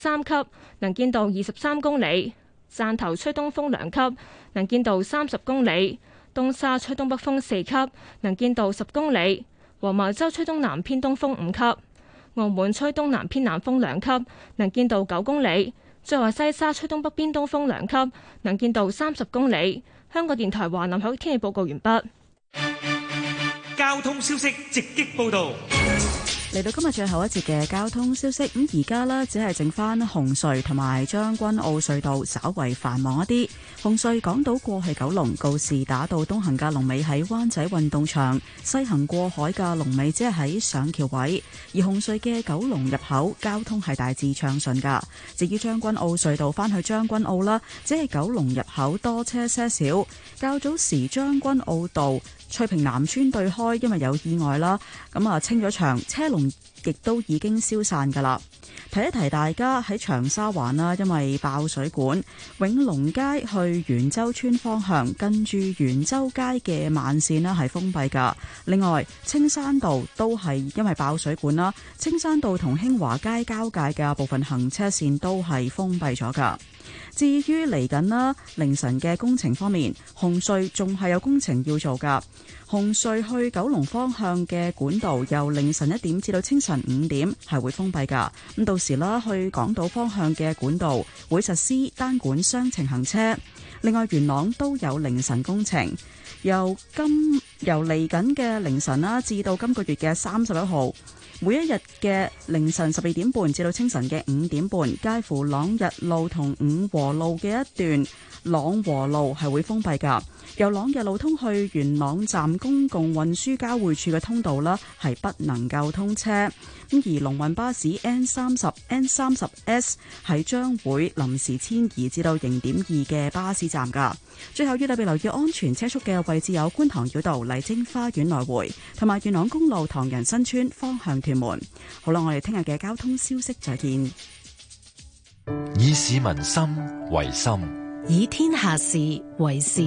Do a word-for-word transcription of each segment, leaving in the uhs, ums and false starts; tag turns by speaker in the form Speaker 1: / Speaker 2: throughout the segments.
Speaker 1: 三級，能見度二十三公里；汕頭吹東風兩級，能見度三十公里；東沙吹東北風四級，能見度十公里；黃茅洲吹東南偏東風五級；澳門吹東南偏南風兩級，能見度九公里；最後西沙吹東北偏東風兩級，能見度三十公里。香港電台華南海天氣報告完畢。
Speaker 2: 交通消息直擊報道。
Speaker 3: 嚟到今日最後一節嘅交通消息，咁而家呢，只係剩翻紅隧同埋將軍澳隧道稍為繁忙一啲。紅隧港島過去九龍告士打道東行嘅龍尾喺灣仔運動場，西行過海嘅龍尾只係喺上橋位。而紅隧嘅九龍入口交通係大致暢順噶。至於將軍澳隧道翻去將軍澳啦，只係九龍入口多車些少。較早時將軍澳道翠屏南村對開，因為有意外啦，咁啊清咗場，車龍亦都已經消散噶啦。提一提大家喺長沙灣啦，因為爆水管，永隆街去元州村方向近住元州街嘅慢線啦係封閉噶。另外，青山道都係因為爆水管啦，青山道同興華街交界嘅部分行車線都係封閉咗噶。至於嚟緊啦，凌晨嘅工程方面，紅隧仲係有工程要做噶。紅隧去九龍方向嘅管道由凌晨一點至到清晨五點係會封閉噶。咁到時啦，去港島方向嘅管道會實施單管雙程行車。另外，元朗都有凌晨工程，由今由嚟緊嘅凌晨啦，至到今個月嘅三十一號。每一日嘅凌晨十二點半至到清晨嘅五點半，介乎朗日路同五和路嘅一段朗和路係會封閉㗎。由朗日路通去元朗站公共運輸交匯處嘅通道啦，係不能夠通車。咁而龍運巴士 N 三十 N 三十 S 係將會臨時遷移至到零點二嘅巴士站㗎。最後要特別留意安全車速嘅位置有觀塘繞道麗晶花園來回，同埋元朗公路唐人新村方向屯門。好啦，我哋聽日嘅交通消息再見。
Speaker 4: 以市民心為心，
Speaker 5: 以天下事為事。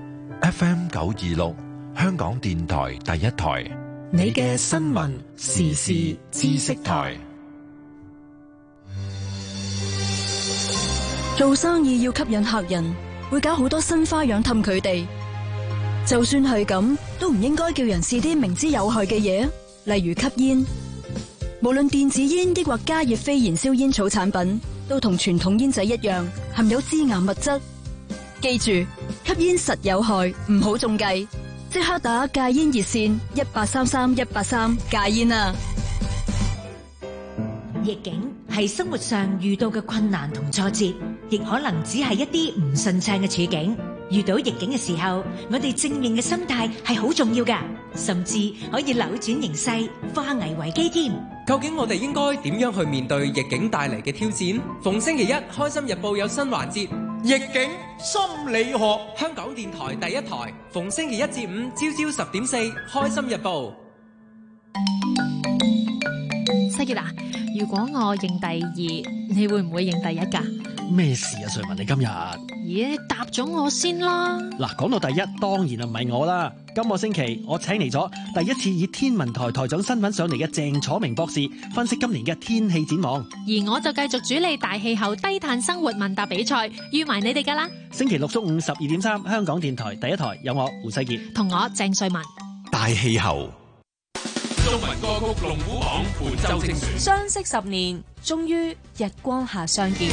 Speaker 4: F M 九二六，香港電台第一台，
Speaker 5: 你嘅新聞時事知識台。
Speaker 6: 做生意要吸引客人，會搞好多新花樣氹佢哋。就算係咁，都唔應該叫人試啲明知有害嘅嘢，例如吸煙。無論電子煙抑或加熱非燃燒煙草產品，都同傳統煙仔一樣，含有致癌物質。記住，吸煙實有害，唔好中計。即刻打戒煙熱線一八三三一八三戒煙啊！
Speaker 7: 逆境係生活上遇到嘅困難同挫折，亦可能只係一啲唔順暢嘅處境。遇到逆境嘅時候，我哋正面嘅心態係好重要㗎，甚至可以扭轉形勢，化危為機添。
Speaker 8: 究竟我哋應該點樣去面對逆境帶嚟嘅挑戰？逢星期一，開心日報有新環節逆境心理學，香港電台第一台，逢星期一至五朝朝十點四，開心日報。
Speaker 9: 世傑啊，如果我認第二，你會唔會認第一㗎？
Speaker 10: 咩事啊，瑞文你今日？
Speaker 9: 咦，答咗我先啦。
Speaker 10: 嗱，講到第一，當然啊唔係我啦。今個星期我請嚟咗第一次以天文台台長身份上嚟嘅鄭楚明博士，分析今年嘅天氣展望。
Speaker 9: 而我就繼續主理大氣候低碳生活問答比賽，預埋你哋㗎啦。
Speaker 10: 星期六中午十二點三，香港電台第一台有我胡世傑
Speaker 9: 同我鄭瑞文。
Speaker 4: 大氣候。
Speaker 2: 中文歌曲龍虎榜本周精選。
Speaker 6: 相識十年，終於日光下相見。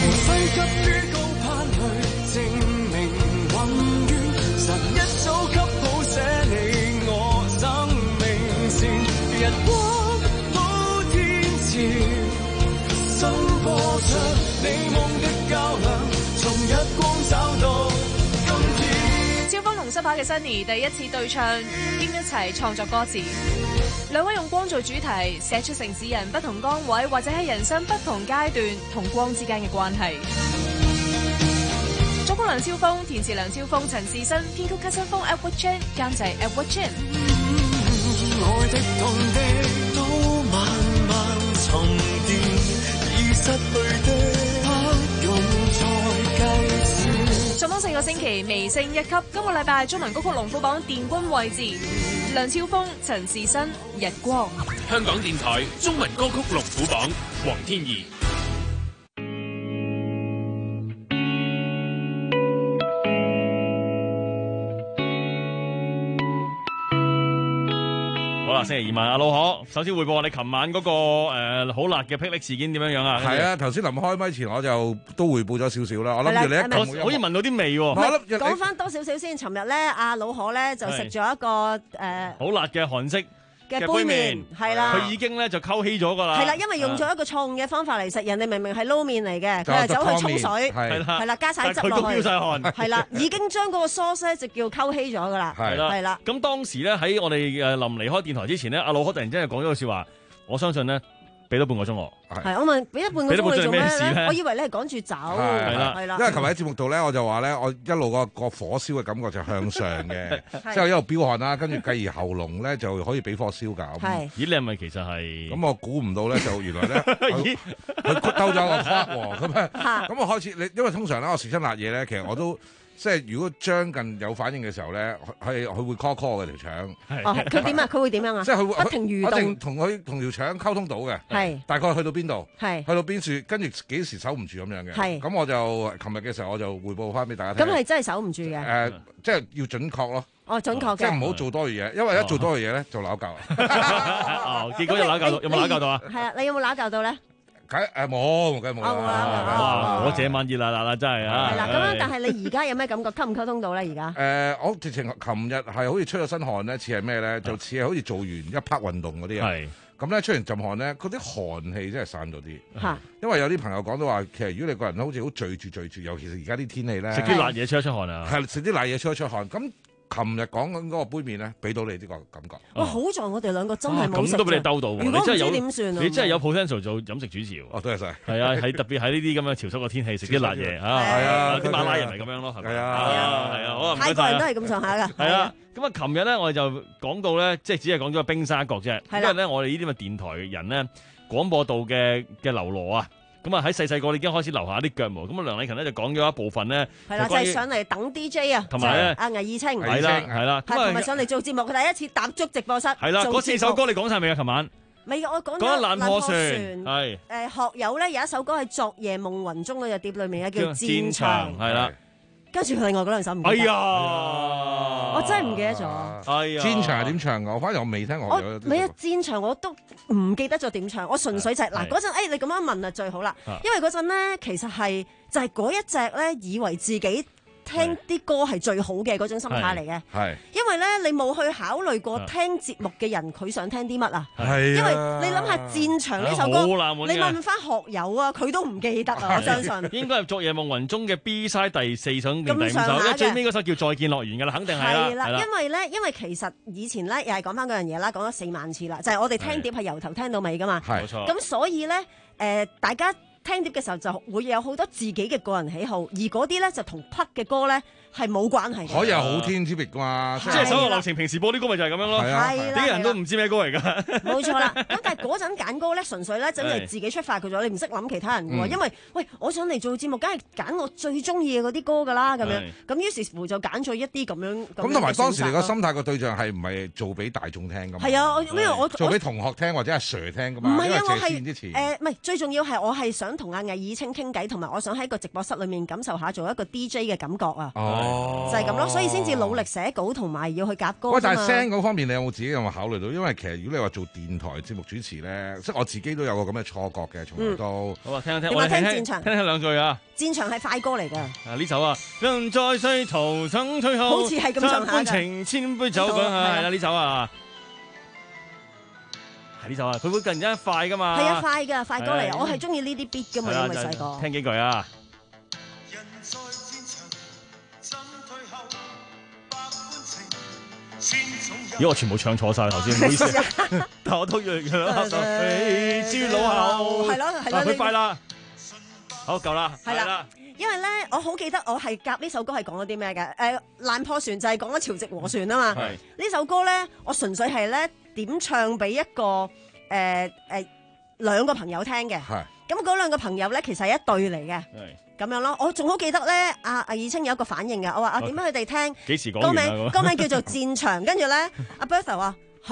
Speaker 11: 日光普天前，心播着你夢的交響，從日光找到今天。
Speaker 6: 超風同濕跑嘅 Sunny 第一次對唱，兼一齊創作歌詞。兩位用光做主題，寫出城市人不同崗位或者喺人生不同階段同光之間嘅關係。作曲梁超峰，填詞梁超峰、陳仕新，編曲卡新峰 Edward Chan， 監製 Edward Chan。
Speaker 11: 愛的痛的都慢慢沉澱，已失去的不用再計算。
Speaker 6: 上多四個星期微升一級，今個禮拜中文歌曲龍虎榜殿軍位置，梁超峰、陳仕新，日光。
Speaker 2: 香港電台中文歌曲龍虎榜，黃天怡。
Speaker 12: 啦，星期二晚阿老可，首先匯報我哋琴晚嗰個誒好辣嘅霹靂事件點樣樣啊？
Speaker 13: 係啊，頭先臨開咪前我就都匯報咗少少啦。我諗住你一
Speaker 12: 我可以聞到啲味喎。
Speaker 14: 講翻多少少先，尋日咧阿老可咧就食咗一個誒
Speaker 12: 好辣嘅韓式
Speaker 14: 嘅杯麵，係啦，
Speaker 12: 佢已經咧就溝稀咗㗎啦。
Speaker 14: 係啦，因為用咗一個錯誤嘅方法嚟食，人哋明明係撈麵嚟嘅，佢係走去沖水，係啦，係啦，加晒汁落去，
Speaker 12: 佢都飆晒汗，
Speaker 14: 係啦，已經將嗰個 sauce 咧就叫溝稀咗㗎啦，
Speaker 12: 係啦，
Speaker 14: 係啦。
Speaker 12: 咁當時咧喺我哋誒臨離開電台之前咧，阿老可突然之間講咗句説話，我相信咧。俾多半個鐘我，
Speaker 14: 係我問俾一半個鐘你做咩咧？我以為你係趕住走，係啦，係啦。
Speaker 13: 因為琴日喺節目度咧，我就話咧，我一路個個火燒嘅感覺就向上嘅，之後一路飆汗啦，跟住繼而喉嚨咧就可以俾火燒㗎。
Speaker 14: 係，
Speaker 12: 咦？你係咪其實係？
Speaker 13: 咁我估唔到咧，就原來咧，佢佢兜咗個框喎，咁樣，咁我開始你，因為通常咧我食親辣嘢咧，其實我都。即係如果將近有反應嘅時候咧，係佢會 call call 嘅條腸。
Speaker 14: 哦，佢點啊？佢會點樣啊？
Speaker 13: 即係佢會
Speaker 14: 不停蠕動，
Speaker 13: 同佢同條腸溝通到嘅。
Speaker 14: 係
Speaker 13: 大概去到邊度？
Speaker 14: 係
Speaker 13: 去到邊處？跟住幾時守唔住咁樣嘅？
Speaker 14: 係咁
Speaker 13: 我就琴日嘅時候我就匯報翻俾大家聽。
Speaker 14: 咁係真係守唔住嘅。
Speaker 13: 誒，即係要準確咯。
Speaker 14: 哦，準確嘅。
Speaker 13: 即係唔好做多嘢，因為一做多嘢咧就鬧交。
Speaker 12: 哦，結果有鬧交到，有冇鬧交到啊？
Speaker 14: 係啊，你有冇鬧交到咧？
Speaker 13: 梗誒冇，梗係冇啦。
Speaker 12: 哇！我這晚熱辣辣啦，真係啊！
Speaker 14: 係啦，咁樣但係你而家有咩感覺？溝唔溝通到咧？而家
Speaker 13: 誒，我直情琴日係好似出咗身汗咧，似係咩咧？就似係好似做完一 part 運動嗰啲啊。係。咁咧出完浸汗咧，嗰啲寒氣真係散咗啲。嚇！因為有啲朋友講到話，其實如果你個人好似好醉住醉住，尤其是而家啲天氣咧，
Speaker 12: 食啲辣嘢出一出汗啊！
Speaker 13: 係食啲辣嘢出一出汗。咁琴日講緊嗰個杯麵咧，俾到你呢個感覺。
Speaker 14: 哇！好在我哋兩個真係冇食。
Speaker 12: 咁都俾你兜到喎！
Speaker 14: 如果唔知點算啊？
Speaker 12: 你真係有 potential 做飲食主持喎！
Speaker 13: 哦，多謝晒。
Speaker 12: 係啊，喺特別喺呢啲咁嘅潮濕嘅天氣食啲辣嘢啊！係啊，啲馬拉人係咁樣咯，係咪？係啊，係啊，好啊！
Speaker 14: 泰國人都係咁上下㗎。
Speaker 12: 係啊，咁啊，琴日咧我哋就講到咧，即係只係講咗個冰沙角啫。因為咧，我哋呢啲咁嘅電台人咧，廣播道嘅嘅流羅啊。咁啊喺細細個已經開始留下啲腳毛，咁啊梁禮勤咧就講咗一部分咧，
Speaker 14: 係啦，就係上嚟等 D J 啊，
Speaker 12: 同埋咧
Speaker 14: 阿魏以清，
Speaker 12: 係啦係啦，
Speaker 14: 係同埋上嚟做節目，佢第一次踏足直播室，
Speaker 12: 係啦，嗰四首歌你講晒未啊？琴晚
Speaker 14: 未，我講咗
Speaker 12: 《爛破船》，
Speaker 14: 係誒學友咧有一首歌係《昨夜夢魂中》嗰隻碟裏面嘅，叫《戰場》，
Speaker 12: 係啦。
Speaker 14: 跟住另外嗰兩首唔記得，
Speaker 12: 哎呀，
Speaker 14: 我真係唔記得咗。
Speaker 12: 哎呀，
Speaker 13: 戰場係點唱㗎？我反正我未聽過。
Speaker 14: 我未啊，戰場我都唔記得咗點唱。我純粹就係嗱嗰陣，誒你咁樣問啊最好啦，因為嗰陣咧其實係就係嗰一隻咧，以為自己聽啲歌係最好嘅嗰種心態嚟嘅。係，因為咧你冇去考慮過聽節目嘅人佢想聽啲乜啊？係，因為你諗下戰場呢首歌，你問翻學友啊，佢都唔記得啊！我相信
Speaker 12: 應該係《昨夜夢魂中》嘅 B side 第四首定第五首，因為最尾嗰首叫《再見樂園》㗎啦，肯定係啦。係啦，
Speaker 14: 因為咧，因為其實以前咧又係講翻嗰樣嘢啦，講咗四萬次啦，就係我哋聽碟係由頭聽到尾㗎嘛。係，冇錯。咁所以咧，誒大家聽碟嘅時候就會有好多自己嘅個人喜好，而嗰啲咧就同匹嘅歌咧係冇關係嘅。
Speaker 13: 可以係好天之別㗎嘛，
Speaker 12: 即係手下留情，平時播啲歌咪就係咁樣咯。係啊，啲人都唔知咩歌嚟㗎。
Speaker 14: 冇錯啦，咁但係嗰陣揀歌咧，純粹咧真係自己出發嘅咗，你唔識諗其他人嘅喎。因為喂，我想嚟做節目，梗係揀我最中意嘅嗰啲歌㗎啦，咁樣。咁於是乎就揀咗一啲咁樣。咁
Speaker 13: 同埋當時你個心態個對象係唔係做俾大眾聽㗎嘛？
Speaker 14: 係啊，因為我
Speaker 13: 做俾同學聽或者阿 Sir 聽㗎嘛。
Speaker 14: 唔係啊，我係誒，唔係最重要係我係想同阿魏以清傾偈，同埋我想喺個直播室裏面感受下做一個 D J 嘅感覺啊。哦，就係咁咯，所以先至努力寫稿同埋要去夾歌。
Speaker 13: 喂，但係聲嗰方面你有冇自己有冇考慮到？因為其實如果你話做電台節目主持咧，即係我自己都有個咁嘅錯覺嘅，從來都。
Speaker 12: 好啊，聽一聽，
Speaker 14: 我哋聽戰場，
Speaker 12: 聽聽兩句啊。
Speaker 14: 戰場係快歌嚟㗎。
Speaker 12: 啊呢首啊，人在世途曾退後，
Speaker 14: 好似係咁上下㗎。
Speaker 12: 情千杯酒，講係啦呢首啊。呢首啊，佢會突然間快噶嘛？
Speaker 14: 係啊，快噶，快歌嚟，我係中意呢啲 beat 噶嘛，因為細個。
Speaker 12: 聽幾句啊！咦，我全部唱錯晒頭先，唔好意思。但我都要佢知老後。係咯，係咯，佢快啦。好，夠啦。
Speaker 14: 係啦，因為咧，我好記得我係夾呢首歌係講咗啲咩嘅？誒，爛破船就係講咗潮汐和船啊嘛。係。呢首歌咧，我純粹係咧。點唱俾一個誒誒、呃呃、兩個朋友聽嘅，咁嗰兩個朋友咧其實係一對嚟嘅，咁樣咯。我仲好記得咧，阿阿以清有一個反應嘅，我話啊點解佢哋聽
Speaker 12: 幾時講
Speaker 14: 歌名歌名叫做戰場，跟住咧阿 Bertha 話吓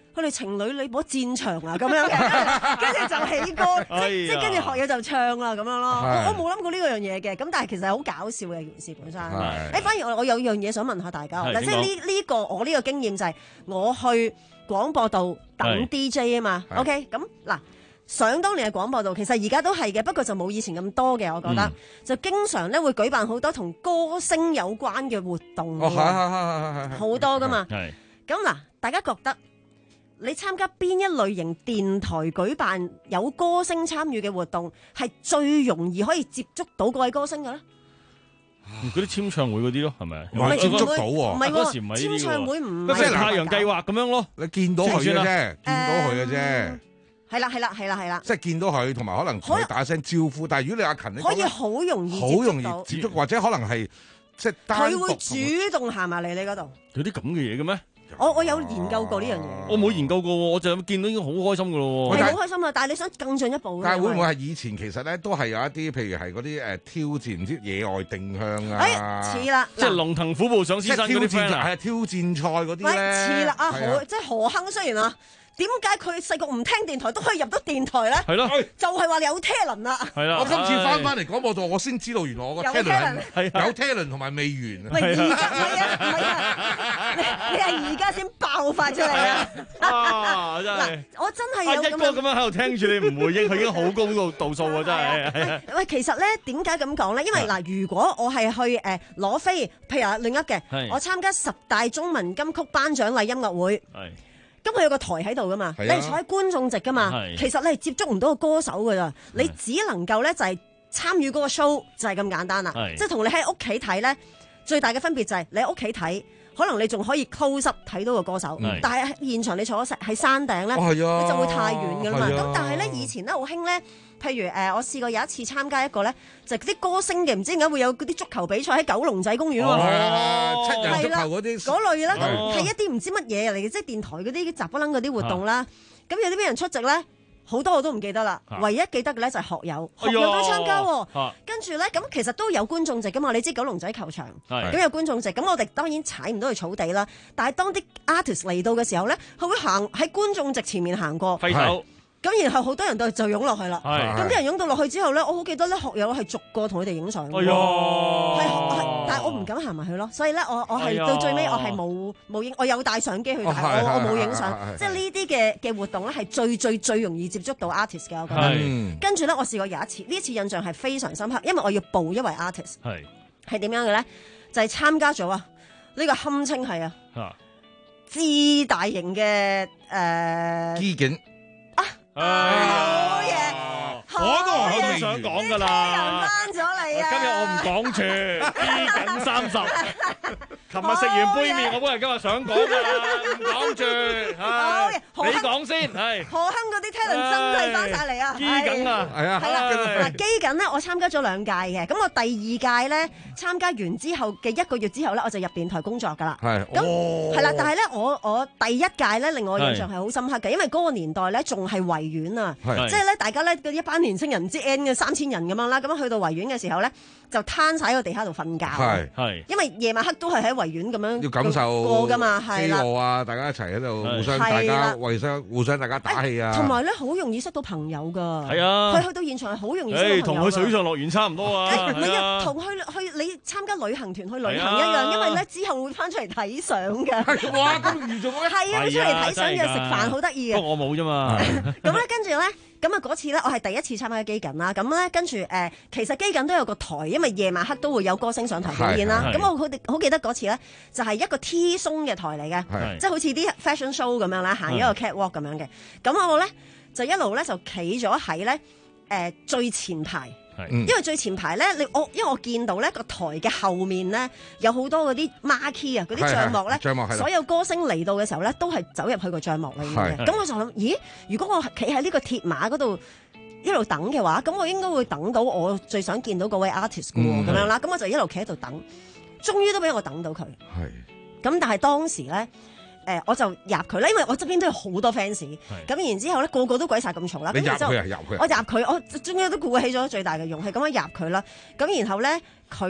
Speaker 14: 佢哋情侶你播戰場啊咁樣嘅，跟住就起歌，即即跟住學友就唱啦咁樣咯。我我冇諗過呢個樣嘢嘅，咁但係其實係好搞笑嘅件事本身。誒，反而我我有樣嘢想問下大家，嗱，即係呢呢個我呢個經驗就係我去廣播道等 D J 啊嘛。OK，咁嗱。想當年嘅廣播道，其實而家都係嘅，不過就冇以前咁多嘅，我覺得、嗯、就經常咧會舉辦好多同歌星有關嘅活動，好、哦、多噶嘛。咁嗱，大家覺得你參加邊一類型電台舉辦有歌星參與嘅活動，係最容易可以接觸到嗰位歌星嘅咧？
Speaker 12: 嗰啲簽唱會嗰啲咯，係咪？
Speaker 14: 唔係接觸到喎，
Speaker 12: 唔係嗰時唔係呢啲喎。
Speaker 14: 簽唱會唔
Speaker 12: 即係太陽計劃咁樣咯，
Speaker 13: 你見到佢嘅啫，見到佢嘅啫。
Speaker 14: 係啦，係啦，係啦，係啦，
Speaker 13: 即係見到佢，同埋可能同佢打聲招呼。但係如果你阿勤，你
Speaker 14: 可以好容易
Speaker 13: 好容易接觸，或者可能係即係單獨。佢
Speaker 14: 會主動行埋嚟你嗰度。
Speaker 12: 有啲咁嘅嘢嘅咩？
Speaker 14: 我我有研究過呢樣嘢。
Speaker 12: 我冇研究過，我就見到已經好開心噶咯。
Speaker 14: 係好開心啊！但係你想更進一步。
Speaker 13: 但係會唔會係以前其實咧都係有一啲，譬如係嗰啲誒挑戰，唔知野外定向啊？
Speaker 14: 誒似啦，
Speaker 12: 即係龍騰虎步上獅山嗰啲 friend 啊，
Speaker 13: 係挑戰賽嗰啲咧。
Speaker 14: 似啦啊！何即係何鏗雖然啊。點解佢細個唔聽電台都可以入到電台咧？
Speaker 12: 係咯，
Speaker 14: 就係話你有 talent 啦。
Speaker 12: 係啦，
Speaker 13: 我今次翻翻嚟廣播道，我先知道原來我個 talent 係有 talent 同埋未完。
Speaker 14: 咪而家係啊，唔係啊，你你係而家先爆發出嚟啊！
Speaker 12: 啊，真係
Speaker 14: 我真係有
Speaker 12: 一哥咁樣喺度聽住你唔回應，佢已經好高度度數喎，真係。
Speaker 14: 喂，其實咧點解咁講咧？因為嗱，如果我係去誒攞飛，譬如話另一嘅，我參加十大中文金曲頒獎禮音樂會。咁佢有個台喺度噶嘛，你係坐喺觀眾席噶嘛，其實你係接觸唔到個歌手噶咋，你只能夠咧就係參與嗰個 show 就係咁簡單啦，即係同你喺屋企睇咧最大嘅分別就係你喺屋企睇，可能你仲可以 close up 睇到個歌手，但係喺現場你坐喺山頂咧，你就會太遠噶啦嘛。咁但係咧以前咧好興咧，譬如誒我試過有一次參加一個咧，就係啲歌星嘅，唔知點解會有嗰啲足球比賽喺九龍仔公園喎，
Speaker 13: 七人足球嗰啲
Speaker 14: 嗰類啦，係一啲唔知乜嘢嚟嘅，即係電台嗰啲雜不楞嗰啲活動啦。咁有啲咩人出席咧？好多我都唔記得啦，唯一記得嘅咧就係學友，學友都參加喎。跟住咧，咁其實都有觀眾席噶嘛，你知九龍仔球場，咁有觀眾席，咁我哋當然踩唔到去草地啦。但係當啲 artist 嚟到嘅時候咧，佢會行喺觀眾席前面行過。咁然後好多人都就湧落去啦，咁啲人湧到落去之後咧，我好記得咧，學友係逐個同佢哋影相，係係，但係我唔敢行埋去咯，所以咧我我係到最尾我係冇冇影，我有帶相機去，但係我我冇影相，即係呢啲嘅嘅活動咧係最最最容易接觸到 artist 嘅，我覺得。跟住咧，我試過有一次，呢一次印象係非常深刻，因為我要報一位 artist，係係點樣嘅咧？就係參加咗啊，呢個堪稱係啊，至大型嘅誒
Speaker 13: 機警。
Speaker 14: 好嘢！
Speaker 12: 我都好想講噶啦，
Speaker 14: 翻咗嚟啊！
Speaker 12: 今日我唔講住，衣緊三十。琴日食完杯麵，我本來今日想講噶啦，唔講住。係，你講先。係。何鏗嗰啲 talent 真係翻晒嚟啊！衣緊啊，係啊。
Speaker 14: 係啦，嗱，機緊咧，我參加咗兩屆嘅，咁我第二屆咧參加完之後嘅一個月之後咧，我就入電台工作噶啦。係。咁係啦，但係咧，我我第一屆咧令我印象係好深刻嘅，因為嗰個年代咧仲係維園啊，即係咧大家咧一班年青人唔知 N 嘅三千人咁樣啦，咁樣去到維園嘅時候咧，就攤晒喺個地下度瞓覺。係係，因為夜晚黑都係喺維園咁樣
Speaker 13: 要感受
Speaker 14: 過噶嘛，係啦。
Speaker 13: 啊，大家一齊喺度互相大家為相互相大家打氣啊。
Speaker 14: 同埋咧，好容易識到朋友噶。
Speaker 12: 係啊，
Speaker 14: 佢去到現場係好容易識到朋友。
Speaker 12: 同去水上樂園差唔多啊。
Speaker 14: 唔係啊，同去去你參加旅行團去旅行一樣，因為咧之後會翻出嚟睇相嘅。
Speaker 13: 哇，咁預咗咩？
Speaker 14: 係啊，會出嚟睇相嘅，食飯好得意嘅。
Speaker 12: 不過我冇啫嘛。
Speaker 14: 咁咧，跟住咧。咁啊嗰次咧，我係第一次參加機緊啦。咁咧跟住誒、呃，其實機緊都有個台，因為夜晚黑都會有歌星上台表演啦。咁我好好記得嗰次咧，就係、是、一個 T 松嘅台嚟嘅，即係好似啲 fashion show 咁樣啦，行一個 catwalk 咁樣嘅。咁我咧就一路咧就企咗喺咧誒最前排。因為最前排咧，你我因為我見到咧個台嘅後面咧有好多嗰啲 marquee 啊，嗰啲帳幕咧，所有歌星嚟到嘅時候咧，都係走入去個帳幕裏面嘅。咁我就諗，咦？如果我企喺呢個鐵馬嗰度一路等嘅話，咁我應該會等到我最想見到嗰位 artist 嘅喎，咁樣啦。咁我就一路企喺度等，終於都俾我等到佢。係。咁但係當時咧。誒我就入佢啦，因為我側邊都有好多 fans，咁然之後咧個個都鬼晒咁嘈啦。
Speaker 13: 你入佢啊？入佢！
Speaker 14: 我入佢，我終於都鼓起咗最大嘅勇氣，咁樣入佢啦。咁然後咧，佢咧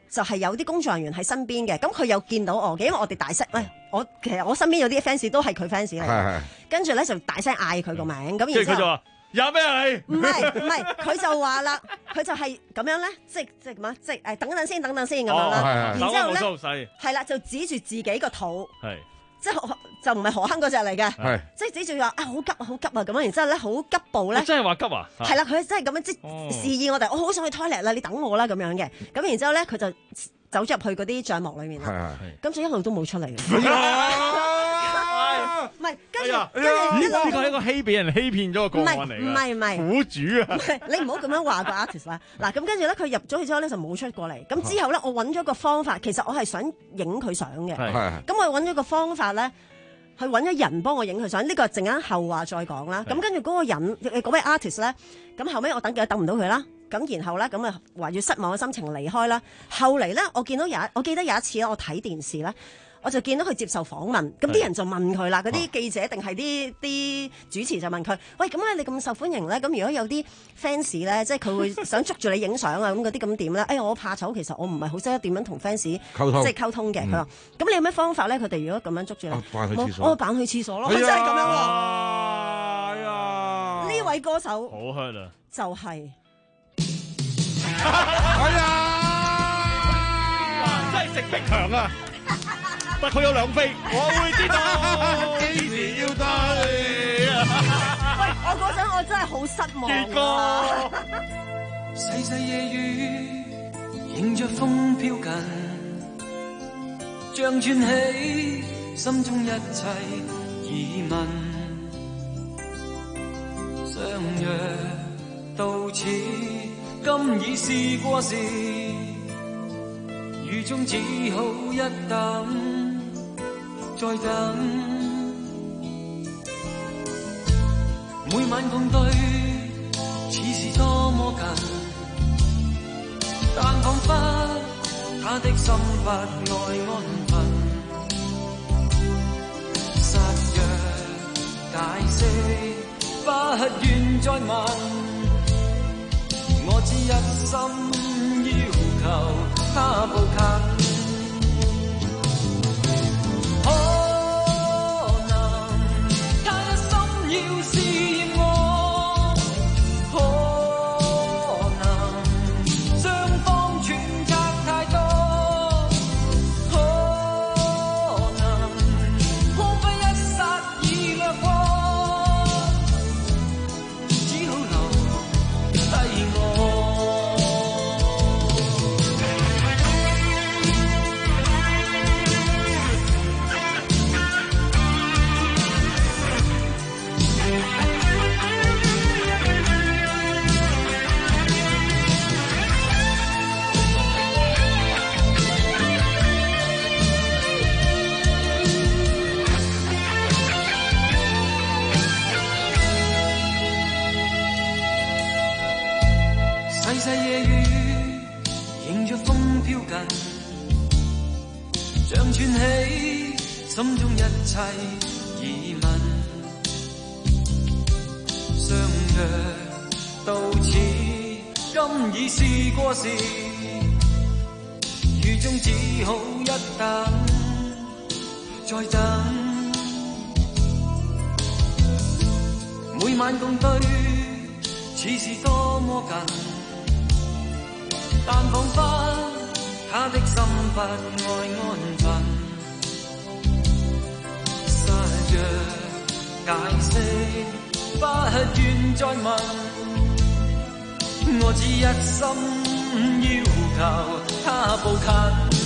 Speaker 14: 就係有啲工作人員喺身邊嘅，咁佢又見到我嘅，因為我哋大聲，喂，我其實我身邊有啲 fans 都係佢 fans 嚟嘅，跟住咧就大聲嗌佢個名，咁然之後。
Speaker 12: 有咩啊你？
Speaker 14: 唔係唔係，佢就話啦，佢就係咁樣咧，即係即係點啊？即係誒，等等先，等等先咁樣啦。然之後咧，係啦，就指住自己個肚，即係就唔係何坑嗰隻嚟嘅，即係指住話啊好急啊好急啊咁樣。然之後咧好急步咧，
Speaker 12: 真係話急啊！
Speaker 14: 係啦，佢真係咁樣即係示意我哋，我好想去 toilet 啦，你等我啦咁樣嘅。咁然之後咧，佢就走咗入去嗰啲帳幕裏面啦，咁就一路都冇出嚟嘅。唔係，跟住跟住
Speaker 12: 呢個係一個欺俾人欺騙咗個個案嚟㗎，
Speaker 14: 唔係唔係
Speaker 12: 苦主啊！
Speaker 14: 你唔好咁樣話個 artist 啦。嗱，咁跟住咧，佢入咗去之後咧就冇出過嚟。咁之後咧，我揾咗個方法，其實我係想影佢相嘅。咁我揾咗個方法咧，去揾咗人幫我影佢相。呢個陣間後話再講啦。咁跟住嗰個人，嗰位 artist 咧，咁後尾我等極都等唔到佢啦。咁然後咧，咁啊懷住失望嘅心情離開啦。後嚟咧，我見到有，我記得有一次咧，我睇電視咧。我就見到佢接受訪問，咁啲人就問佢啦，嗰啲記者定係啲啲主持就問佢：喂，咁咧你咁受歡迎咧，咁如果有啲 fans 咧，即係佢會想捉住你影相啊，咁嗰啲咁點咧？哎呀，我怕醜，其實我唔係好識得點樣同 fans 溝通，即係溝通嘅。佢話：咁你有咩方法咧？佢哋如果咁樣捉住你，我扮去廁所咯，佢真係咁樣喎。
Speaker 12: 哎呀！
Speaker 14: 呢位歌手
Speaker 12: 好 hurt 啊！
Speaker 14: 就係，
Speaker 12: 哎呀！真係食逼強啊！但佢有兩飛，我會知道幾時要對。
Speaker 14: 喂，我嗰陣我真係好失望啊！
Speaker 11: 細細夜雨，迎着風飄近，像串起心中一切疑問。相約到此，今已是過時，雨中只好一等。再等，每晚共對，似是多麼近，但彷彿他的心不愛安分。失約解釋，不願再問，我只一心要求他步近。心中一切疑問，相約到此，今已是過時，雨中只好一等，再等。每晚共對，似是多麼近，但彷彿他的心不愛安分。解釋，不願再問，我只一心要求他步近。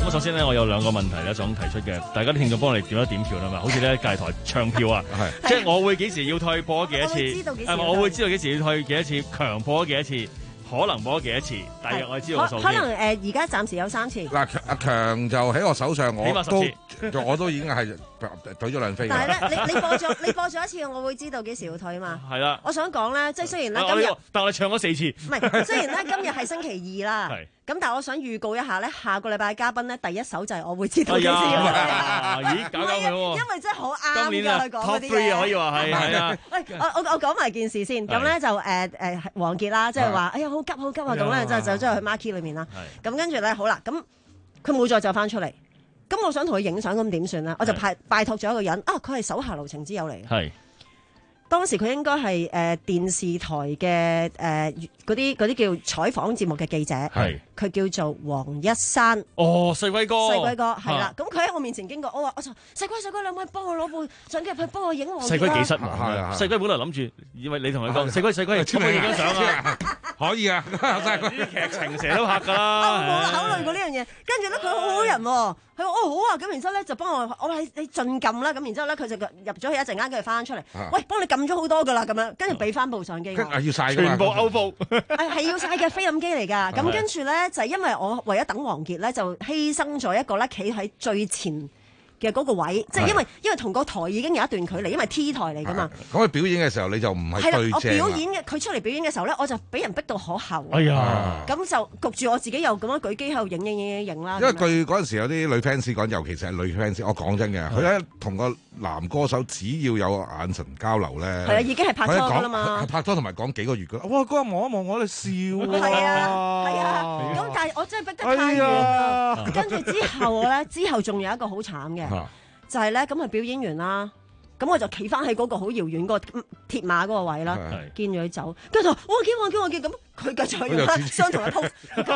Speaker 12: 啊，首先咧，我有兩個問題咧想提出嘅，大家啲聽眾幫我哋點一點票啦嘛，好似咧隔離台唱票啊，即係我會幾時要退播咗幾多次，係咪我會知道幾時要退幾多次，強播咗幾多次。可能播咗幾多次，大約我知道個數。
Speaker 14: 可能誒，而家暫時有三次。
Speaker 13: 嗱，阿強就喺我手上，我
Speaker 12: 起碼十
Speaker 13: 都我都已經係隊咗兩飛。
Speaker 14: 但係咧，你你播咗你播咗一次，我會知道幾時要退啊嘛。
Speaker 12: 係啦。
Speaker 14: 我想講咧，即係雖然咧今日，
Speaker 12: 但我哋唱咗四次。
Speaker 14: 唔係，雖然咧今日係星期二啦。係。咁但係我想預告一下咧，下個禮拜嘅嘉賓咧，第一首就係我會知道幾時要退。
Speaker 12: 咦，搞搞佢喎！
Speaker 14: 因為真係好啱
Speaker 12: 今年啊
Speaker 14: 佢講嗰啲嘢。
Speaker 12: Top three 可以話係係啊。
Speaker 14: 喂，我我我講埋件事先，咁咧就誒誒王傑啦，即係話，哎呀好急好急啊咁咧，就走咗去 Marky 裏面啦。咁跟住咧好啦，咁佢冇再走翻出嚟，咁我想同佢影相，咁點算咧？我就派拜託咗一個人，啊佢係手下留情之友嚟嘅。
Speaker 12: 係。
Speaker 14: 當時佢應該係誒、呃、電視台嘅誒嗰啲嗰啲叫採訪節目嘅記者，係佢叫做黃一山。
Speaker 12: 哦，細龜哥，
Speaker 14: 細龜哥係啦。咁佢喺我面前經過，我話我話細龜細龜，你可唔可以幫我攞部相機入去幫我影黃傑啊？
Speaker 12: 細龜幾失望，係啊！細龜本來諗住以為你同佢講，細龜細龜，出去影張相啊！
Speaker 13: 可以啊，細龜
Speaker 12: 啲劇情成日都拍㗎啦。
Speaker 14: 我冇考慮過呢樣嘢，跟住咧佢好好人喎。佢話哦好啊，咁然之後咧就幫我，我話你你盡撳啦，咁然之後咧佢就入咗去一陣間，跟住翻出嚟，喂幫你撳咗好多噶啦，咁樣跟住俾翻部相機我，
Speaker 13: 要曬
Speaker 12: 全部歐布，
Speaker 14: 係係要曬嘅菲林機嚟㗎，咁跟住咧就係因為我為咗等王傑咧，就犧牲咗一個咧企喺最前嘅嗰個位，即係因為因為同個台已經有一段距離，因為 T 台嚟㗎嘛。
Speaker 13: 咁佢表演嘅時候你就唔係對正。
Speaker 14: 我表演嘅佢出嚟表演嘅時候咧，我就俾人逼到可後。
Speaker 12: 哎呀！
Speaker 14: 咁就焗住我自己又咁樣舉機喺度影影影影影啦。
Speaker 13: 因為據嗰陣時有啲女 fans 講，尤其是係女 fans，我講真嘅，佢咧同個男歌手只要有眼神交流咧，
Speaker 14: 係啊，已經係拍拖㗎啦嘛。
Speaker 13: 拍拖同埋講幾個月㗎。哇！嗰日望一望我哋笑啊。
Speaker 14: 係啊，係啊。咁但係我真係逼得太遠啦。跟住之後咧，之後仲有一個好慘嘅。就係咧，咁佢表演完啦，咁我就企翻喺嗰個好遙遠嗰個鐵馬嗰個位啦，見住佢走，跟住就我見我見我見，咁佢繼續用翻相同嘅 pose，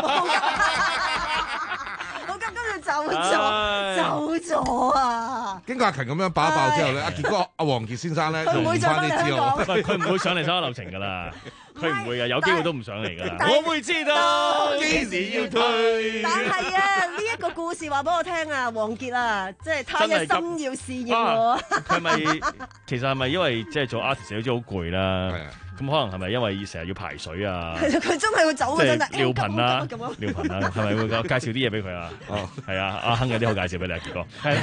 Speaker 14: 我跟跟住走咗，走咗啊！
Speaker 13: 經過阿勤咁樣爆一爆之後咧，阿傑哥阿王傑先生咧用翻啲資料，
Speaker 12: 佢唔會上嚟手下留情㗎啦。佢唔會嘅，有機會都唔上嚟㗎。
Speaker 14: 我
Speaker 12: 會知道幾時要退。
Speaker 14: 但係啊，呢一個故事話俾我聽啊，王傑啊，即係他一心要事業喎。
Speaker 12: 佢咪其實係咪因為即係做 artist 好似好攰啦？咁可能係咪因為成日要排水啊？
Speaker 14: 佢真係會走嘅真係。
Speaker 12: 尿頻啊，尿頻啊，係咪會介紹啲嘢俾佢啊？哦，係啊，阿亨有啲好介紹俾你啊，傑哥。係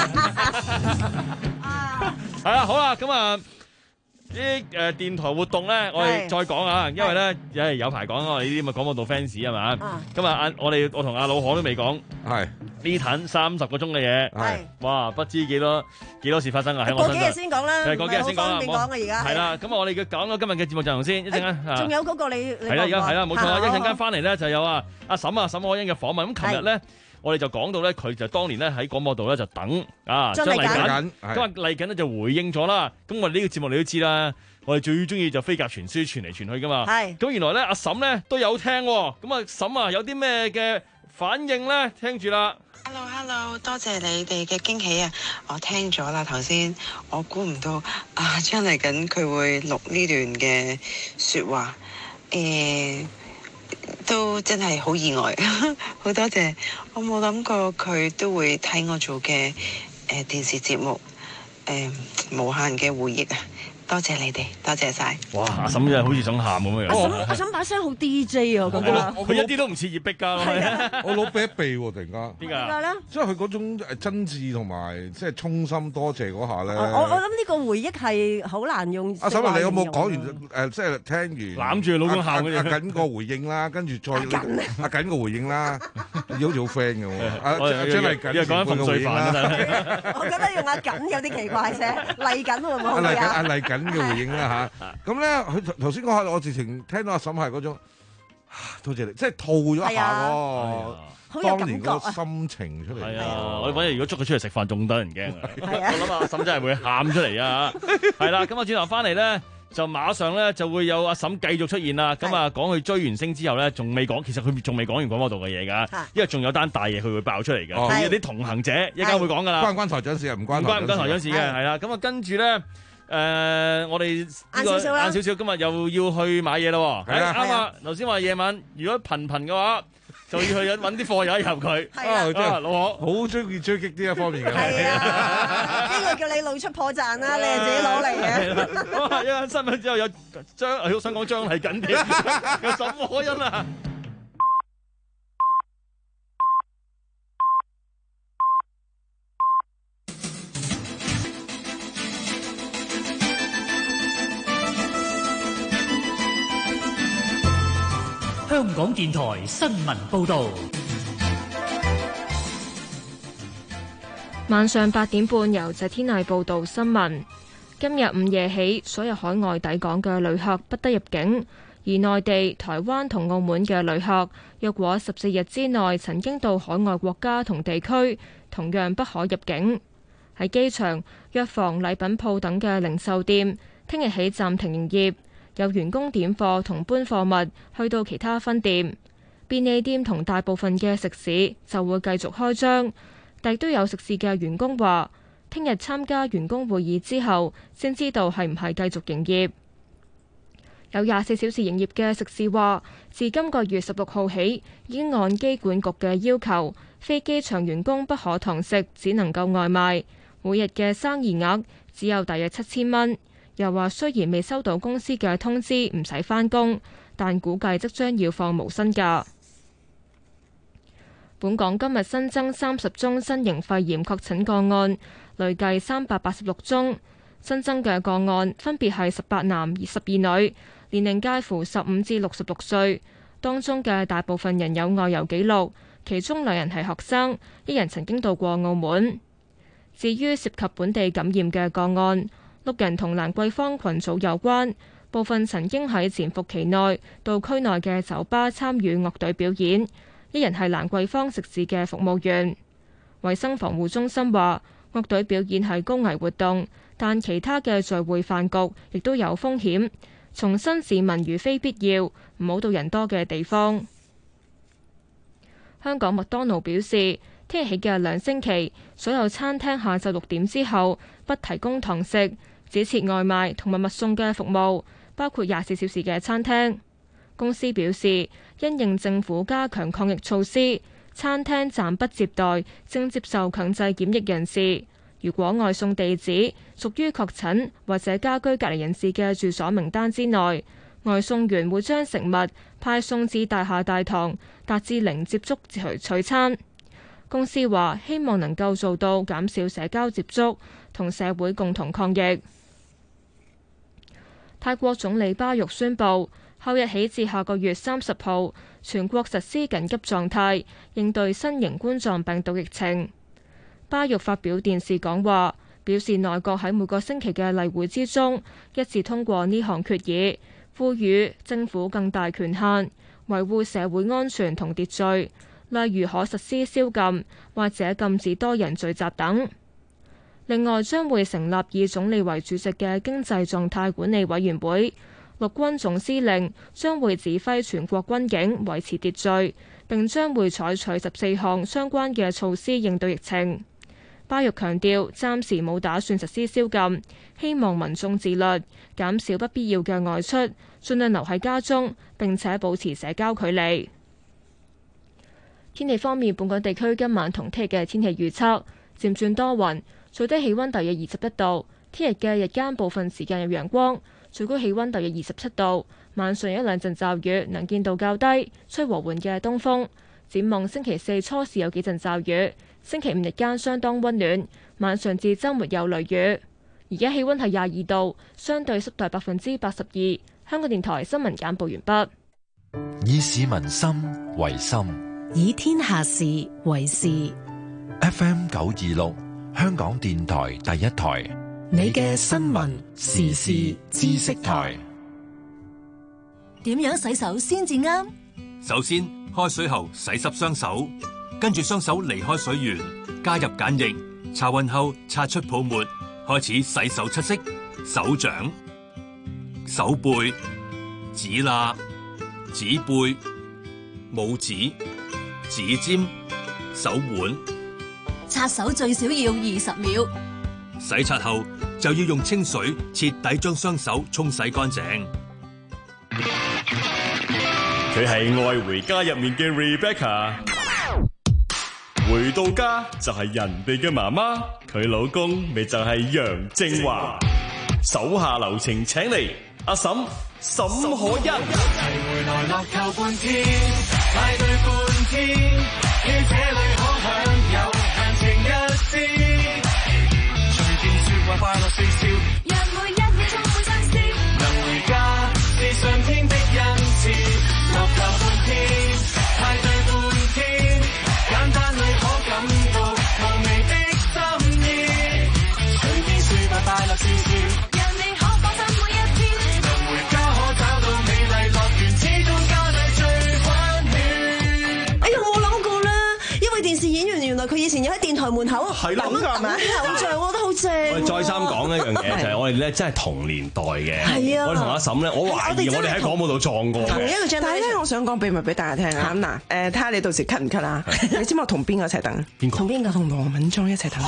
Speaker 12: 啦。係啦，好啦，咁啊。啲誒電台活動咧，我哋再講啊，因為咧誒有排講我哋呢啲咪廣播道 fans 係嘛，今日阿我哋我同阿老何都未講，係呢壇三十個鐘嘅嘢，係哇不知幾多幾多事發生啊喺我身上。過幾日先講啦，係過幾日先講啦，講嘅而家係啦，咁啊我哋嘅講咗今日嘅節目陣容先，一陣間
Speaker 14: 仲有嗰個你
Speaker 12: 係啦而家係啦冇錯啦，一陣間翻嚟咧就有啊阿嬸啊沈可欣嘅訪問，咁琴日咧。我哋就講到咧，佢就當年咧喺廣播道咧就等啊張麗瑾，咁啊麗瑾咧就回應咗啦。咁我哋呢個節目你都知啦，我哋最中意就飛鴿傳書傳嚟傳去噶嘛。係。咁原來咧阿嬸咧都有聽，咁啊嬸啊有啲咩嘅反應咧？聽住啦。
Speaker 15: Hello Hello， 多謝你哋嘅驚喜啊！我聽咗啦，頭先我估唔到啊張麗瑾佢會錄呢段嘅説話，誒、欸。都真係好意外，好多謝！我冇諗過佢都會睇我做嘅誒、呃、電視節目，誒、呃、無限嘅回憶啊！多謝你哋，多謝晒！
Speaker 12: 哇！阿嬸真係好似想喊咁樣。
Speaker 14: 阿嬸阿嬸把聲好 D J 啊，我覺得。
Speaker 12: 佢一啲都唔似葉碧嘉。
Speaker 13: 我老鼻一鼻喎，突然間。
Speaker 12: 點解咧？
Speaker 13: 即係佢嗰種真摯同埋即係衷心多謝嗰下咧。
Speaker 14: 我我諗呢個回憶係好難用。
Speaker 13: 阿嬸啊，你有冇講完誒？即係聽完
Speaker 12: 攬住老公喊嘅
Speaker 13: 阿緊個回應啦，跟住再阿緊個回應啦，好似好 friend 嘅喎。阿張麗瑾講緊粉碎飯啦。
Speaker 14: 我覺得用阿緊有啲奇怪啫，麗瑾會唔會好啲啊？
Speaker 13: 阿麗瑾嘅回應啦嚇，咁咧佢頭先嗰下我直情聽到阿嬸係嗰種，多謝你，即係吐咗一下喎，當年嗰個心情出嚟。係啊，
Speaker 12: 我揾日如果捉佢出嚟食飯，仲得人驚啊！我諗阿嬸真係會喊出嚟啊！係啦，咁啊轉頭翻嚟咧，就馬上咧就會有阿嬸繼續出現啦。咁啊講佢追完星之後咧，仲未講，其實佢仲未講完廣播道嘅嘢㗎，因為仲有單大嘢佢會爆出嚟㗎，有啲同行者一陣間會講㗎啦。
Speaker 13: 關唔關台長事啊？唔關，
Speaker 12: 唔關唔關台長事嘅，係啦。咁啊跟住咧。誒、呃，我哋晏少少啦，晏少少，今日又要去買嘢咯。係啊，啱啊。頭先話夜晚如果頻頻嘅話， 就要去揾啲貨友入佢。
Speaker 13: 啊，真係
Speaker 12: 老何
Speaker 13: 好中意追擊呢一方面嘅。
Speaker 14: 係啊，呢個叫你露出破綻啦，你係自己攞嚟嘅。
Speaker 12: 哇！一間新聞之後有張，我想講張麗緊啲，有什麼因啊？
Speaker 16: 香港電台新聞報導。
Speaker 1: 晚上八點半，由謝天麗報道新聞。今日午夜起，所有海外抵港嘅旅客不得入境，而內地、台灣同澳門嘅旅客，若果十四日之內曾經到海外國家同地區，同樣不可入境。喺機場、藥房、禮品鋪等嘅零售店，聽日起暫停營業。有員工點貨同搬貨物去到其他分店，便利店同大部分嘅食肆就會繼續開張，但亦都有食肆嘅員工話，聽日參加員工會議之後，先知道係唔係繼續營業。有廿四小時營業嘅食肆話，自今個月十六號起，已經按機管局嘅要求，非機場員工不可堂食，只能夠外賣，每日嘅生意額只有大約七千蚊。又話雖然未收到公司嘅通知唔使返工，但估計即將要放無薪假。本港今日新增三十宗新型肺炎確診個案，累計三百八十六宗。新增嘅個案分別係十八男十二女，年齡介乎十五至六十六歲。當中嘅大部分人有外遊記錄，其中兩人係學生，一人曾經到過澳門。至於涉及本地感染嘅個案，六人同蘭桂坊群組有關，部分曾經喺潛伏期內到區內嘅酒吧參與樂隊表演，一人係蘭桂坊食肆嘅服務員。衛生防護中心話，樂隊表演係高危活動，但其他嘅聚會飯局亦都有風險，重申市民如非必要唔好到人多嘅地方。香港麥當勞表示，聽日起嘅兩星期，所有餐廳下晝六點之後不提供堂食，只設外賣同埋物送嘅服務，包括廿四小時嘅餐廳。公司表示，因應政府加強抗疫措施，餐廳暫不接待正接受強制檢疫人士。如果外送地址屬於確診或者家居隔離人士嘅住所名單之內，外送員會將食物派送至大廈大堂，達至零接觸取取餐。公司話希望能夠做到減少社交接觸，同社會共同抗疫。泰國總理巴育宣布，後日起至下個月三十號，全國實施緊急狀態，應對新型冠狀病毒疫情。巴育發表電視講話，表示內閣喺每個星期嘅例會之中，一致通過呢項決議，賦予政府更大權限，維護社會安全同秩序。例如可實施宵禁或者禁止多人聚集等。另外將會成立以總理為主席嘅經濟狀態管理委員會，陸軍總司令將會指揮全國軍警維持秩序，並將會採取十四項相關嘅措施應對疫情。巴育強調暫時冇打算實施宵禁，希望民眾自律，減少不必要嘅外出，盡量留喺家中，並且保持社交距離。天氣方面，本港地區今晚同聽日嘅天氣預測漸轉多雲，最低氣溫大約二十一度。聽日嘅日間部分時間有陽光，最高氣溫大約二十七度。晚上有一兩陣驟雨，能見度較低，吹和緩嘅東風。展望星期四初時有幾陣驟雨，星期五日間相當溫暖，晚上至週末有雷雨。而家氣溫係廿二度，相對濕度百分之八十二。香港電台新聞簡報完畢。
Speaker 4: 以市民心為心，
Speaker 7: 以天下事為事。
Speaker 4: F M 九二六，香港電台第一台，
Speaker 5: 你嘅新聞時事知識台。
Speaker 6: 點樣洗手先至啱？
Speaker 17: 首先，開水後洗濕雙手，跟住雙手離開水源，加入鹼液，擦勻後擦出泡沫，開始洗手七式：手掌、手背、指罅、指背、拇指、指尖、手腕。
Speaker 6: 擦手最少要二十秒。
Speaker 17: 洗刷後就要用清水徹底將雙手沖洗乾淨。
Speaker 18: 佢係《愛回家》入面嘅 Rebecca。回到家就係人哋嘅媽媽，佢老公咪就係楊正華。手下留情，請嚟阿嬸沈可欣。
Speaker 11: 回來樂透半天，派對半天，於這裏可享有閒情一絲，隨便説話快樂笑笑，讓每一秒充滿新鮮。能回家是上天的恩賜，樂透半天，派對半天，簡單裏可感到無微的心意，隨便説話快樂笑笑。
Speaker 14: 佢以前又喺電台門口，
Speaker 12: 係啦，
Speaker 14: 咁咪偶像，我覺得好正。
Speaker 12: 我哋再三講一樣嘢，就係我哋咧真係同年代嘅。
Speaker 14: 係啊，
Speaker 12: 我哋同阿嬸咧，我懷疑我哋喺廣播度撞過嘅。
Speaker 19: 同一個張，但係咧，我想講秘密俾大家聽啊！咁嗱，誒睇下你到時咳唔咳啦？你知唔知我同邊個一齊等？
Speaker 12: 邊個？
Speaker 14: 同邊個？
Speaker 19: 同羅敏莊一齊等。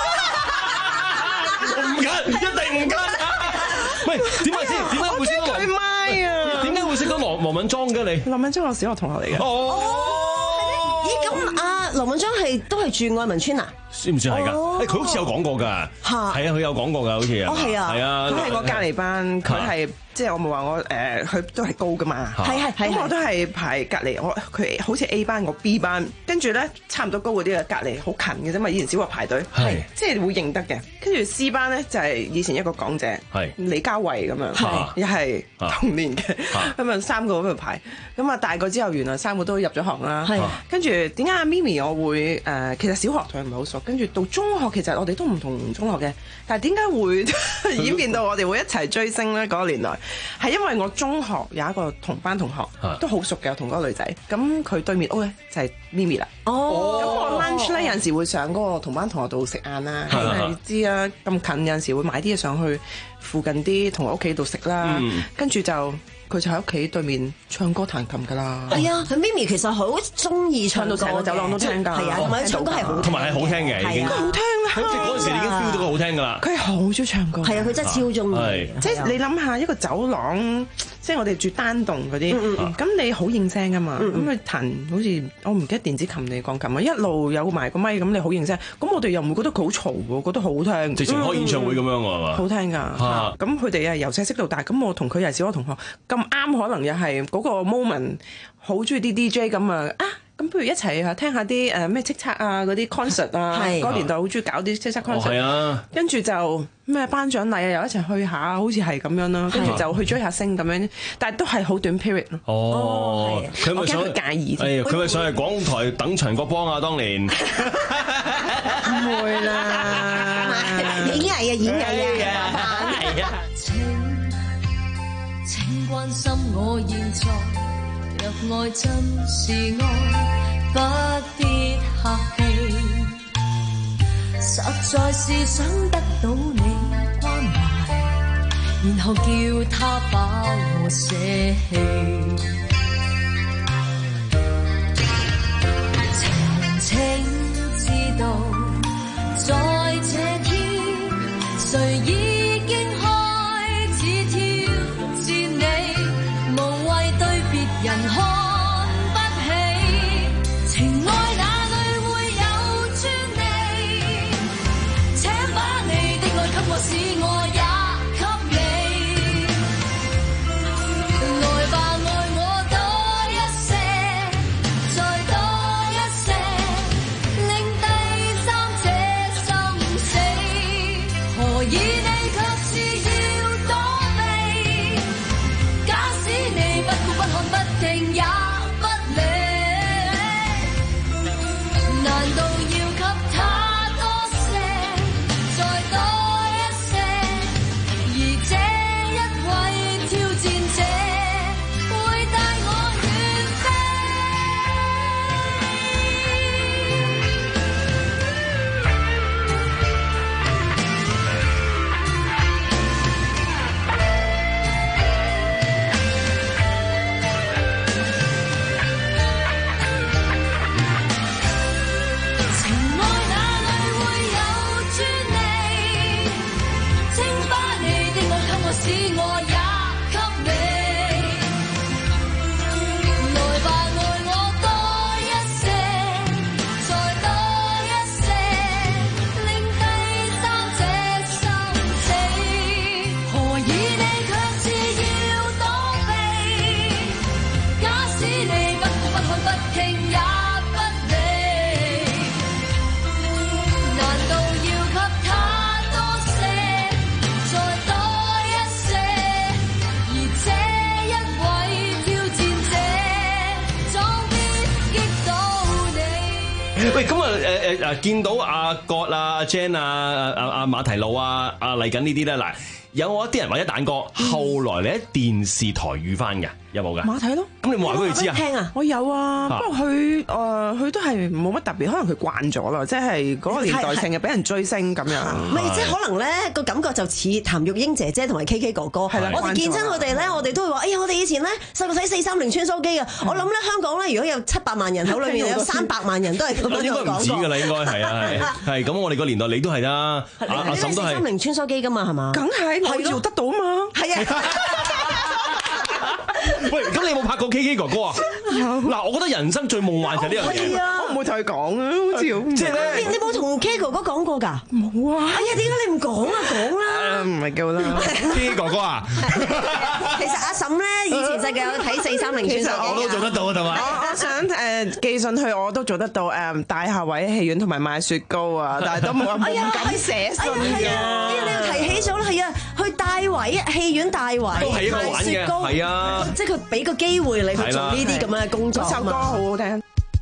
Speaker 12: 唔咳，一定唔咳。喂，點解先？點解會識到羅？
Speaker 19: 佢咪啊？
Speaker 12: 點解會識到羅羅敏莊嘅你？
Speaker 19: 羅敏莊我小學同學嚟嘅。
Speaker 14: 哦。咦，咁阿羅敏莊係都係住愛民村啊？
Speaker 12: 算唔算係㗎？誒，佢好似有講過㗎。係啊，佢有講過㗎，好似啊。
Speaker 14: 哦，係啊。
Speaker 12: 係啊。
Speaker 19: 佢係我隔離班，佢係即係我冇話我誒，佢都係高㗎嘛。
Speaker 14: 係係係。
Speaker 19: 咁我都係排隔離，我佢好似 A 班，我 B 班，跟住咧差唔多高嗰啲啊，隔離好近嘅啫嘛。以前小學排隊，係即係會認得嘅。跟住 C 班咧就係以前一個港姐，係李嘉慧咁樣，又係同年嘅，咁啊三個喺度排。咁啊大個之後，原來三個都入咗行啦。係。跟住點解阿咪咪我會誒？其實小學同佢唔係好熟，跟住到中學其實我哋都唔同中學嘅，但係點解會演變到我哋會一齊追星咧？嗰個年代係因為我中學有一個同班同學都好熟嘅，同嗰個女仔，咁佢對面屋咧就係咪咪啦。哦，咁我 lunch 咧有陣時會上嗰個同班同學度食晏啦，你知啊，咁近有陣時會買啲嘢上去附近啲同學屋企度食啦，跟住就。佢就喺屋企對面唱歌彈琴㗎啦。
Speaker 14: 係啊，佢咪咪其實好中意唱到成個走廊都聽㗎。係啊，同埋唱歌係好，
Speaker 12: 同埋係好聽嘅，已經
Speaker 19: 好聽啦。
Speaker 12: 即係嗰陣時已經 feel 到佢好聽㗎啦。
Speaker 19: 佢好中意唱歌。
Speaker 14: 係啊，佢真係超中意。
Speaker 19: 即係你諗下一個走廊，即係我哋住單棟嗰啲，咁你好應聲㗎嘛。咁佢彈好似我唔記得電子琴定鋼琴啊，一路有埋個咪咁，你好應聲。咁我哋又唔會覺得佢好嘈喎，覺得好聽。
Speaker 12: 直情開演唱會咁樣喎，係嘛？
Speaker 19: 好聽㗎。咁佢哋係由細識到大，咁我同佢又係小學同學，咁啱可能又係嗰個 moment 好中意啲 D J 咁啊啊！咁不如一齊啊聽下啲誒咩叱咤啊嗰啲 concert 啊，嗰年代好中意搞啲叱咤 concert。啊，跟住就咩頒獎禮啊，又一齊去下，好似係咁樣啦。跟住就去追下星咁樣，但係都係好短 period 咯。
Speaker 12: 哦，佢咪想
Speaker 19: 介意？
Speaker 12: 佢咪上嚟廣台等陳國邦啊？當年
Speaker 19: 唔會啦，
Speaker 14: 演藝啊，演藝啊，
Speaker 11: 係啊。請關心我現在，若愛真是愛，不必客氣。實在是想得到你關懷，然後叫他把我捨棄。情人請知道，在這天誰已經開始挑戰你，無謂對別人看不起，情愛哪裏會有專利？請把你的愛給我，使我也給你，來吧愛我。
Speaker 20: 喂，咁啊誒誒誒，見到阿葛啊、阿 Jen 啊、阿阿馬提路啊、阿嚟緊呢啲咧，嗱，有冇一啲人或者蛋哥，後來你喺電視台遇翻嘅？有冇嘅？
Speaker 19: 馬睇咯，
Speaker 20: 咁你冇話俾佢知啊？
Speaker 14: 聽啊，
Speaker 19: 我有啊，不過佢誒佢都係冇乜特別，可能佢慣咗啦，即係嗰個年代成日俾人追星咁樣。
Speaker 14: 唔係，即係可能咧個感覺就似譚玉英姐姐同埋 K K 哥哥。係啦，我哋見親佢哋咧，我哋都會話：哎呀，我哋以前咧細個睇四三零穿梭機啊！我諗咧香港咧，如果有七百萬人口裏面有三百萬人都係咁樣講過。
Speaker 20: 應該唔止㗎啦，應該係啊，係係咁，我哋個年代你都係啦，阿阿嬸都係四三
Speaker 14: 零穿梭機㗎嘛，係嘛？
Speaker 19: 梗係我做得到嘛，係啊。
Speaker 20: 喂，咁你有冇拍過 K K 哥哥啊？嗱，我覺得人生最夢幻就係呢樣嘢。
Speaker 19: 我唔會同佢講啊，好似好
Speaker 20: 即係咧，
Speaker 14: 你你冇同 K 哥哥講過㗎？
Speaker 19: 冇啊！
Speaker 14: 哎呀，點解你唔講啊？講啦！
Speaker 19: 唔係夠啦
Speaker 20: ，K 哥哥啊！
Speaker 14: 其實阿嬸咧以前細個有睇四三零穿梭機，
Speaker 20: 我都做得到啊，同埋
Speaker 19: 我想誒寄信去，我都做得到誒，大廈位戲院同埋買雪糕啊，但係都冇冇敢寫信嘅。
Speaker 14: 你又提起咗啦，係啊，去大圍戲院大圍
Speaker 20: 都係一個玩嘅，係啊，
Speaker 14: 即係佢俾個機會你去做呢啲咁樣嘅工作。
Speaker 19: 首歌好好聽。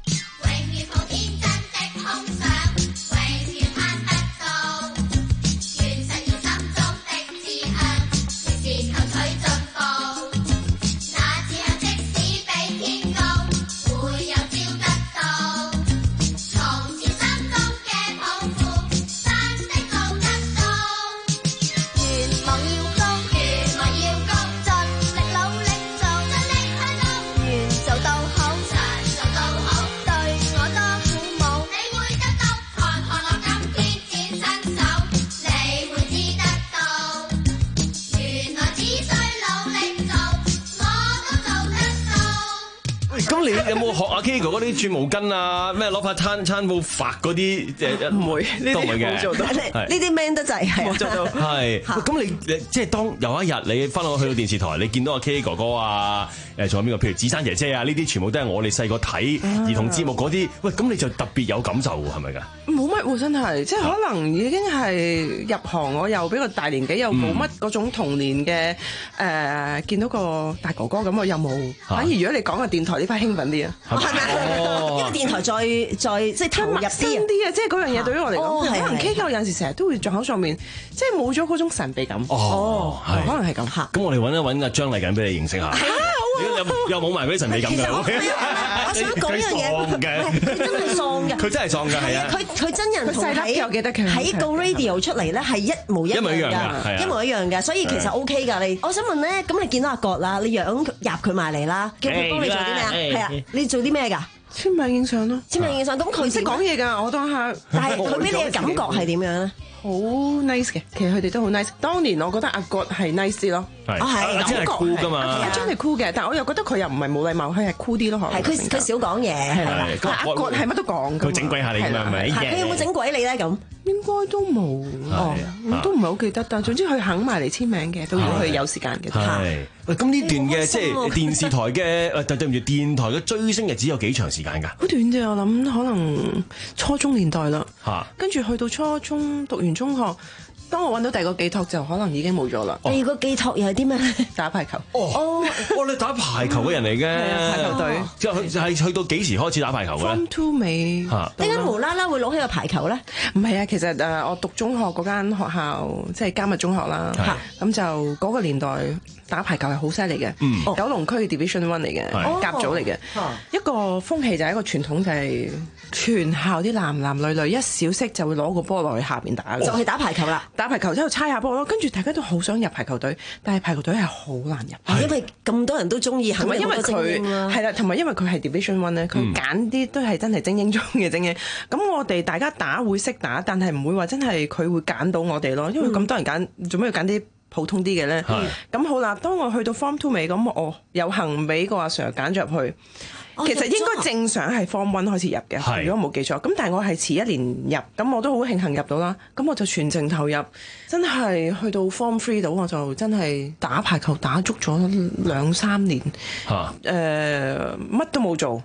Speaker 20: 咁你有冇學阿 K 哥嗰啲轉毛巾啊？咩攞塊餐餐布發嗰啲誒？
Speaker 19: 唔會，呢啲冇做到。
Speaker 14: 呢啲 man 得滯，係
Speaker 19: 冇做到。
Speaker 20: 係。咁你你即係當有一日你翻到去到電視台，你見到阿 K 哥哥啊，誒仲有邊個？譬如子珊姐姐啊，呢啲全部都係我哋細個睇兒童節目嗰啲。喂，咁你就特別有感受喎，係咪㗎？
Speaker 19: 冇乜喎，真係，即係可能已經係入行，我又比較大年紀，又冇乜嗰種童年嘅誒，見到個大哥哥咁，我又冇。反而如果你講個電台呢塊興奮啲啊，係咪？
Speaker 14: 因為電台再再即係投入啲
Speaker 19: 啊，即係嗰樣嘢對於我嚟講，可能 K K 有陣時成日都會撞口上面，即係冇咗嗰種神秘感。
Speaker 20: 哦，
Speaker 19: 可能係咁。
Speaker 20: 咁我哋揾一揾阿張麗緊俾你認識下。又冇埋嗰啲神秘感嘅。
Speaker 14: 我想講一樣嘢，佢真係喪嘅。
Speaker 20: 佢真係喪㗎，係啊。
Speaker 14: 佢佢真人同喺
Speaker 19: 我記得佢
Speaker 14: 喺個 radio 出嚟咧係一模一樣㗎，一模一樣嘅，所以其實 OK 㗎。你我想問咧，咁你見到阿葛啦，你養入佢埋嚟啦，叫佢幫你做啲咩啊？係啊，你做啲咩㗎？
Speaker 19: 簽名影相咯，
Speaker 14: 簽名影相。咁佢
Speaker 19: 識講嘢㗎，我當下。
Speaker 14: 但係佢俾你嘅感覺係點樣咧？
Speaker 19: 好 nice 嘅，其實佢哋都好 nice。當年我覺得阿葛係 nice 啲咯，
Speaker 20: 係阿張係 cool 㗎嘛，
Speaker 19: 阿張係 cool 嘅，但係我又覺得佢又唔係冇禮貌，佢係 cool 啲咯，
Speaker 14: 係佢佢少講嘢，係啦。
Speaker 19: 阿葛係乜都講，
Speaker 20: 佢整鬼下你㗎嘛，係咪？
Speaker 14: 佢有冇整鬼你咧？咁
Speaker 19: 應該都冇，哦，我都唔係好記得，但係總之佢肯埋嚟簽名嘅，都要佢有時間嘅。
Speaker 20: 係，喂，咁呢段嘅即係電視台嘅誒對對唔住電台嘅追星日子有幾長時間㗎？
Speaker 19: 好短啫，我諗可能初中年代啦，
Speaker 20: 嚇，
Speaker 19: 跟住去到初中讀完中學。當我揾到第二個寄託就可能已經冇咗啦。
Speaker 14: 第二個寄託又係啲咩？
Speaker 19: 打排球。
Speaker 20: 哦哦，你打排球嘅人嚟嘅。
Speaker 19: 排球隊。
Speaker 20: 之後係去到幾時開始打排球嘅
Speaker 19: Form Two 尾。
Speaker 14: 點解無啦啦會攞起個排球咧？
Speaker 19: 唔係啊，其實誒我讀中學嗰間學校即係迦密中學啦。咁就嗰個年代打排球係好犀利嘅。九龍區 Division One 嚟嘅，甲組嚟嘅。一個風氣就係一個傳統，就係全校啲男男女女一小息就會攞個波落去下邊打。
Speaker 14: 就係打排球啦。
Speaker 19: 打排球之後猜下波咯，跟住大家都好想入排球隊，但係排球隊係好難入，
Speaker 14: 因為咁多人都中意，
Speaker 19: 同埋因為佢係啦，同埋因為佢係 Division One 咧，佢揀啲都係真係精英中嘅精英。咁我哋大家打會識打，但係唔會話真係佢會揀到我哋咯，因為咁多人揀，做咩要揀啲普通啲嘅咧？咁好啦，當我去到 Form Two 尾，咁我有幸俾個阿 Sir 揀咗入去。其實應該正常係 Form One 開始入嘅，如果冇記錯。咁但係我係遲一年入，咁我都好慶幸入到啦。咁我就全程投入，真係去到 Form Three 度，我就真係打排球打足咗兩三年。嚇！誒，乜都冇做，嚇！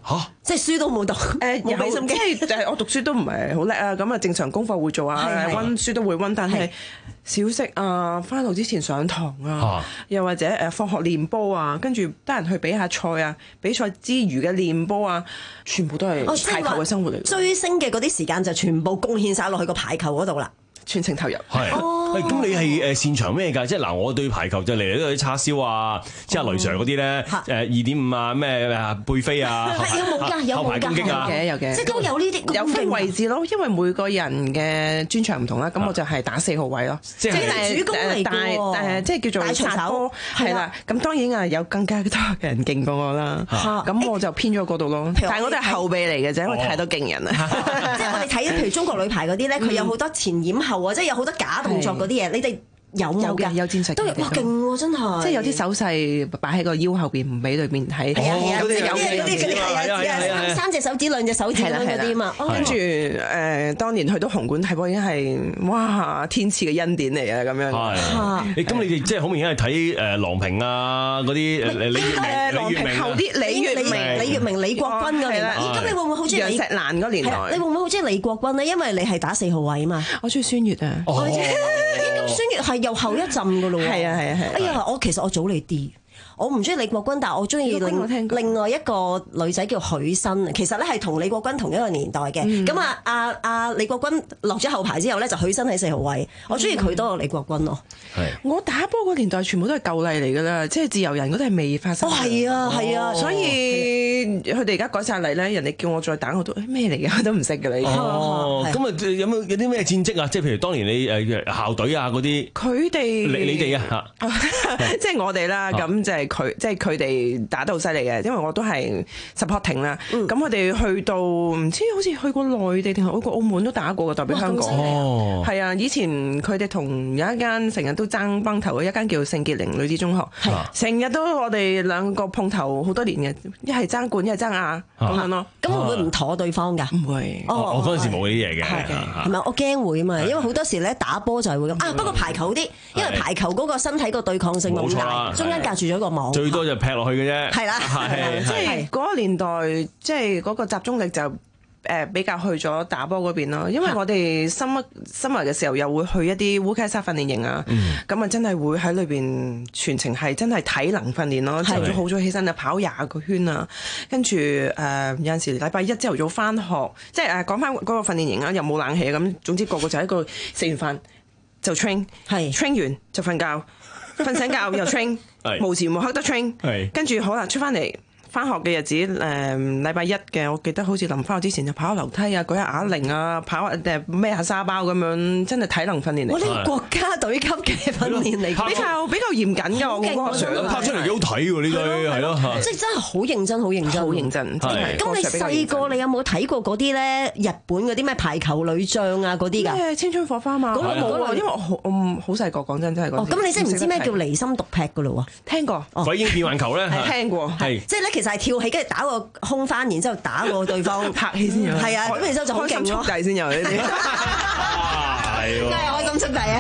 Speaker 14: 即係書都冇讀，誒冇俾心機。
Speaker 19: 即係我讀書都唔係好叻啊，咁啊正常功課會做啊，溫書都會溫，但係小息啊，翻學之前上堂啊，又或者誒放學練波啊，跟住得閒去比下賽啊，比賽之餘嘅練波啊，全部都係排球嘅生活嚟。
Speaker 14: 追星嘅嗰啲時間就全部貢獻晒落去個排球嗰度啦。
Speaker 19: 全程投入。
Speaker 20: 係，咁你係誒擅長咩㗎？即係嗱，我對排球就嚟嚟都啲叉燒啊，即係雷 Sir 嗰啲咧，誒二點五啊，咩啊背飛啊，
Speaker 14: 有冇㗎？有冇㗎？
Speaker 19: 有嘅有嘅，
Speaker 14: 即係都有呢啲
Speaker 19: 有分位置咯。因為每個人嘅專長唔同啦，咁我就係打四號位咯，
Speaker 14: 即係主攻嚟嘅喎，
Speaker 19: 即係叫做殺波係啦。咁當然啊，有更加多嘅人勁過我啦，咁我就偏咗嗰度咯。但係我都係後備嚟嘅啫，因為太多勁人啦。
Speaker 14: 即係我哋睇譬如中國女排嗰啲咧，佢有好多前掩後啊，即係有好多假動作嗰啲嘢，你哋有冇㗎？
Speaker 19: 有戰術
Speaker 14: 都哇勁喎，真係！
Speaker 19: 即係有啲手勢擺喺個腰後邊，唔俾對面睇。
Speaker 14: 係啊係啊，
Speaker 19: 嗰啲
Speaker 14: 嗰啲係啊，三隻手指兩隻手指嗰啲嘛。
Speaker 19: 跟住誒，當年去到紅館睇波已經係哇天賜嘅恩典嚟啊！咁樣。
Speaker 20: 係。咁你哋即係好明顯係睇誒郎平啊嗰啲李李月明、李月明
Speaker 19: 後啲李月明、
Speaker 14: 李月明、李國君嗰年代。咦？咁你會唔會好中意
Speaker 19: 楊石蘭嗰年代？
Speaker 14: 你會唔會好中意李國君咧？因為你係打四號位啊嘛。
Speaker 19: 我中意孫悅啊。
Speaker 14: 咁孫悅係又後一陣噶咯喎。
Speaker 19: 係啊係啊係。
Speaker 14: 哎呀，我其實我早你啲。我唔中意李國君，但係我中意另另外一個女仔叫許昕，其實咧係同李國君同一個年代嘅。咁啊，阿阿李國君落咗後排之後咧，就許昕喺四號位。我中意佢多過李國君咯。
Speaker 19: 我打波個年代全部都係舊例嚟㗎啦，即係自由人嗰啲係未發生。
Speaker 14: 哦，係啊，係啊，
Speaker 19: 所以佢哋而家改晒例咧，人哋叫我再打我都咩嚟嘅，我都唔識㗎啦。
Speaker 20: 哦，咁啊有冇有啲咩戰績啊？即係譬如當年你誒校隊啊嗰啲，
Speaker 19: 佢哋
Speaker 20: 你你哋啊嚇，
Speaker 19: 即係我哋啦，咁就係。佢即係佢哋打得好犀利嘅，因為我都係 supporting 啦。咁佢哋去到唔知好似去過內地定係去過澳門都打過嘅，代表香港。哦，係啊！以前佢哋同有一間成日都爭崩頭嘅一間叫聖傑靈女子中學，成日都我哋兩個碰頭好多年嘅，一係爭冠，一係爭亞咁樣咯。
Speaker 14: 咁會唔會唔妥對方㗎？
Speaker 19: 唔會。
Speaker 20: 我嗰陣時冇呢啲嘢嘅。
Speaker 14: 係咪？我驚會啊嘛，因為好多時咧打波就係會咁啊。不過排球啲，因為排球嗰個身體個對抗性冇咁大，中間隔住咗個網。
Speaker 20: 最多就劈落去嘅啫，
Speaker 14: 係啦，
Speaker 19: 即係嗰個年代，即係嗰個集中力就誒比較去咗打波嗰邊咯。因為我哋深深入嘅時候，又會去一啲烏卡沙訓練營啊，咁啊真係會喺裏邊全程係真係體能訓練咯，朝早好早起身啊，跑廿個圈啊，跟住誒有陣時禮拜一朝頭早翻學，即係誒講翻嗰個訓練營啊，又冇冷氣咁，總之個個就喺個食完飯就 train， 係 train 完就瞓覺。瞓醒覺又 train， 無時無刻得 train， 跟住好啦出翻嚟翻學嘅日子，誒禮拜一嘅，我記得好似臨翻學之前就跑下樓梯啊，舉下啞鈴啊，跑誒孭下沙包咁樣，真係體能訓練嚟。
Speaker 14: 我哋國家隊級嘅訓練嚟，
Speaker 19: 比較比較嚴謹㗎，我覺得。
Speaker 20: 拍出嚟幾好睇喎呢堆，係咯，
Speaker 14: 即係真係好認真，好認真，
Speaker 19: 好認真。
Speaker 14: 咁你細個你有冇睇過嗰啲咧？日本嗰啲咩排球女將啊嗰啲㗎？
Speaker 19: 咩青春火花嘛？嗰個冇啊，因為我好我好細個，講真真係嗰。
Speaker 14: 哦，咁你識唔知咩叫離心獨劈㗎咯喎？
Speaker 19: 聽過。
Speaker 20: 鬼影變環球咧，
Speaker 19: 聽過。
Speaker 20: 係。
Speaker 14: 即係咧，其實係跳起，跟住打個空翻，然之後打過對方，
Speaker 19: 拍戲先有。
Speaker 14: 係啊，咁然之後就好勁咯。
Speaker 19: 開心速遞先有呢啲。
Speaker 20: 係喎。
Speaker 14: 真係開心速遞啊！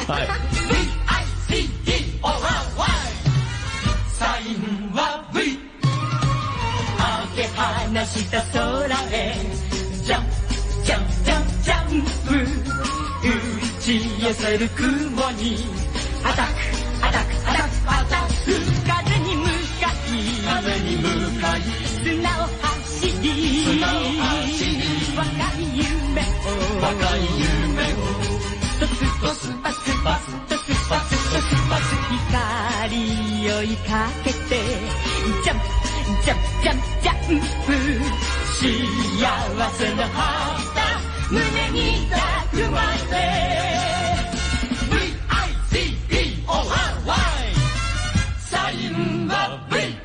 Speaker 11: 追いかけてジャンプジャンプジャンプジャンプ幸せの旗胸に抱くまで ブイアイシーピーオーアールワイ サインは V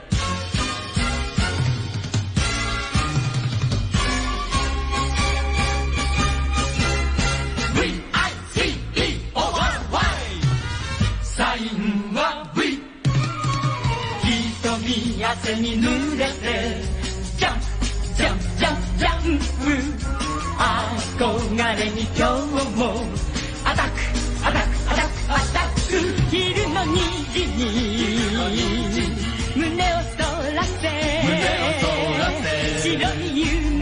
Speaker 11: ブイアイシーピーオーアールワイ サインは V 瞳汗に濡れてジャンプジャンプジャンプジャンプ憧れに今日もアタックアタックアタックアタック昼のにじに胸をそらせ白い夢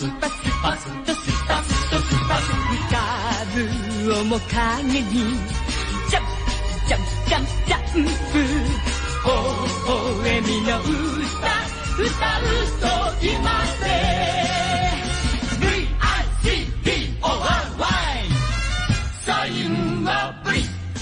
Speaker 11: スパスパスドスパスドスパス光る面影にジャンプジャンプジャンプジャンプ微笑みの歌歌うときまで ブイアイシーピーオーアールワイ サインはブリ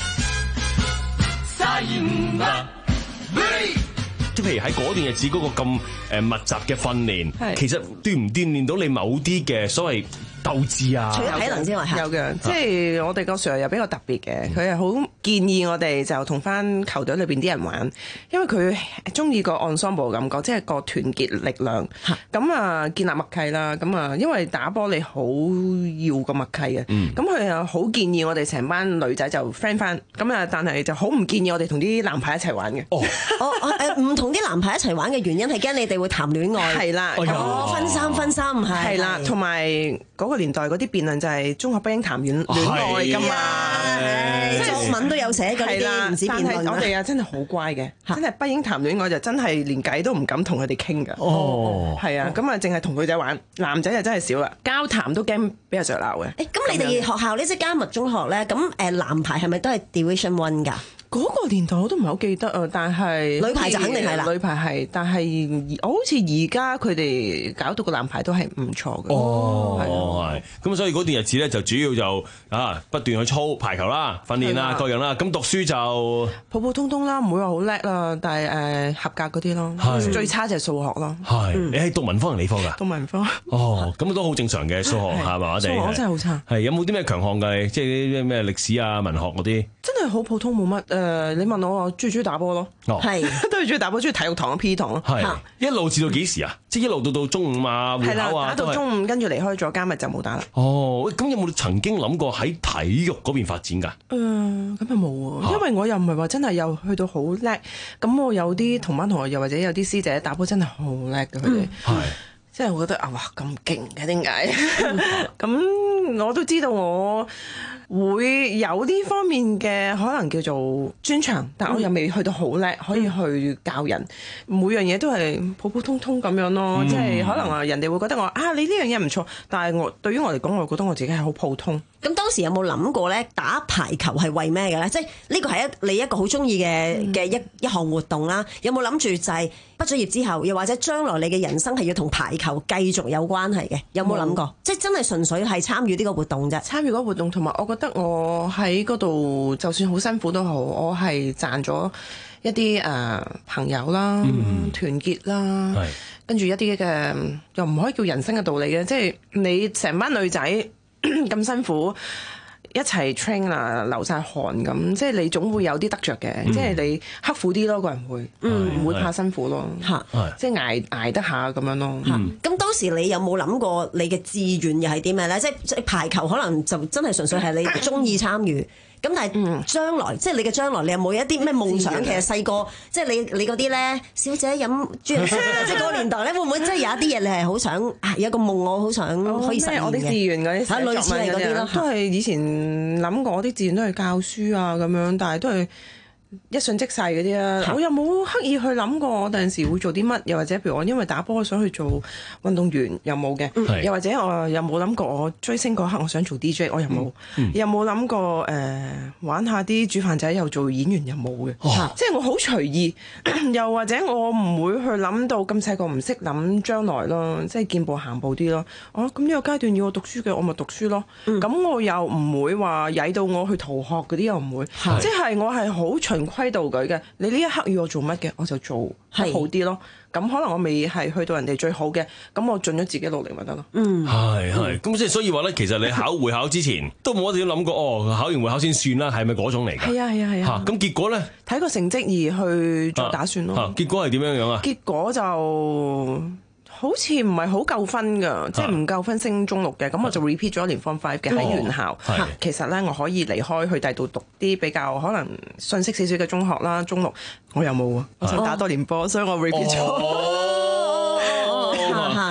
Speaker 11: サインはブリ
Speaker 20: 即係譬如喺嗰段日子嗰個咁誒密集嘅訓練，其實鍛唔鍛鍊到你某啲嘅所謂鬥志啊？
Speaker 14: 除咗體能之外，
Speaker 19: 有嘅，即係我哋個 Sir 又比較特別嘅，佢係好建議我哋就同翻球隊裏邊啲人玩，因為佢中意個 ensemble 感覺，即係個團結力量。咁啊，建立默契啦。咁啊，因為打波你好要個默契嘅。咁佢又好建議我哋成班女仔就 friend 翻。咁啊，但係就好唔建議我哋同啲男排一齊玩嘅。
Speaker 14: 哦，我誒唔同啲男排一齊玩嘅原因係驚你哋會談戀愛。
Speaker 19: 係啦，
Speaker 14: 哦，分三分三唔係。
Speaker 19: 係啦，同埋嗰個年代嗰啲辯論就係中學不應談戀戀愛㗎嘛，
Speaker 14: 即係作文都有寫嗰啲唔止辯論。
Speaker 19: 但係我哋啊真係好乖嘅，真係不應談戀愛就真係連偈都唔敢同佢哋傾㗎。哦，係啊，咁啊淨係同女仔玩，男仔就真係少啦，交談都驚俾阿 Sir 鬧嘅。
Speaker 14: 誒，咁你哋學校呢即係迦密中學咧，咁誒男排係咪都係 Division One 㗎？
Speaker 19: 嗰個年代我都唔係好記得啊，但係
Speaker 14: 女排就肯定係啦，
Speaker 19: 女排係，但係我好似而家佢哋搞到個男排都係唔錯嘅。
Speaker 20: 哦，係，咁所以嗰段日子咧就主要就啊不斷去操排球啦、訓練啦、各樣啦。咁讀書就
Speaker 19: 普普通通啦，唔會話好叻啦，但係誒合格嗰啲咯。最差就係數學咯。
Speaker 20: 係，你係讀文科定理科㗎？
Speaker 19: 讀文科。
Speaker 20: 哦，咁都好正常嘅數學係嘛？我哋
Speaker 19: 數學真係好差。
Speaker 20: 係有冇啲咩強項㗎？即係啲咩歷史啊、文學嗰啲？
Speaker 19: 真係好普通，冇乜。誒，你問我，我中唔中意打波咯？
Speaker 14: 係
Speaker 19: 都係中意打波，中意體育堂、P 堂咯。
Speaker 20: 係一路至到幾時啊？即係一路到到中午啊，會考啊，
Speaker 19: 打到中午，跟住離開咗，加密就冇打啦。
Speaker 20: 哦，咁有冇曾經諗過喺體育嗰邊發展㗎？
Speaker 19: 誒，咁又冇喎，因為我又唔係話真係又去到好叻。咁我有啲同班同學，又或者有啲師姐打波真係好叻嘅，佢哋係。即係我覺得啊，哇咁勁嘅點解？咁我都知道我會有呢方面嘅可能叫做專長，但我又未去到好叻，可以去教人。每樣嘢都係普普通通咁樣咯。嗯、即係可能啊，人哋會覺得我啊，你呢樣嘢唔錯，但係我對於我嚟講，我覺得我自己係好普通。
Speaker 14: 咁當時有冇諗過咧？打排球係為咩嘅咧？即係呢個係一你一個好中意嘅嘅一一項活動啦。有冇諗住就係畢咗業之後，又或者將來你嘅人生係要同排球繼續有關係嘅？有冇諗過？嗯、即係真係純粹係參與呢個活動啫。參與嗰個活動，同埋我覺得我喺嗰度就算好辛苦都好，我係賺咗一啲誒、呃、朋友啦、嗯、團結啦，跟住一啲嘅又唔可以叫人生嘅道理嘅，即係你成班女仔。咁辛苦一齊 train 啦，流晒汗咁，即係你總會有啲得着嘅，嗯、即係你刻苦啲咯，個人會，唔、嗯、會怕辛苦咯，嚇，即係捱捱得下咁樣咯。嚇、嗯，咁當時你有冇諗過你嘅志願又係啲咩咧？即係即係排球可能就真係純粹係你中意參與。咁但係將來，嗯、即係你嘅將來，你有冇一啲咩夢想？其實細個，即係你你嗰啲咧，小姐飲豬油，即係嗰個年代咧，會唔會即係有一啲嘢你係好想，啊、有一個夢我好想可以實現嘅？我啲志願嗰啲，嚇類似係嗰啲咯，都係以前諗過，我啲志願都係教書啊咁樣，但係都係。一瞬即逝嗰啲啦，我又冇刻意去諗過我第陣時會做啲乜，又或者譬如我因為打波想去做運動員又冇嘅，嗯、又或者我又冇諗過我追星嗰刻我想做 D J， 我又冇，嗯、又冇諗過誒、呃、玩下啲煮飯仔又做演員又冇嘅，哦、即係我好隨意，又或者我唔會去諗到咁細個唔識諗將來咯，即係見步行步啲咯。哦，咁呢個階段要我讀書嘅，我咪讀書咯。咁、嗯、我又唔會話曳到我去逃學嗰啲又唔會，是即係我係好循規蹈矩嘅，你呢一刻要我做乜嘅，我就做好啲咯。咁可能我未係去到人哋最好嘅，咁我盡咗自己努力咪得咯。嗯，係係。咁即係所以話咧，其實你考會考之前都冇一定諗過，哦，考完會考先算啦，係咪嗰種嚟㗎？係啊係啊係啊。嚇，咁結果咧，睇個成績而去做打算咯。嚇、啊，結果係點樣樣啊？結果就。好似唔係好夠分㗎，即係唔夠分升中六嘅，咁我就 repeat 咗一年 form five 嘅喺原校。哦、其實咧，我可以離開去第度讀啲比較可能遜色少少嘅中學啦。中六我又冇啊，我想打多年波，哦、所以我 repeat 咗。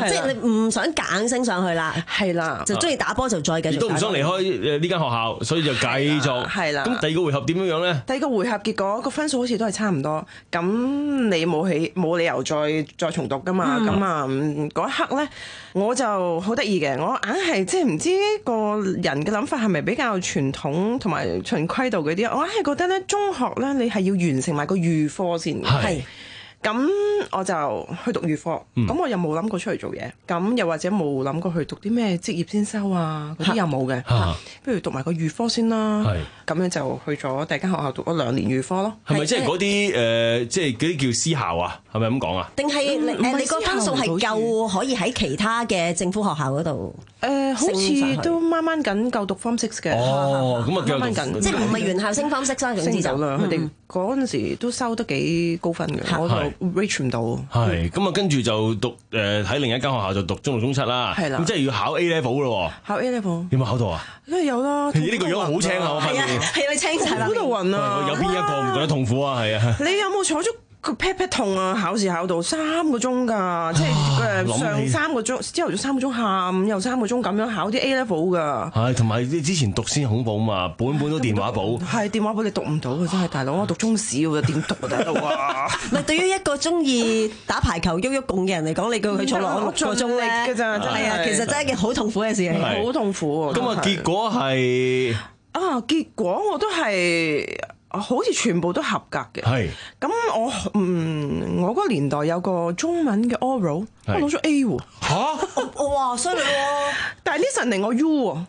Speaker 14: 嘛，即係你唔想夾硬升上去啦，
Speaker 19: 係啦，
Speaker 14: 就中意打波就再繼續。
Speaker 20: 都唔想離開誒呢間學校，所以就繼續。
Speaker 19: 係啦。
Speaker 20: 咁第二個回合點樣樣咧？
Speaker 19: 第二個回合結果個分數好似都係差唔多，咁你冇起冇理由再再重讀噶嘛？咁啊嗰一刻咧，我就好得意嘅，我硬係即係唔知個人嘅諗法係咪比較傳統同埋循規蹈嗰啲，我硬係覺得咧中學咧你係要完成埋個預科先。係。咁我就去讀預科，咁、嗯、我又冇諗過出嚟做嘢，咁又或者冇諗過去讀啲咩職業先修啊，嗰啲又冇嘅，不如讀埋個預科先啦。咁樣就去咗第二間學校讀咗兩年預科咯。
Speaker 20: 係咪即係嗰啲誒，即係嗰啲叫私校啊？係咪咁講啊？
Speaker 14: 定係誒你個分數係夠可以喺其他嘅政府學校嗰度？
Speaker 19: 誒、呃，好似都掹掹緊夠讀 Form Six 嘅。
Speaker 20: 哦，咁啊，
Speaker 19: 掹掹緊，
Speaker 14: 即係唔係原校升 Form Six 啦，總之就
Speaker 19: 啦。佢哋嗰陣時都收得幾高分嘅，我就 reach 唔到。
Speaker 20: 係咁啊，跟住就讀誒喺另一間學校就讀中六中七啦。係啦，咁即係要考 A level 咯。
Speaker 19: 考 A level
Speaker 20: 有冇考到啊？
Speaker 19: 梗係有啦。
Speaker 20: 呢個樣好青啊！我發現
Speaker 14: 係啊，你青晒啦。
Speaker 19: 好到暈啊！
Speaker 20: 有邊一個唔覺得痛苦啊？係啊。
Speaker 19: 你有冇坐足？個 pat pat 痛啊！考試考到三個鐘㗎，即係誒上三個鐘，朝頭早三個鐘，下午又三個鐘咁樣考啲 A level 㗎。
Speaker 20: 係，同埋你之前讀先恐怖嘛，本本都電話簿。
Speaker 19: 係電話簿你讀唔到啊！真係大佬，我讀中史喎，點讀啊大佬啊！
Speaker 14: 唔係對於一個中意打排球、喐喐共嘅人嚟講，你叫佢坐落六個鐘咧，
Speaker 19: 㗎咋，真係
Speaker 14: 啊，其實真係一件好痛苦嘅事嚟，
Speaker 19: 好痛苦。
Speaker 20: 咁啊，結果係
Speaker 19: 啊，結果我都係。好似全部都合格嘅，係咁我嗯，我嗰個年代有個中文嘅 oral， 我攞咗 A 喎，
Speaker 20: 嚇，
Speaker 14: 哇犀利喎！
Speaker 19: 但係 listening 我 U 喎，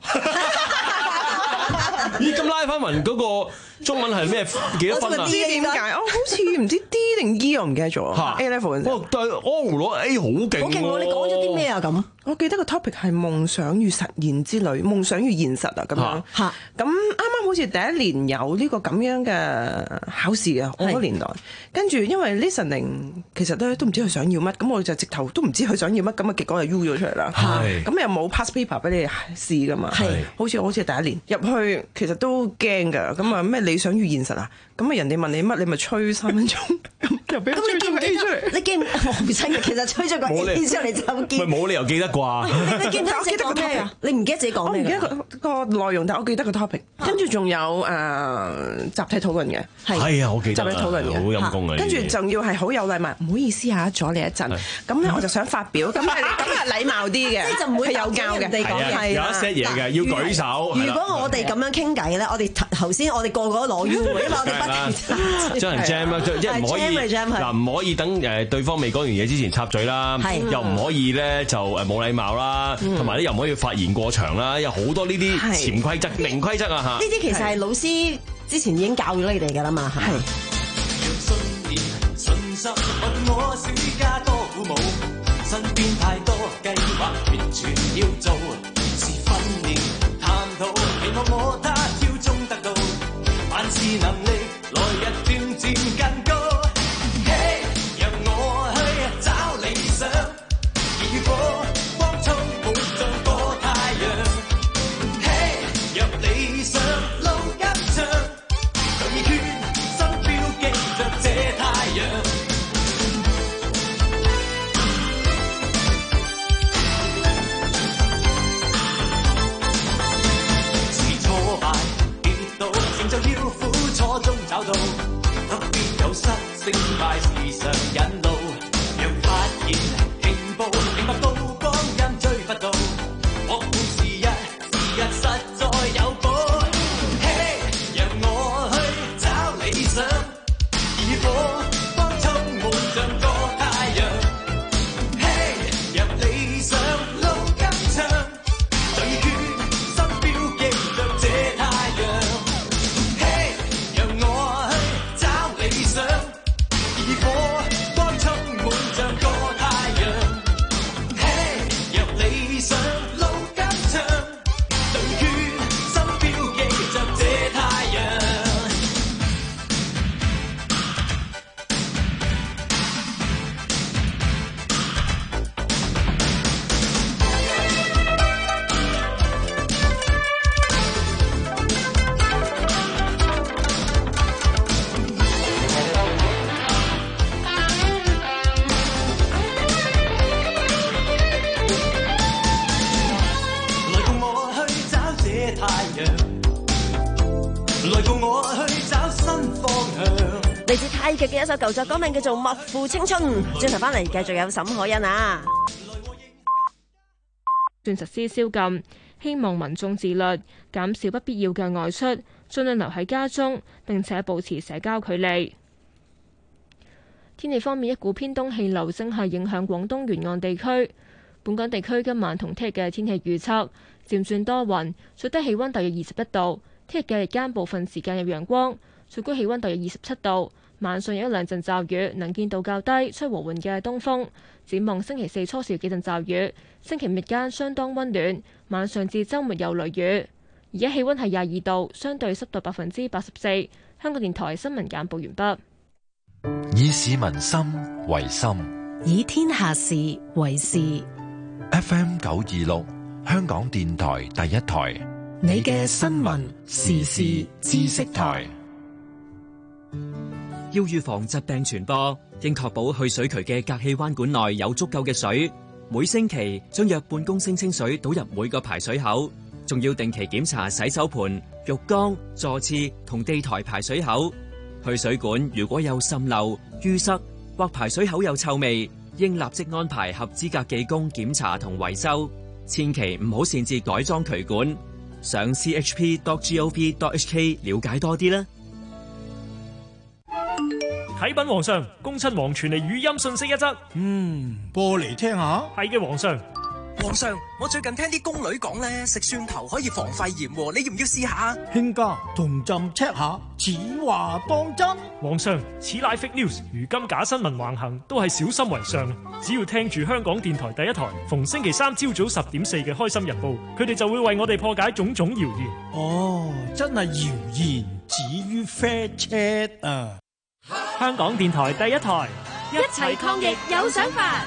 Speaker 20: 咦咁拉翻文嗰個中文係咩幾多分啊？
Speaker 19: 唔知點解，我好似唔知 D 定 E 我唔記得咗 A level 嗰陣。
Speaker 20: 哦，但係 oral 攞 A 好勁，
Speaker 14: 好勁喎！你講咗啲咩啊咁？
Speaker 19: 我記得個 topic 係夢想與實現之旅，夢想與現實啊咁樣。嚇！咁啱啱好似第一年有呢個咁樣嘅考試啊，我嗰年代。跟住因為 listening 其實咧都唔知佢想要乜，咁我就直頭都唔知佢想要乜，咁啊結果就 U 咗出嚟啦。係。咁又冇 pass paper 俾你試噶嘛？係。好似好似第一年入去，其實都驚㗎。咁啊咩理想與現實啊？咁啊人哋問你乜，你咪吹三分鐘，咁就俾佢吹咗個 A 出嚟。
Speaker 14: 你記唔記得？我唔真嘅，其實吹咗個 A 出嚟就見。
Speaker 20: 咪冇理由記得啩？
Speaker 14: 你記唔記得自己講咩啊？你唔記得自己講咩？
Speaker 19: 我唔記得個個內容，但我記得個 topic。跟住仲有誒集體討論嘅，
Speaker 20: 係啊，我記得。
Speaker 19: 集體討論嘅，
Speaker 20: 好陰功啊！
Speaker 19: 跟住仲要係好有禮貌，唔好意思嚇，阻你一陣。咁咧我就想發表，咁係咁係禮貌啲嘅，
Speaker 14: 即係就唔會
Speaker 19: 係有教嘅，
Speaker 14: 係
Speaker 20: 有一 set 嘢嘅，要舉手。
Speaker 14: 如果我哋咁樣傾偈咧，我哋頭先我哋個個都攞 U，因為我哋不停
Speaker 20: 將人 jam 啊，即係唔可以嗱，唔可以等誒對方未講完嘢之前插嘴啦，又唔可以咧就誒冇禮貌啦，同埋咧又唔可以發言過長啦，有好多呢啲潛規則、明規則啊嚇。
Speaker 14: 呢啲其實係老師之前已經教咗你哋㗎啦嘛，係。
Speaker 11: 就要苦楚中
Speaker 14: 嚟自太極嘅一首舊作，歌名叫做《莫負青春》。轉頭翻嚟繼續有沈可欣啊。
Speaker 1: 轉實施宵禁，希望民眾自律，減少不必要嘅外出，盡量留喺家中，並且保持社交距離。天氣方面，一股偏東氣流正係影響廣東沿岸地區。本港地區今晚同聽日嘅天氣預測漸轉多雲，最低氣溫大約二十一度。聽日嘅日間部分時間有陽光，最高氣溫大約二十七度。晚上有一兩陣驟雨，能見度較低，吹和緩嘅東風。展望星期四初時有幾陣驟雨，星期五日間相當溫暖，晚上至週末有雷雨。而家氣溫係廿二度，相對濕度百分之八十四。香港電台新聞簡報完畢。
Speaker 4: 以市民心為心，
Speaker 5: 以天下事為事。
Speaker 4: F M 九二六，香港電台第一台，
Speaker 5: 你嘅新聞時事知識台。
Speaker 21: 要預防疾病傳播，應確保去水渠嘅隔氣彎管內有足夠嘅水。每星期將約半公升清水倒入每個排水口，仲要定期檢查洗手盆、浴缸、座廁同地台排水口。去水管如果有滲漏、淤塞或排水口有臭味，應立即安排合資格技工檢查同維修。千祈唔好擅自改裝渠管。上 c h p dot gov dot h k 了解多啲啦。
Speaker 22: 啟稟皇上，恭親王傳嚟語音信息一則。
Speaker 23: 嗯，播嚟聽下。
Speaker 22: 係嘅，皇上。
Speaker 24: 皇上，我最近聽啲宮女講咧，食蒜頭可以防肺炎，你要唔要試下？
Speaker 23: 卿家同朕 check 下，此話當真？
Speaker 22: 皇上，此乃 fake news，如今假新聞橫行，都係小心為上。只要聽住香港電台第一台，逢星期三朝早十點四嘅《開心日報》，佢哋就會為我哋破解種種謠言。
Speaker 23: 哦，真係謠言止於 fact check 啊！
Speaker 22: 香港電台第一台，
Speaker 25: 一齊抗疫有想法。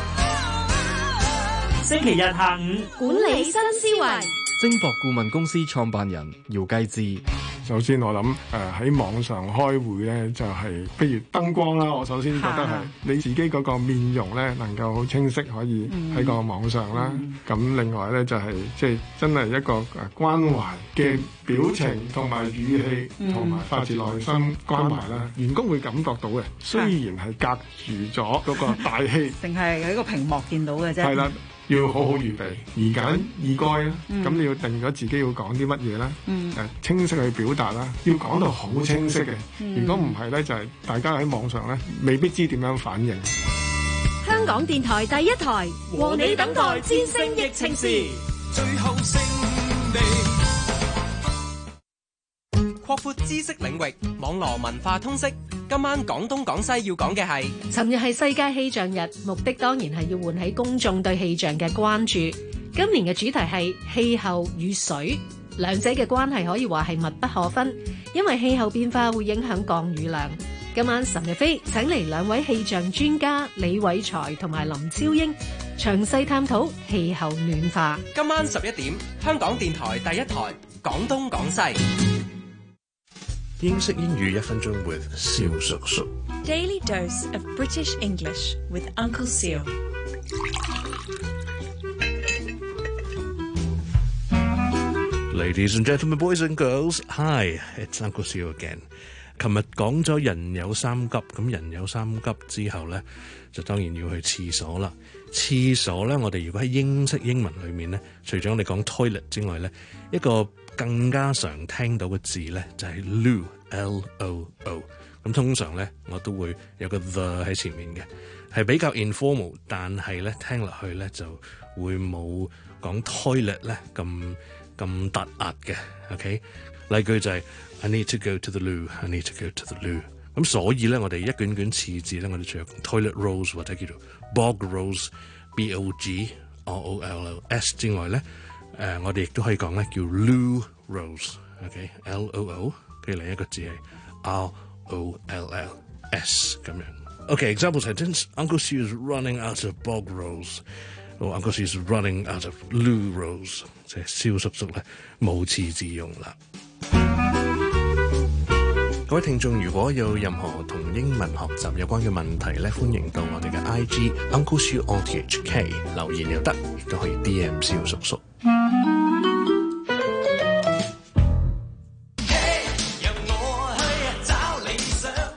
Speaker 22: 星期日下午，
Speaker 25: 管理新思維。
Speaker 26: 精博顧問公司創辦人姚繼志。
Speaker 27: 首先我諗誒喺網上開會咧，就係、是、譬如燈光啦，我首先覺得係你自己嗰個面容咧能夠好清晰，可以喺個網上啦。咁、嗯、另外咧就係即係真係一個誒關懷嘅表情同埋語氣，同埋、嗯、發自內心關懷啦。員工會感覺到嘅，雖然係隔住咗嗰個大氣，
Speaker 28: 淨係喺個屏幕見到嘅啫。係
Speaker 27: 啦。要好好預備，而簡意賅啦。咁、嗯、你要定咗自己要講啲乜嘢啦，誒、嗯、清晰去表達啦，要講到好清晰嘅。嗯、如果唔係咧，就係、是、大家喺網上咧，未必知點樣反應。
Speaker 25: 香港電台第一台，和你等待戰勝疫情時，最後勝利。
Speaker 8: 擴闊知識領域，網羅文化通識。今晚廣東廣西要講嘅係，
Speaker 9: 尋日係世界氣象日，目的當然係要喚起公眾對氣象嘅關注。今年嘅主題係氣候與水，兩者嘅關係可以話係密不可分，因為氣候變化會影響降雨量。今晚岑日飛請嚟兩位氣象專家李偉才同埋林超英，詳細探討氣候暖化。
Speaker 8: 今晚十一點，香港電台第一台廣東廣西。
Speaker 29: 英式英語一分鐘 with 蕭叔叔。
Speaker 30: Daily dose of British English with Uncle Seal。
Speaker 29: Ladies and gentlemen, boys and girls, hi, it's Uncle Seal again。琴日講咗人有三急，咁人有三急之後咧，就當然要去廁所啦。廁所咧，我哋如果喺英式英文裏面咧，除咗我哋講 toilet 之外咧，一個更加常聽到嘅字咧就係 loo，L O O。咁通常咧我都會有個 the 喺前面嘅，係比較 informal， 但係咧聽落去咧就會冇講 toilet 咧咁咁突兀嘅。OK， 例句就係 I need to go to the loo，I need to go to the loo。咁所以咧我哋一卷卷廁紙咧，我哋除咗 toilet rolls 或者叫做 bog rolls，B O G R O L L S 之外咧。誒、呃，我哋亦都可以講咧，叫 loo rolls，OK，L O O， 跟住另一個字係 R O L L S 咁樣。OK，example sentence：Uncle Sue is running out of bog rolls，or Uncle Sue is running out of loo rolls， 即係蕭叔叔咧冇廁紙用啦。各位聽眾，如果有任何同英文學習有關嘅問題咧，歡迎到我哋嘅 I G Uncle Sue R T H K 留言又得，亦都可以 D M 蕭叔叔。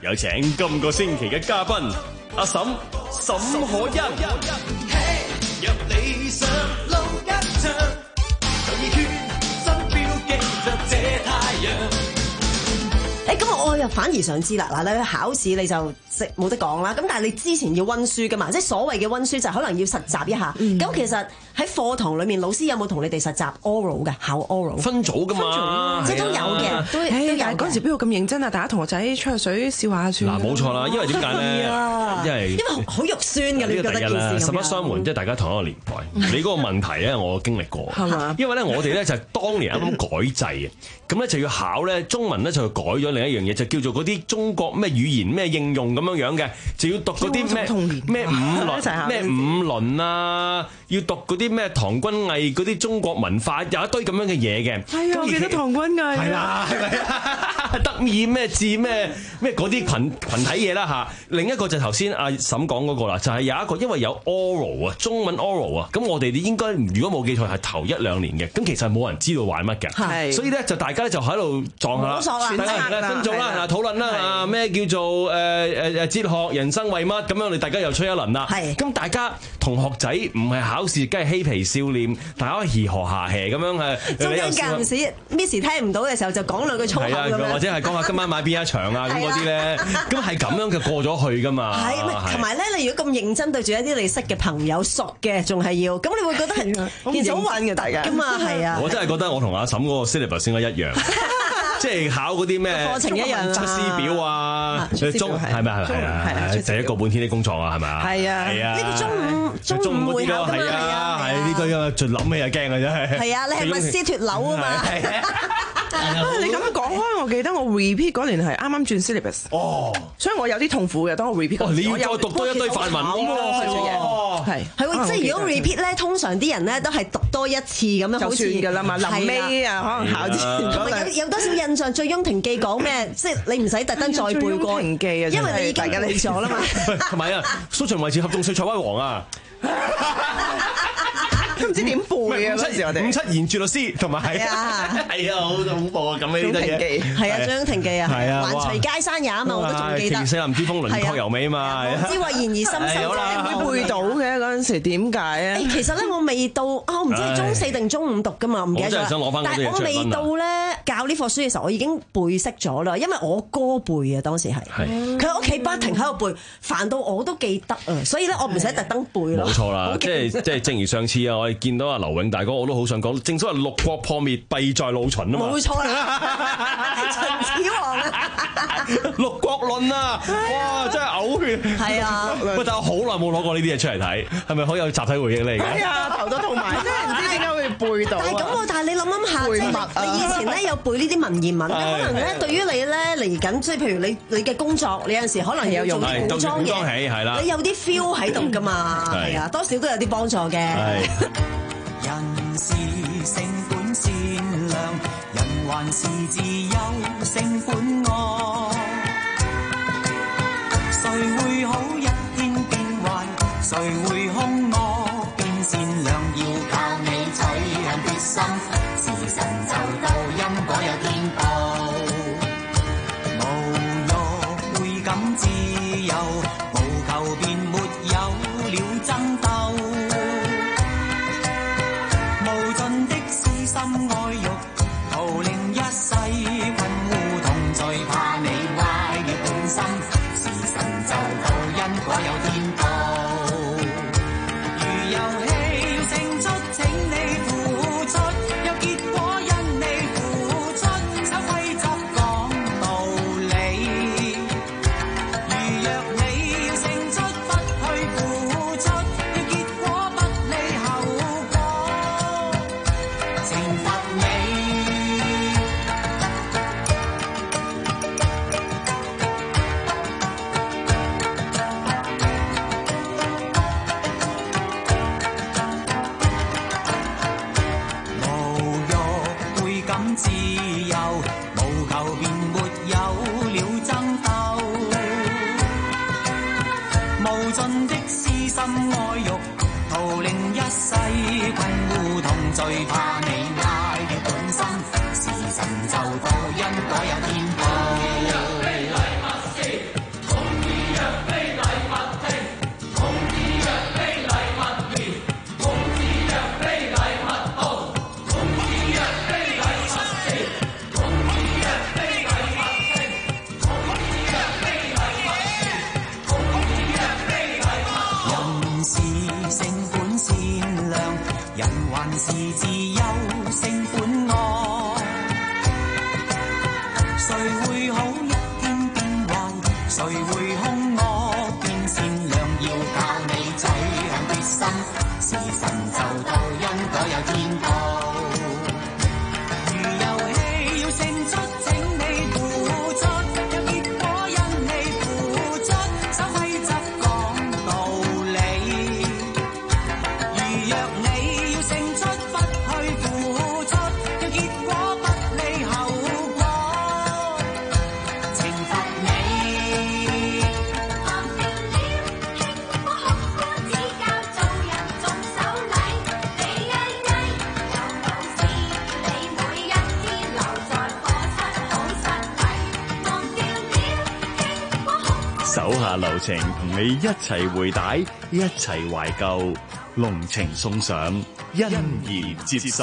Speaker 20: 有請今個星期嘅嘉賓阿嬸沈可欣。
Speaker 11: 若理想撈一場，就熱血新標記着這太陽。
Speaker 14: 誒咁我又反而想知啦，嗱你去考試你就識冇得講啦，咁但係你之前要温書噶嘛，即係所謂嘅温書就係可能要實習一下。咁、嗯、其實喺課堂裏面，老師有冇同你哋實習 oral 嘅考 oral？
Speaker 20: 分組噶嘛，
Speaker 14: 即係都有嘅，都
Speaker 19: 誒，但係嗰陣時邊度咁認真啊？大家同學仔吹下水笑下算。
Speaker 20: 嗱，冇錯啦，因為點解咧？因為
Speaker 14: 因為好肉酸嘅，你覺得件事咁樣。
Speaker 20: 實不相瞞，即係大家同一個年代。你嗰個問題咧，我經歷過。係嘛？因為咧，我哋咧就係當年啱啱改制嘅，咁咧就要考咧中文咧就改咗另一樣嘢，就叫做嗰啲中國咩語言咩應用咁樣樣嘅，就要讀嗰啲咩咩五倫咩五倫啊，要讀嗰啲咩唐君毅嗰啲中國文化，有一堆咁樣嘅嘢嘅。
Speaker 19: 係啊，我記得唐君毅。
Speaker 20: 係啦，係咪啊？德爾咩字咩咩嗰啲群群體嘢啦嚇。另一個就頭先阿嬸講嗰個啦，就係有一個因為有 oral 啊，中文 oral 啊，咁我哋應該如果冇記錯係頭一兩年嘅，咁其實冇人知道玩乜嘅，所以咧就大家咧就喺度撞下啦，分組啦，嗱討論啦，啊咩叫做誒誒誒哲學人生為乜咁樣，你大家又吹一輪啦。咁大家同學仔唔係考試，梗係嬉皮笑臉，大家嘻呵下 hea 咁樣誒。
Speaker 14: 中間間唔時 Miss 聽唔到嘅時候就講兩句粗口咁樣，
Speaker 20: 或者係講下今晚買邊一場啊咁嗰啲咧，咁係咁樣嘅過咗去噶嘛。
Speaker 14: 係，同埋咧，你如果咁認真對住一啲你識嘅朋友熟嘅，仲係要，咁你會覺得係其實好玩嘅大家㗎嘛，係啊。
Speaker 20: 我真係覺得我同阿嬸嗰個 syllabus 應該一樣。即係考嗰啲咩
Speaker 14: 課程一樣，
Speaker 20: 出師表啊，中係咪係啊？第一個半天啲工作啊，係咪啊？係啊，係啊。呢個中五中五會考㗎嘛？係啊，係呢堆啊，就諗起就驚啊，真係。係啊，你係咪撕脱樓啊嘛？
Speaker 19: 你咁樣講開，我記得我 repeat 嗰年係啱啱轉 syllabus，哦，所以我有啲痛苦嘅。當我 repeat 嗰年，
Speaker 20: 你要再讀多一堆範文喎，
Speaker 14: 係係喎，即係如果 repeat 咧，通常啲人咧都係讀多一次咁樣，
Speaker 19: 就算㗎啦嘛。臨尾啊，可能考之前
Speaker 14: 同埋有有多少印象？最《翁亭記》講咩？即係你唔使特登再背過，
Speaker 19: 翁亭記啊，
Speaker 14: 因為你已經背咗啦嘛。
Speaker 20: 同埋啊，蘇秦維持合眾帥蔡威王啊。
Speaker 19: 都唔知點背啊！嗰陣時我哋
Speaker 20: 五七言絕律詩同埋係啊，係啊，好恐怖啊！咁呢啲嘢
Speaker 14: 係啊，《張亭記》啊，還隨街山也啊嘛，我都仲記得。情深知風輪廓柔美啊嘛，知慧言而深深
Speaker 19: 啫，會背到嘅嗰陣時點解啊？
Speaker 14: 其實咧，我未到啊，我唔知係中四定中五讀噶嘛，唔記得咗。但係我未到咧教呢課書嘅時候，我已經背識咗啦，因為我哥背啊，當時係佢喺屋企不停喺度背，煩到我都記得啊，所以咧我唔使特登背咯。
Speaker 20: 冇錯啦，即係即係正如上次啊。我哋見到阿劉永大哥，我都好想講，正所謂六國破滅，弊在老秦啊嘛。
Speaker 14: 冇錯啦，秦始皇啊，
Speaker 20: 六國論啊，哇，真係嘔血。係啊，喂，但係我好耐冇攞過呢啲嘢出嚟睇，係咪好有集體回憶嚟嘅？
Speaker 19: 係啊，頭都痛埋，真係唔知點解會背到。
Speaker 14: 但係咁喎，但係你諗諗下，
Speaker 19: 背默
Speaker 14: 啊，你以前咧有背呢啲文言文，可能咧對於你咧嚟緊，即係譬如你你嘅工作，你有陣時可能要做啲古裝嘢，
Speaker 20: 係啦，
Speaker 14: 你有啲 feel 喺度㗎嘛，係啊，多少都有啲幫助嘅。
Speaker 11: 人是性本善良，人還是自由性本惡。誰會好一天變壞？誰會兇惡變善良？要靠你取向決心，時辰就到，因果有天報。無欲會感自由，無求便沒有了爭鬥。心愛欲，徒令一世困污痛罪，怕你壞了本心，時辰就到，因果有天報。如遊戲要勝出，請你付出，有結果因你付出，守規則講道理。如若你要勝出，不去付出，要結果不理後果。懲罰你。無欲會感自由，無求便沒有了爭鬥。無盡的私心愛欲，徒令一世困污痛罪，怕你壞了本心，時辰就到，因果有天報。 還是自由勝本惡？誰會好一天變壞？誰會兇惡變善良？要靠你嘴向決心，時辰就到，因果有天報。如遊戲要勝出，請你付出，有結果因你付出，守規則講道理。如若你要勝出，不去付出，有結果不理後果，懲罰你。忘掉了輕我學過指教，做人重手禮，你曳曳有老師，你每一天留在課室好失禮。忘掉了輕我學過。
Speaker 20: 手下留情，同你一齊回帶，一齊懷舊，濃情送上，欣然接受。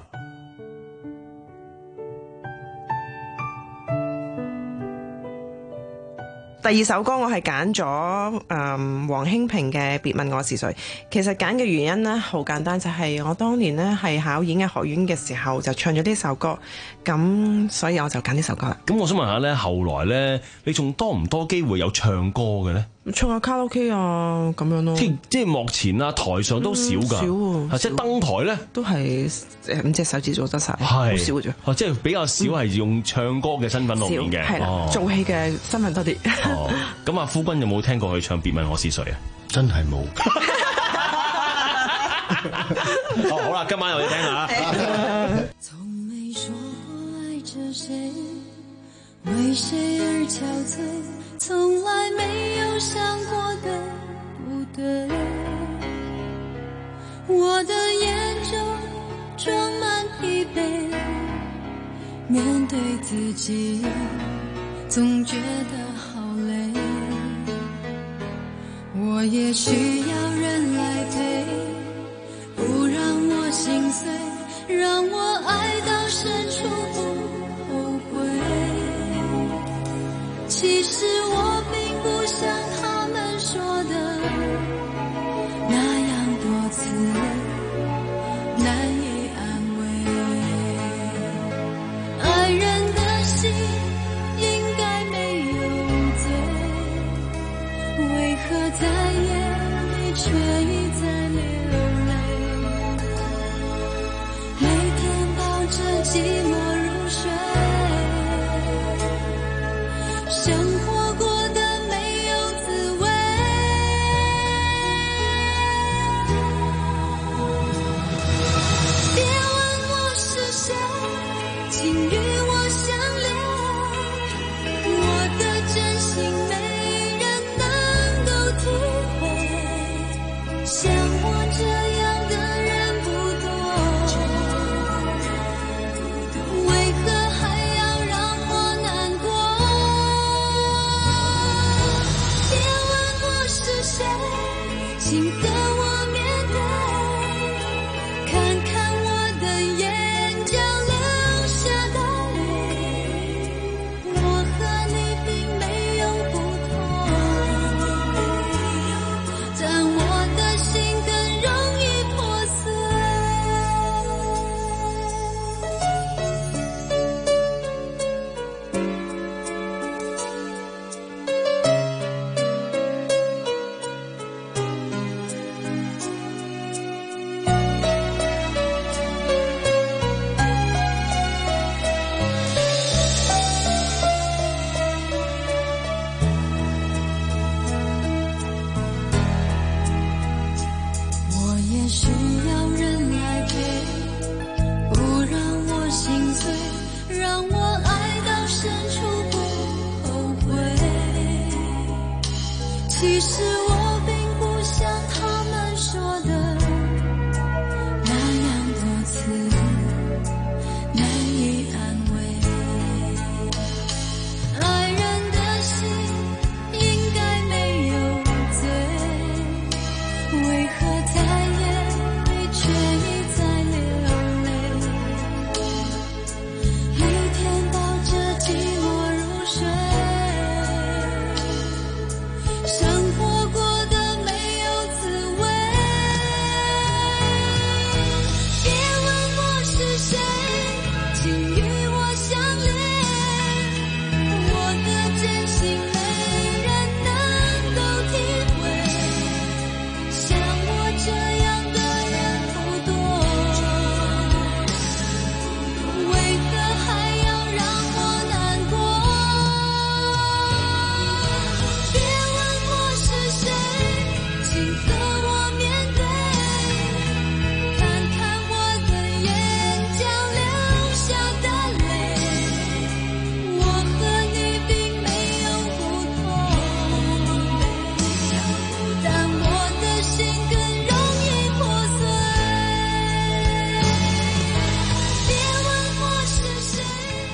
Speaker 19: 第二首歌我係揀咗誒黃興平嘅《別問我是誰》。其實揀嘅原因呢，好簡單，就係我當年呢係考演藝學院嘅時候就唱咗呢首歌，咁所以我就揀呢首歌啦。
Speaker 20: 咁我想問下咧，後來咧，你仲多唔多機會有唱歌嘅咧？
Speaker 19: 唱下卡拉 OK 啊，咁樣咯。
Speaker 20: 即即係幕前啊，台上都少㗎，
Speaker 19: 少喎。
Speaker 20: 即係登台咧，
Speaker 19: 都係誒五隻手指做得晒，
Speaker 20: 係
Speaker 19: 好少嘅啫。
Speaker 20: 哦，即係比較少係用唱歌嘅身份露面嘅，
Speaker 19: 係啦，
Speaker 20: 哦
Speaker 19: 做戲嘅身份多啲。
Speaker 20: 哦，咁啊，夫君有冇聽過佢唱《別問我是誰》啊？
Speaker 2: 真係冇。
Speaker 20: 哦，好啦，今晚我哋聽下。
Speaker 3: 從沒說過愛着誰，為誰而憔悴，從來沒有想過的不對，我的眼中裝滿疲憊，面對自己總覺得好累，我也需要人來陪，不讓我心碎，讓我愛到深處不後悔。其實我並不像他們說的那樣多次難以安慰，愛人的心應該沒有罪，為何在夜裡卻一再流淚，每天抱着寂寞入睡，生活過得沒有滋味。別問我是誰，請與我相戀，我的真心沒人能夠體會，像我這樣的人不多，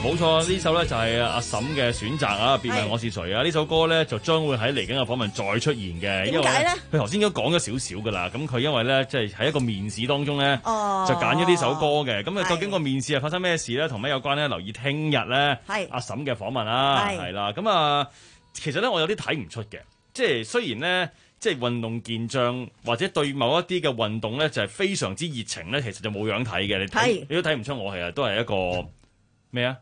Speaker 2: 冇錯，呢首咧就係阿嬸嘅選擇啊，別問我是誰啊！呢首歌咧就將會喺嚟緊嘅訪問再出現嘅，因為咧佢頭先都講咗少少噶啦。咁佢因為咧即係喺一個面試當中咧，
Speaker 14: 哦、
Speaker 2: 就揀咗呢首歌嘅。咁啊，究竟個面試係發生咩事咧？同咩有關咧？留意聽日咧阿嬸嘅訪問啦，係啦。咁啊，其實咧我有啲睇唔出嘅，即係雖然咧。即係運動健將或者對某一啲嘅運動咧，就係非常之熱情咧，其實就冇樣睇嘅。你睇你都睇唔出我係啊，都係一個咩啊？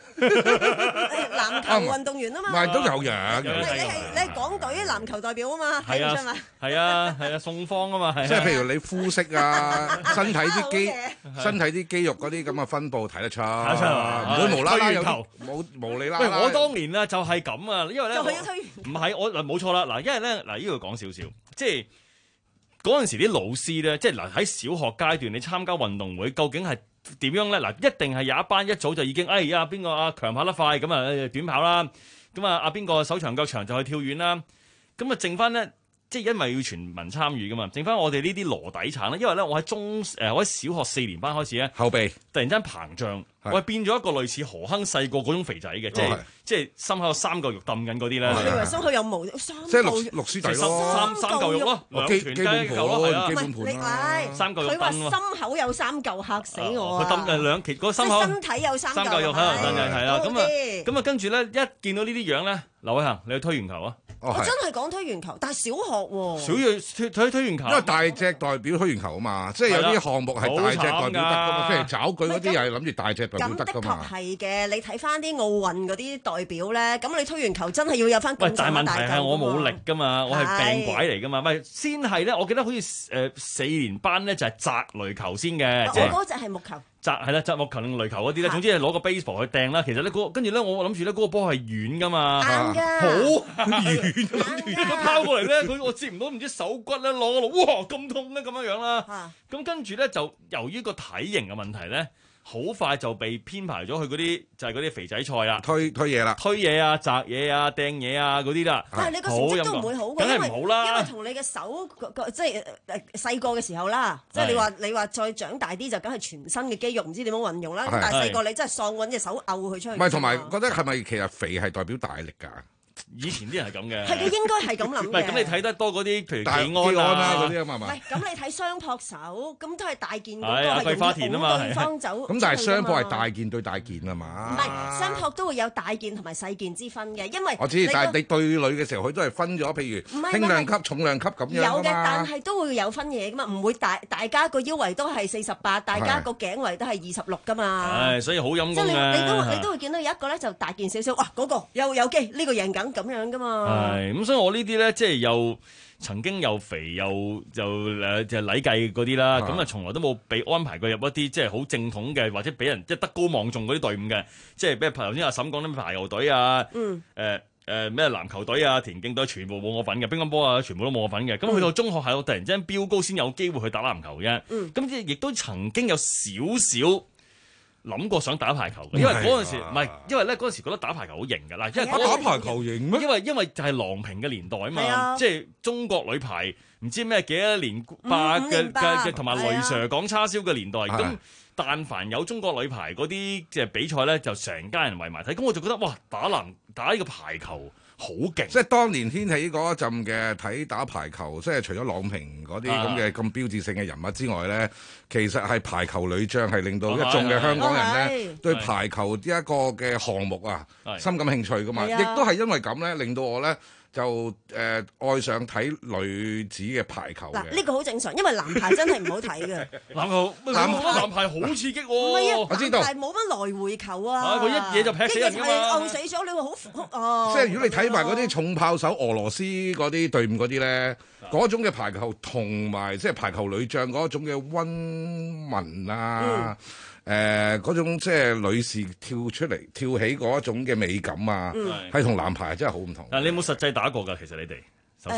Speaker 14: 籃球運動員啊嘛，
Speaker 6: 唔係都有樣。
Speaker 14: 你係你係港隊籃球代表啊嘛，睇唔出嘛？
Speaker 2: 係啊係啊，宋方啊嘛，係。
Speaker 6: 即係譬如你膚色啊、身體啲肌、身體啲肌肉嗰啲咁嘅分佈睇得出，睇得出唔會無啦啦有冇無理啦。
Speaker 2: 喂，我當年啊就係咁啊，因為咧唔係我嗱冇錯啦嗱，因為咧嗱呢度講少少，即係嗰陣時啲老師咧，即係嗱喺小學階段你參加運動會，究竟係點樣咧？嗱，一定係有一班一早就已經，哎呀邊個啊強跑得快咁啊短跑啦，咁啊阿邊個手長腳長就去跳遠啦，咁啊剩翻咧。即係因為要全民參與噶嘛，剩翻我哋呢啲籮底橙咧，因為咧我喺中誒、呃、我喺小學四年班開始咧，
Speaker 6: 後備
Speaker 2: 突然間膨脹，我係變咗一個類似何亨細個嗰種肥仔嘅，即係即係心口有三嚿肉揼緊嗰啲咧。
Speaker 14: 你以為心口有毛？三
Speaker 6: 即係六六書弟咯，
Speaker 2: 三三嚿肉咯，兩團雞嚿咯，係啊，
Speaker 14: 唔係你嗌
Speaker 2: 三嚿肉。
Speaker 14: 佢話心口有三嚿，嚇死我啊！
Speaker 2: 佢揼誒兩期嗰個心口，
Speaker 14: 身體有三
Speaker 2: 嚿肉喺度揼嘅，係啦。咁啊咁啊，跟住咧一見到呢啲樣咧，劉偉恒，你去推圓球啊！
Speaker 14: 我真係講推圓球，但係小學喎。
Speaker 2: 小學推推推圓球，
Speaker 6: 因為大隻代表推圓球啊嘛，即係有啲項目係大隻代表得噶嘛，譬如抓舉嗰啲又係諗住大隻代表得噶嘛。
Speaker 14: 咁的確係嘅，你睇翻啲奧運嗰啲代表咧，咁你推圓球真係要有翻咁大
Speaker 2: 大問題係我冇力噶嘛，我係病鬼嚟噶嘛，咪先係咧，我記得好似誒四年班咧就係擲壘球先嘅，
Speaker 14: 我嗰隻係木球。
Speaker 2: 擲係啦，擲木球定壘球嗰啲咧，總之係攞個 baseball 去掟啦。其實咧，跟住咧，我諗住咧，嗰個波係軟噶嘛，
Speaker 14: 硬㗎，
Speaker 2: 好軟。佢拋過嚟咧，佢我接唔到，唔知手骨咧攞落，哇咁痛咧咁樣樣啦。咁跟住咧，就由於個體型嘅問題咧。好快就被編排咗去嗰啲就係嗰啲肥仔賽啦，
Speaker 6: 推推嘢啦，
Speaker 2: 推嘢啊、擲嘢啊、掟嘢啊嗰啲啦。
Speaker 14: 但係你個成績都唔會好嘅，
Speaker 2: 梗係唔好啦。
Speaker 14: 因為同你嘅手即係誒細個嘅時候啦，即係你話你話再長大啲就梗係全身嘅肌肉唔知點樣運用啦。咁但係細個你真係喪揾隻手摳佢出去。
Speaker 6: 唔係同埋覺得係咪其實肥係代表大力㗎？
Speaker 2: 以前啲人係咁嘅，
Speaker 14: 係嘅，應該係咁諗嘅。
Speaker 2: 唔係咁，你睇得多嗰啲，譬如
Speaker 6: 技安啊嗰啲啊嘛，
Speaker 14: 唔係咁，你睇雙撲手，咁都係大件嗰個
Speaker 2: 係桂花田啊嘛，
Speaker 14: 對方走。
Speaker 6: 咁但係雙撲係大件對大件啊嘛。
Speaker 14: 唔係雙撲都會有大件同埋細件之分嘅，因為
Speaker 6: 我知，但係你對壘嘅時候，佢都係分咗，譬如輕量級、重量級咁樣。
Speaker 14: 有嘅，但係都會有分嘢噶嘛，唔會大大家個腰圍都係四十八，大家個頸圍都係二十六噶嘛。
Speaker 2: 係，所以好陰功嘅。
Speaker 14: 即係你你都你都會見到有一個咧就大件少少，哇嗰個有有機，呢個贏緊咁樣噶嘛。
Speaker 2: 係咁，所以我呢啲咧，即係又曾經又肥又又誒，就禮計嗰啲啦。咁啊，從來都冇被安排過入一啲即係好正統嘅，或者俾人即係德高望重嗰啲隊伍嘅。即係咩？頭先阿嬸講啲排球隊啊，誒誒咩籃球隊啊、田徑隊，全部冇我份嘅。乒乓波啊，全部都冇我份嘅。咁、嗯、去到中學係我突然之間飆高，先有機會去打籃球啫。咁即係亦都曾經有少少諗過想打排球嘅，因為嗰陣時唔係，因為咧嗰陣時覺得打排球好型㗎啦，因為
Speaker 6: 打排球型咩？
Speaker 2: 因為因為就係郎平嘅年代啊嘛，即係中國女排唔知咩幾多年霸嘅嘅，同埋雷 Sir 講叉燒嘅年代。咁但凡有中國女排嗰啲即係比賽咧，就成家人圍埋睇。咁我就覺得哇，打籃打呢個排球好勁！
Speaker 6: 即係當年掀起嗰一陣嘅睇打排球，即係除咗郎平嗰啲咁嘅咁標誌性嘅人物之外咧，其實係排球女將係令到一眾嘅香港人咧對排球呢一個嘅項目啊深感興趣噶嘛，亦都係因為咁咧，令到我咧就誒、呃、愛上睇女子嘅排球嘅。嗱，
Speaker 14: 呢個好正常，因為男排真係唔好睇嘅。
Speaker 2: 籃球男男排好刺激喎。
Speaker 14: 唔係啊，
Speaker 6: 我知道。
Speaker 14: 男排冇乜來回球啊。
Speaker 2: 佢、啊、一嘢就劈死人㗎嘛。一嘢就
Speaker 14: 係毆死咗，你話好苦啊。
Speaker 6: 即係如果你睇埋嗰啲重炮手俄羅斯嗰啲隊伍嗰啲咧，嗰種嘅排球同埋即係排球女將嗰種嘅溫文啊。嗯誒嗰、呃、種即係女士跳出嚟跳起嗰一種嘅美感啊，係同、嗯、男排真係好唔同。
Speaker 2: 但你有冇實際打過㗎？其實你哋首先。呃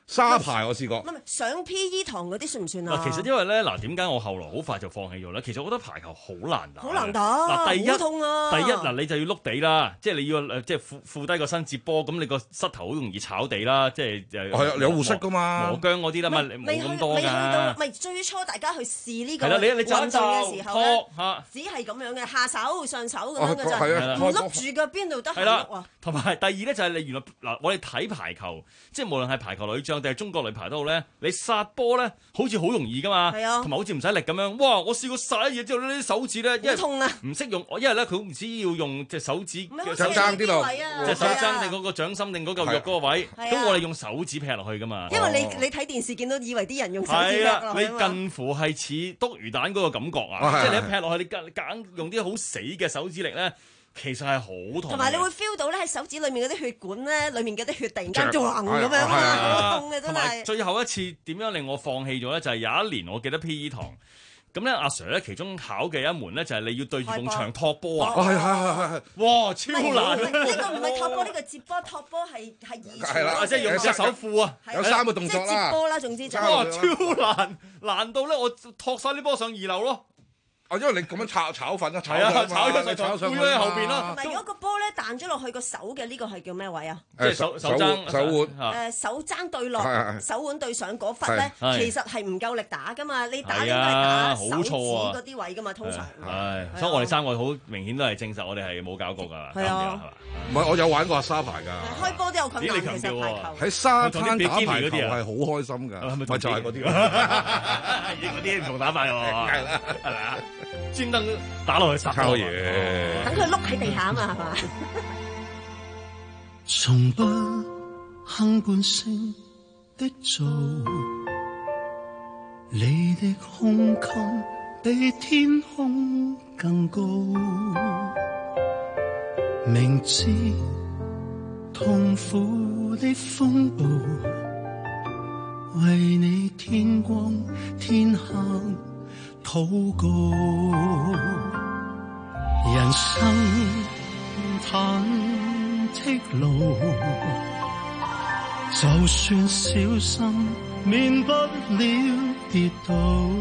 Speaker 6: 沙排我試過。
Speaker 14: 唔係上 P E 堂嗰啲算唔算啊？
Speaker 2: 嗱，其實因為咧，嗱點解我後來好快就放棄咗咧？其實我覺得排球好難打，
Speaker 14: 好難打。
Speaker 2: 嗱，第一，
Speaker 14: 好痛啊、
Speaker 2: 第一嗱，你就要碌地啦，即係你要誒，即係負負低個身接波，咁你個膝頭好容易炒地啦，即係誒。
Speaker 6: 係啊，有護膝噶嘛，
Speaker 2: 磨薑嗰啲啦嘛，冇咁多㗎。
Speaker 14: 未去到，咪最初大家去試呢個
Speaker 2: 係啦，你你
Speaker 14: 運動嘅時候咧，
Speaker 2: 嚇，
Speaker 14: 只係咁樣嘅下手上手咁樣嘅咋，
Speaker 2: 唔
Speaker 14: 碌住嘅邊度得閒碌啊？
Speaker 2: 同埋第二咧就係你原來嗱，我哋睇排球，即係無論係排球女將定係中國女排都好咧，你殺波咧好似好容易噶嘛，
Speaker 14: 係啊，
Speaker 2: 同埋好似唔使力咁樣。哇！我試過殺一嘢之後呢啲手指咧，因為
Speaker 14: 痛啊，
Speaker 2: 唔識用，因為咧佢唔知要用隻手指
Speaker 6: 手踭啲度，
Speaker 2: 隻手踭定嗰個掌心定嗰嚿肉嗰個位，咁我哋用手指劈落去噶嘛。
Speaker 14: 因為你你睇電視見到以為啲人用手指劈落去，
Speaker 2: 你近乎係似篤魚蛋嗰個感覺啊！即係你一劈落去，你夾硬用啲好死嘅手指力咧。其實係好痛，
Speaker 14: 同埋你會 feel 到咧喺手指裏面嗰啲血管咧，裏面嗰啲血突然間撞咁樣啊，好痛嘅真係。
Speaker 2: 最後一次點樣令我放棄咗咧？就係、是、有一年我記得 P E 堂，咁咧阿 Sir 咧其中考嘅一門咧就係你要對住埲牆托波啊！
Speaker 6: 係係係係係，
Speaker 2: 哇超難！
Speaker 14: 呢個唔係托波，呢個接波托波係係移傳。
Speaker 6: 係啦，
Speaker 2: 即係用隻手褲啊，
Speaker 6: 有三個動作啦。
Speaker 14: 即係接波啦，總之就
Speaker 2: 哇超難，難到咧我托晒啲波上二樓咯。
Speaker 6: 哦，因為你咁樣炒炒粉啊，炒
Speaker 2: 啊，
Speaker 6: 炒
Speaker 2: 咗
Speaker 6: 炒上
Speaker 2: 去後邊啦。
Speaker 14: 同埋如果個波咧彈咗落去個手嘅呢個係叫咩位啊？
Speaker 2: 即係手手踭
Speaker 6: 手腕。
Speaker 14: 誒手踭對落，手腕對上嗰忽咧，其實係唔夠力打噶嘛。你打應該係打手指嗰啲位噶嘛，通常。
Speaker 2: 係，所以我哋三個好明顯都係證實我哋係冇搞過㗎。
Speaker 14: 係啊，
Speaker 6: 唔係我有玩過沙排㗎。
Speaker 14: 開波都有困難，其實排球
Speaker 6: 喺沙灘打排球係好開心㗎。咪就係嗰啲
Speaker 2: 啊！嗰啲唔同打法喎。係啦，係咪啊？專登打落去殺
Speaker 6: 嘢，
Speaker 14: 等佢碌喺地下啊嘛，係嘛？
Speaker 23: 從不哼半聲的做，你的胸襟比天空更高，明知痛苦的風暴，為你天光天黑禱告，人生忐忑路，就算小心免不了跌倒，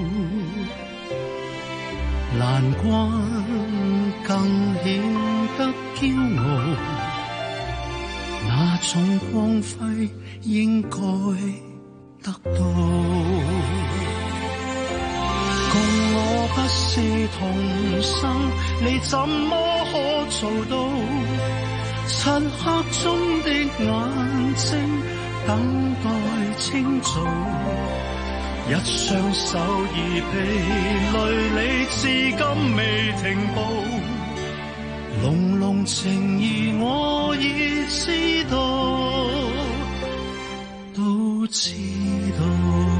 Speaker 23: 難關更顯得驕傲，那種光輝應該得到。共我不是同生，你怎麼可做到？漆黑中的眼睛等待清早，一雙手已疲累，你至今未停步。濃濃情意我已知道，都知道。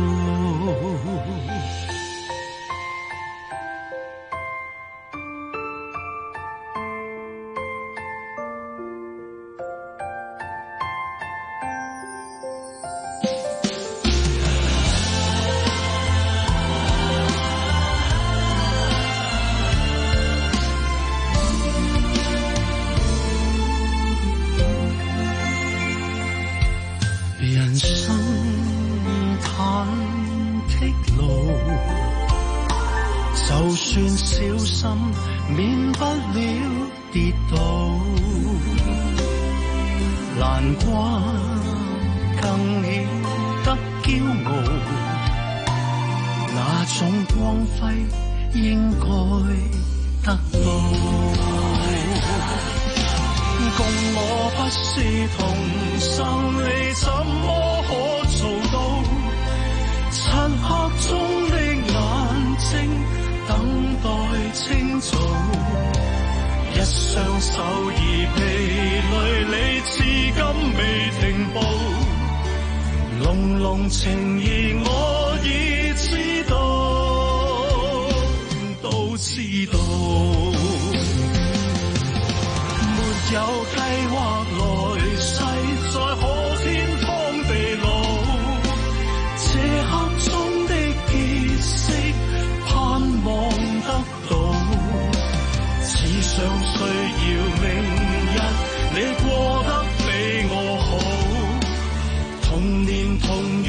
Speaker 23: 人生忐忑路，就算小心免不了跌倒，難關更顯得驕傲，那種光輝應該得到。共我不是同生，你怎麼可做到？漆黑中的眼睛等待清早，一雙手已疲累，你至今未停步。濃濃情意我已知道，都知道。有計劃來世，再可天荒地老。這刻中的結識，盼望得到。只想需要明日，你過得比我好。童年同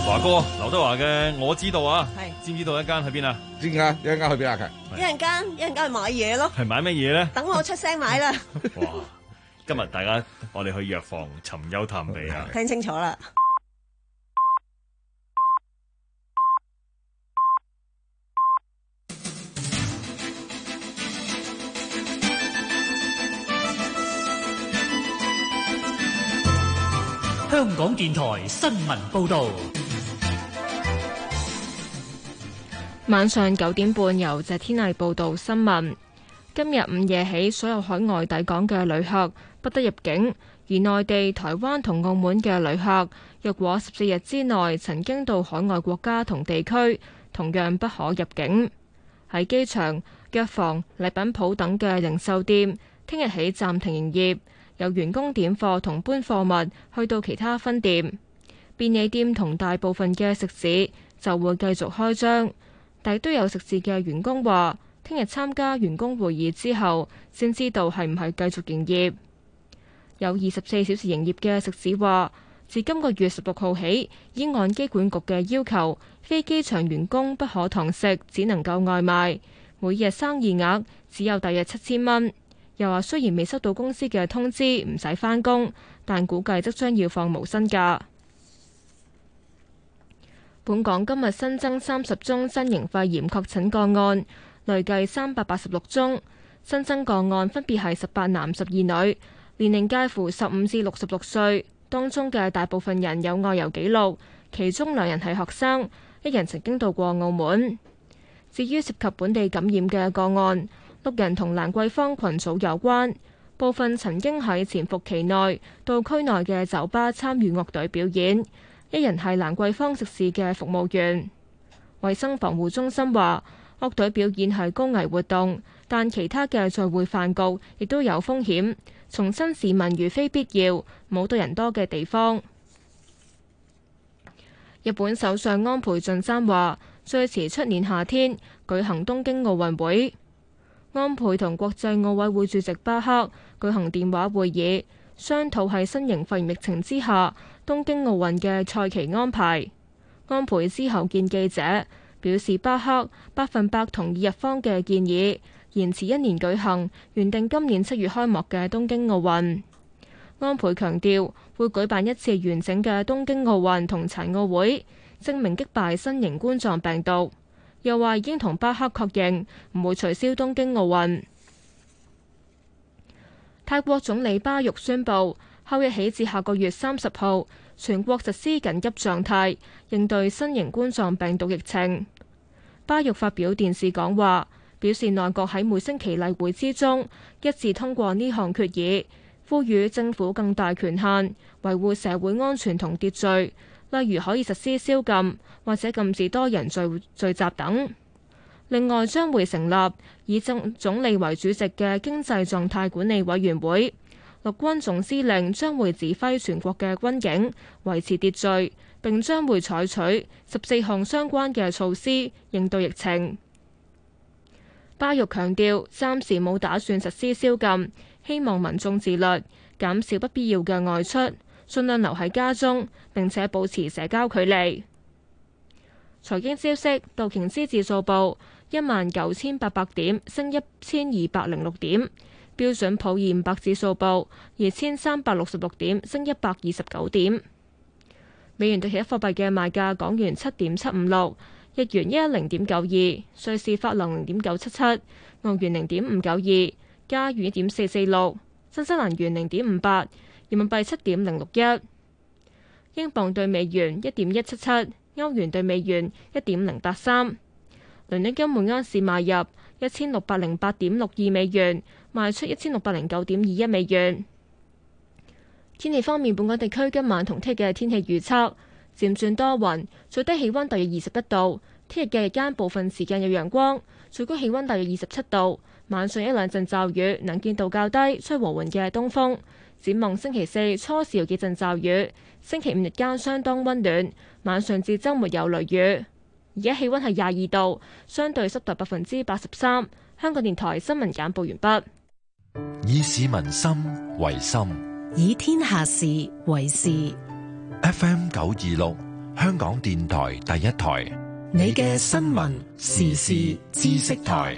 Speaker 2: 華哥劉德華嘅我知道啊，
Speaker 14: 係
Speaker 2: 知唔知道一間去邊啊？
Speaker 6: 知唔知啊？一陣間去邊啊？
Speaker 14: 一陣間一陣間去買嘢咯，
Speaker 2: 係買乜嘢咧？
Speaker 14: 等我出聲買啦。
Speaker 2: 哇！今日大家我哋去藥房尋幽探秘啊！
Speaker 14: 聽清楚啦。
Speaker 1: 香港電台新聞報導，
Speaker 4: 晚上九點半由謝天麗報道新聞。今日午夜起，所有海外抵港嘅旅客不得入境，而內地、台灣同澳門嘅旅客，若果十四日之內曾經到海外國家同地區，同樣不可入境。喺機場、藥房、禮品鋪等嘅零售店，聽日起暫停營業。有員工點貨同搬貨物去到其他分店，便利店同大部分嘅食肆就會繼續開張，但都有食肆嘅員工話，聽日參加員工會議之後，先知道係唔係繼續營業。有二十四小時營業嘅食肆話，自今個月十六號起，已按機管局嘅要求，非機場員工不可堂食，只能夠外賣，每日生意額只有大約七千蚊。又話雖然未收到公司嘅通知，唔使返工，但估計即將要放無薪假。本港今日新增三十宗新型肺炎確診個案，累計三百八十六宗。新增個案分別係十八男十二女，年齡介乎十五至六十六歲，當中嘅大部分人有外遊記錄，其中兩人係學生，一人曾經到過澳門。至於涉及本地感染嘅個案，六人同蘭桂坊群組有關，部分曾經喺潛伏期內到區內嘅酒吧參與樂隊表演，一人係蘭桂坊食肆嘅服務員。衛生防護中心話，樂隊表演係高危活動，但其他嘅聚會飯局亦都有風險，重申市民如非必要，冇到人多嘅地方。日本首相安倍晉三話，最遲出年夏天舉行東京奧運會。安倍同國際奧委會主席巴克舉行電話會議，商討喺新型肺炎疫情之下東京奧運嘅賽期安排。安倍之後見記者表示，巴克百分百同意日方嘅建議，延遲一年舉行原定今年七月開幕嘅東京奧運。安倍強調會舉辦一次完整嘅東京奧運同殘奧會，證明擊敗新型冠狀病毒。又話已經同巴克確認唔會取消東京奧運。泰國總理巴育宣布，後日起至下個月三十號，全國實施緊急狀態，應對新型冠狀病毒疫情。巴育發表電視講話，表示內閣喺每星期例會之中一致通過呢項決議，賦予政府更大權限，維護社會安全同秩序。例如可以實施宵禁或者禁止多人聚聚集等。另外將會成立以總總理為主席嘅經濟狀態管理委員會，陸軍總司令將會指揮全國嘅軍警維持秩序，並將會採取十四項相關嘅措施應對疫情。巴育強調暫時冇打算實施宵禁，希望民眾自律，減少不必要嘅外出，盡量留喺家中，並且保持社交距離。財經消息，道瓊斯指數報一萬九千八百點，升一千二百零六點；標準普爾五百指數報二千三百六十六點，升一百二十九點。美元對其他貨幣嘅賣價：港元七點七五六，日元一一零點九二，瑞士法郎零點九七七，澳元零點五九二，加元一點四四六，新西蘭元零點五八。人民幣七點零六一，英鎊對美元一點一七七，歐元對美元一點零八三。倫敦金每盎司買入一千六百零八點六二美元，賣出一千六百零九點二一美元。天氣方面，本港地區今晚同聽日嘅天氣預測漸轉多雲，最低氣溫大約二十一度。聽日嘅日間部分時間有陽光，最高氣溫大約二十七度。晚上一兩陣驟雨，能見度較低，吹和緩嘅東風。展望星期四初時有幾陣驟雨，星期五日間相當溫暖，晚上至週末有雷雨。而家氣溫係廿二度，相對濕度百分之八十三。香港電台新聞簡報完畢。
Speaker 7: 以市民心為心，
Speaker 5: 以天下事為事。
Speaker 7: F M 九二六， 香港電台第一台，
Speaker 5: 你嘅新聞時事知識台。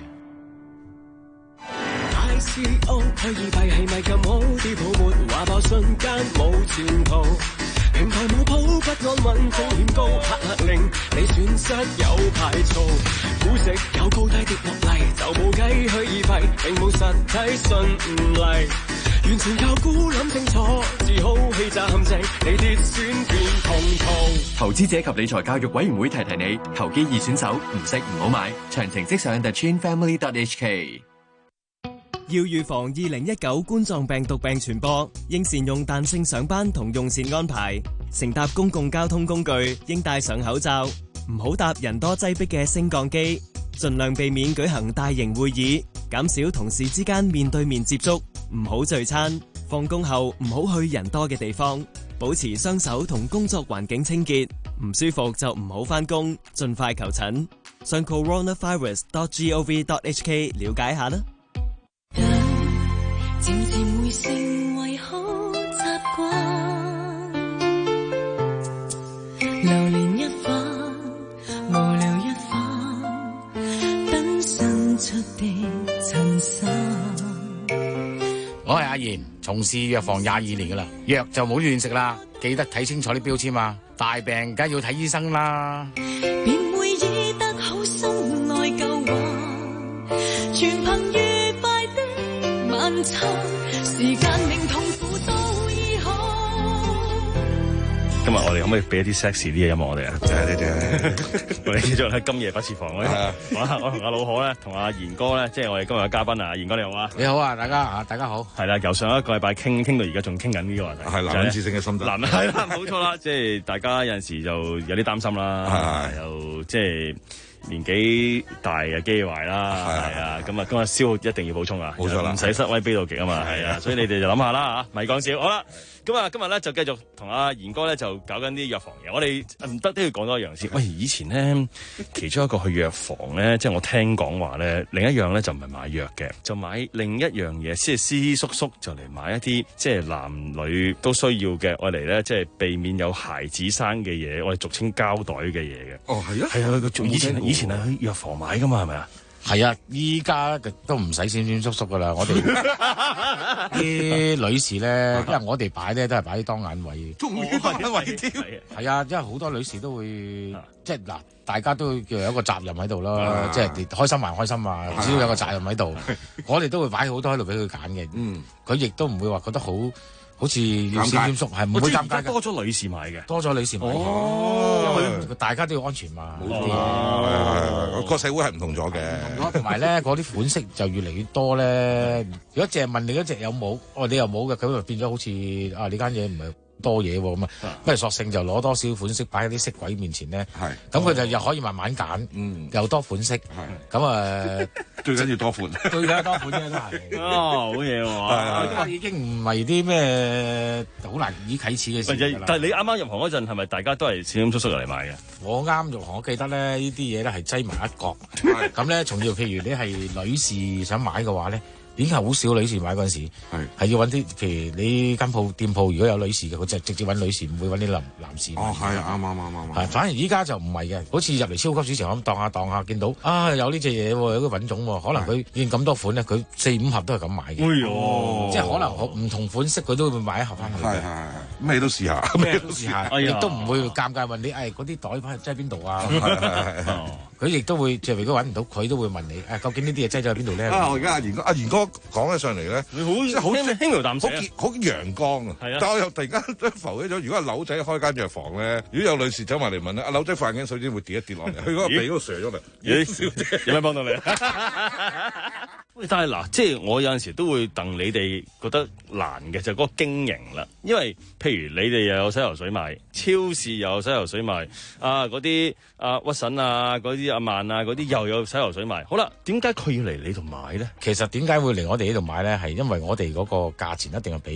Speaker 11: I C O 虛擬幣係咪咁好？啲泡沫話爆瞬間冇前途，平台冇譜不安穩風險高，黑客令你損失有排嘈，估值有高低跌落嚟就冇計，虛擬幣並冇實體信唔嚟，完全靠估諗清楚，自好欺詐陷阱，你跌損變痛途。
Speaker 10: 投資者及理財教育委員會提提你，投機易選手唔識唔好買，詳情即上 the chin family dot h k。
Speaker 12: 要預防二零一九冠狀病毒病傳播，應善用彈性上班同用膳安排。乘搭公共交通工具應戴上口罩，唔好搭人多擠迫嘅升降機。盡量避免舉行大型會議，減少同事之間面對面接觸。唔好聚餐，放工後唔好去人多嘅地方。保持雙手同工作環境清潔。唔舒服就唔好返工，盡快求診。上 coronavirus dot gov dot h k 了解下啦。
Speaker 3: 漸漸會成為好習慣，流連一番，無聊一番，等伸出的襯衫。
Speaker 13: 我係阿賢，從事藥房廿二年噶啦，藥就冇亂食啦，記得睇清楚啲標籤啊！大病梗係要睇醫生啦。
Speaker 3: 便會醫得好心內疚話，全憑愉快的晚餐，時間令痛苦都醫好。
Speaker 2: 今日我哋可唔可以俾一啲 sexy 啲嘅音樂我哋啊？就係呢啲，我哋繼續喺今夜不設防嗰啲。我同阿老何咧，同阿賢哥咧，即係我哋今日嘅嘉賓啊！賢哥你好啊！
Speaker 13: 你好啊，大家啊，大家好。
Speaker 2: 係啦，由上一個禮拜傾傾到而家仲傾緊呢個話題，
Speaker 6: 係男人至性嘅心得。
Speaker 2: 男係啦，冇錯啦，即係大家有陣時就有啲擔心啦，又即係年紀大嘅機壞啦，係啊，咁啊今日消耗一定要補充啊，冇錯啦，唔使失威悲到極啊嘛，係啊，所以你哋就諗下啦嚇，咪講笑。好啦，咁啊今日咧就繼續同阿賢哥咧就搞緊啲藥房嘢，我哋唔得都要講多一樣先。喂，以前咧其中一個去藥房咧，即係我聽講話咧，另一樣咧就唔係買藥嘅，就買另一樣嘢，即係師叔叔就嚟買一啲即係男女都需要嘅，我嚟咧即係避免有孩子生嘅嘢，我哋俗稱膠袋嘅嘢嘅。
Speaker 6: 哦，係啊，
Speaker 2: 係啊，以前以前係去藥房買噶嘛，係咪啊？
Speaker 13: 係啊，依家都唔使閃閃縮縮噶啦，我哋啲女士咧，因為我哋擺咧都係擺啲當眼位，
Speaker 6: 中意當眼位添。
Speaker 13: 係啊，因為好多女士都會即係嗱，大家都叫有一個責任喺度啦，即係開心還開心啊，只要有個責任喺度，我哋都會擺好多喺度俾佢揀嘅。嗯，佢亦都唔會話覺得好。好似要閃閃縮係唔會尷尬嘅，
Speaker 2: 多咗女士買嘅，
Speaker 13: 多咗女士買嘅，
Speaker 6: 哦，
Speaker 13: 因為大家都要安全嘛。
Speaker 6: 冇錯，係係係，個社會係唔同咗嘅。
Speaker 13: 同埋咧，嗰啲款式就越嚟越多咧。如果淨係問你嗰隻有冇，哦你又冇嘅，咁就變咗好似啊你間嘢唔係多嘢喎咁啊，不如索性就攞多少款式擺喺啲色鬼面前咧。係，咁佢就又可以慢慢揀，嗯，又多款式。係，咁啊
Speaker 6: 最緊要多款，
Speaker 13: 最緊要多款啫都係。
Speaker 2: 哦，好嘢喎！
Speaker 13: 係已經唔係啲咩好難以啟齒嘅事。
Speaker 2: 但係你啱啱入行嗰陣係咪大家都係閃閃縮縮嚟買嘅？
Speaker 13: 我啱入行，我記得咧呢啲嘢咧係擠埋一角，咁咧仲要譬如你係女士想買嘅話咧。已經係好少女士買嗰陣時，係係要揾啲，譬如你間鋪店鋪如果有女士嘅，佢就直接揾女士，唔會揾啲男男士。
Speaker 6: 哦，係啊，啱啱啱啱。
Speaker 13: 係，反而依家就唔係嘅，好似入嚟超級市場咁當下當下，見到啊有呢隻嘢喎，有個品種喎，可能佢見咁多款咧，佢四五盒都係咁買嘅。哎呦，即係可能唔同款式佢都會買一盒翻去。係係係，
Speaker 6: 咩都試下，
Speaker 13: 咩都試下，亦都唔會尷尬問你，誒嗰啲袋翻擠喺邊度啊？佢亦都會，即係如果揾唔到，佢都會問你，誒究竟呢啲嘢擠咗喺邊度咧？
Speaker 6: 啊，我而家阿賢哥，阿賢哥講起上嚟咧，
Speaker 2: 你好即係好輕描淡寫，
Speaker 6: 好好陽光啊！係啊，但我又突然間都浮起咗，如果阿柳仔開間藥房咧，如果有女士走埋嚟問咧，阿柳仔塊眼鏡首先會跌一跌落嚟，佢嗰個鼻嗰度瀡咗嚟。
Speaker 2: 咦，小姐有咩幫到你啊？喂，但係嗱，即係我有陣時都會戥你哋覺得難嘅，就係嗰個經營啦。因為譬如你哋又有洗頭水賣，超市又有洗頭水賣，啊嗰啲啊屈臣啊嗰啲阿曼啊嗰啲又有洗頭水賣。好啦，點解佢要嚟你度買咧？
Speaker 13: 其實點解會嚟我哋呢度買咧？係因為我哋嗰個價錢一定係比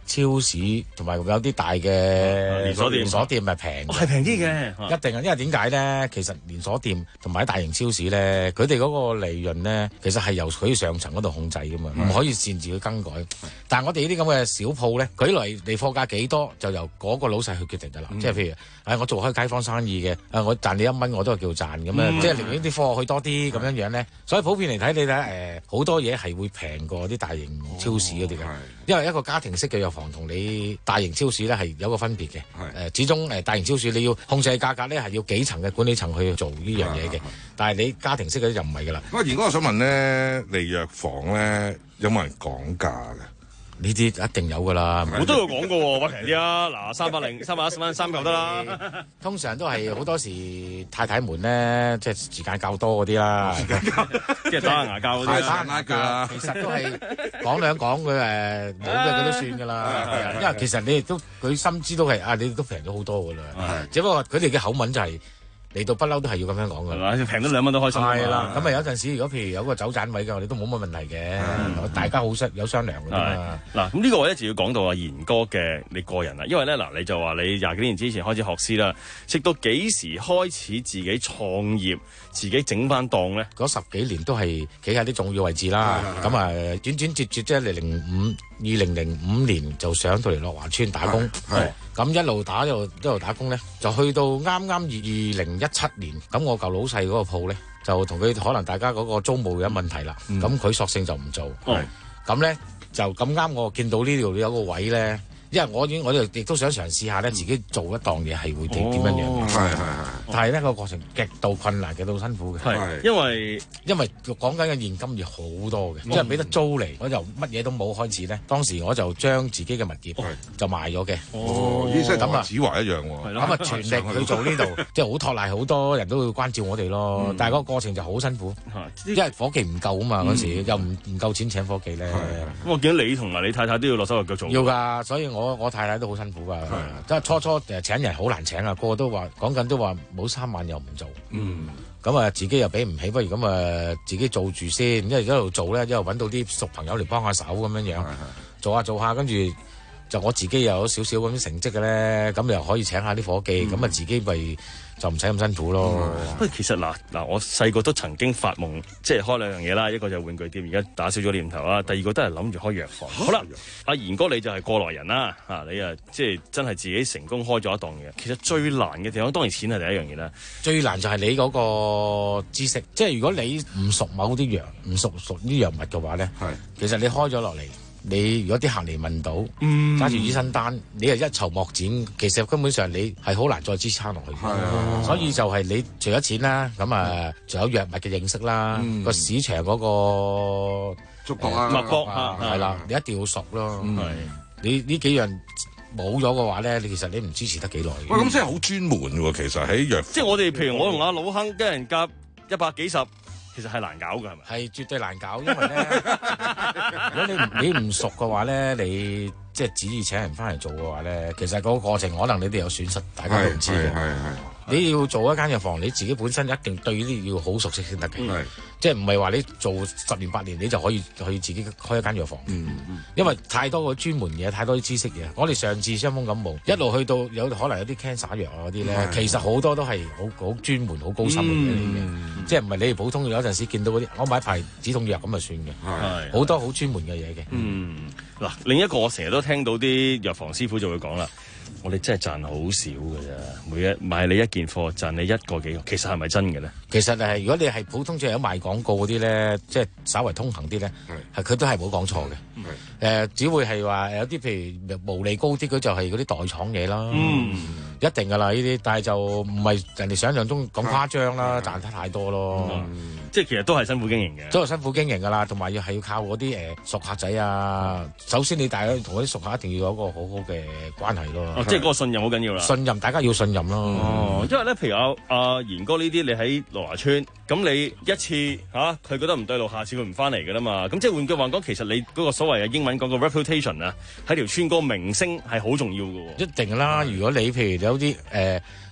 Speaker 13: 超市同埋有啲大嘅
Speaker 2: 連鎖店
Speaker 13: 連鎖店咪平，
Speaker 2: 係平啲嘅，
Speaker 13: 一定啊！因為點解咧？其實連鎖店同埋啲大型超市咧，佢哋嗰個利潤咧，其實係由佢上層嗰度控制噶嘛，唔可以擅自去更改。但係我哋呢啲咁嘅小鋪咧，舉嚟你貨價幾多，就由嗰個老細去決定㗎啦。即係譬如，誒我做開街坊生意嘅，誒我賺你一蚊我都係叫賺咁樣，即係寧願啲貨去多啲咁樣樣咧。所以普遍嚟睇，你睇誒好多嘢係會平過啲大型超市嗰啲嘅，因為一個家庭式嘅藥房同你大型超市咧係有個分別嘅。誒始終誒大型超市你要控制價格咧係要幾層嘅管理層去做呢樣嘢嘅，但係你家庭式嗰啲就唔係㗎啦。
Speaker 6: 咁啊，賢哥我想問咧，嚟藥房咧有冇人講價嘅？
Speaker 13: 呢啲一定有㗎啦，
Speaker 2: 我都有講過喎，話平啲啊！嗱，三百零三百一十蚊三嚿得啦。
Speaker 13: 通常都係好多時太太們咧，即係時間較多嗰啲啦，
Speaker 2: 即係打下牙膠嗰啲，
Speaker 13: 打下牙膠。其實都係講兩講佢誒冇嘅佢都算㗎啦。因為其實你哋都佢心知都係啊，你哋都平咗好多㗎啦。只不過佢哋嘅口吻就係。嚟到不嬲都係要咁樣講㗎啦，
Speaker 2: 平咗兩蚊都開心。
Speaker 13: 係啦，咁啊有陣時如果譬如有個走盞位嘅，我哋都冇乜問題嘅，大家好商有商量㗎嘛。
Speaker 2: 嗱，咁呢個我一直要講到阿賢哥嘅你個人啦，因為咧嗱，你就話你廿幾年之前開始學師啦，直到幾時開始自己創業，自己整翻檔咧？
Speaker 13: 嗰十幾年都係企喺啲重要位置啦。咁啊轉轉接接即係零零五二零零五年就上到嚟樂華村打工。咁一路打一路一路打工咧，就去到啱啱二二零一七年，咁我舊老細嗰個鋪咧，就同佢可能大家嗰個租務有問題啦，咁佢、嗯、索性就唔做，咁咧、哦、就咁啱我見到呢度有個位咧。因為我已經我哋亦都想嘗試下咧，自己做一檔嘢係會點點樣樣嘅。係係係。但係呢個過程極度困難，極度辛苦嘅。
Speaker 2: 係因為
Speaker 13: 因為講緊嘅現金要好多嘅，即係俾得租嚟，我就乜嘢都冇開始咧。當時我就將自己嘅物業就賣咗嘅。
Speaker 6: 哦，呢啲咁啊，子華一樣喎。
Speaker 13: 咁啊，全力去做呢度，即係好托賴好多人都會關照我哋咯。但係嗰個過程就好辛苦，因為伙計唔夠啊嘛，嗰時又唔唔夠錢請伙計咧。
Speaker 2: 咁我見到你同埋你太太都要落手落腳做。
Speaker 13: 要㗎，所以我我太太都好辛苦㗎，即係初初誒請人好難請啊，個個都話講緊都話冇三萬又唔做，嗯，咁啊自己又俾唔起，不如咁啊自己做住先，因為一路做咧，一路揾到啲熟朋友嚟幫下手咁樣樣，做下做下，跟住就我自己又有少少咁成績嘅咧，咁又可以請下啲伙計，咁啊、嗯、自己咪就唔使咁辛苦咯。
Speaker 2: 不過、嗯、其實嗱嗱，我細個都曾經發夢，即係開兩樣嘢啦，一個就係玩具店，而家打消咗念頭啦。第二個都係諗住開藥房。好啦，阿賢哥你就係過來人啦，嚇你啊，即係真係自己成功開咗一檔嘢。其實最難嘅地方當然錢係第一樣嘢啦，
Speaker 13: 最難就係你嗰個知識，即係如果你唔熟某啲藥，唔熟熟啲藥物嘅話咧，係其實你開咗落嚟。你如果啲客嚟問到，揸住醫生單，你係一籌莫展，其實根本上你係好難再支撐落去。哦、所以就係你除咗錢啦，咁啊，仲有藥物嘅認識啦，嗯、個市場嗰個
Speaker 6: 觸覺啊、
Speaker 2: 脈搏啊，
Speaker 13: 係啦，你一定要熟咯。嗯、你呢幾樣冇咗嘅話咧，你其實你唔支持得幾耐。
Speaker 6: 喂，咁真係好專門喎，其實喺藥，
Speaker 2: 即係我哋譬如我同阿老亨跟人夾一百幾十。其實係難搞㗎，係咪？
Speaker 13: 係絕對難搞，因為咧，如果你你唔熟嘅話咧，你即係旨意請人翻嚟做嘅話咧，其實嗰個過程可能你哋有損失，大家都唔知嘅。係係你要做一間藥房，你自己本身一定對呢啲要好熟悉先得嘅。係即係唔係話你做十年八年你就可以去自己開一間藥房。嗯嗯。因為太多個專門嘢，太多啲知識嘢。我哋上次傷風感冒一路去到有可能有啲 cancer 藥啊嗰啲咧，其實好多都係好好專門、好高深嘅嘢嚟嘅。即係唔係你哋普通有陣時見到嗰啲，我買排止痛藥咁就算嘅。係好多好專門嘅嘢嘅。嗯。
Speaker 2: 嗱，另一個我成日都聽到啲藥房師傅就會講啦。我哋真係賺好少嘅啫，每一買你一件貨賺你一個幾個，其實係咪真嘅咧？
Speaker 13: 其實係如果你係普通即係有賣廣告嗰啲咧，即係稍為通行啲咧，係佢都係冇講錯嘅。誒、呃，只會係話有啲譬如毛利高啲，佢就係嗰啲代廠嘢啦。嗯，一定噶啦呢啲，但係就唔係人哋想象中咁誇張啦，賺得太多咯。
Speaker 2: 嗯、即係其實都係辛苦經營嘅，
Speaker 13: 都係辛苦經營噶啦，同埋要係要靠嗰啲誒熟客仔啊。嗯、首先你大家同嗰啲熟客一定要有一個好好嘅關係咯。
Speaker 2: 哦、即係嗰個信任好緊要啦。
Speaker 13: 信任大家要信任咯。
Speaker 2: 哦，因為咧，譬如阿阿賢哥呢啲，你喺樂華村，咁你一次嚇佢、啊、覺得唔對路，下次佢唔翻嚟㗎啦嘛。咁即係換句話講，其實你嗰個所謂嘅英文講個 reputation 啊，喺條村嗰個名聲係好重要㗎喎。
Speaker 13: 一定啦，如果你譬如有啲誒。呃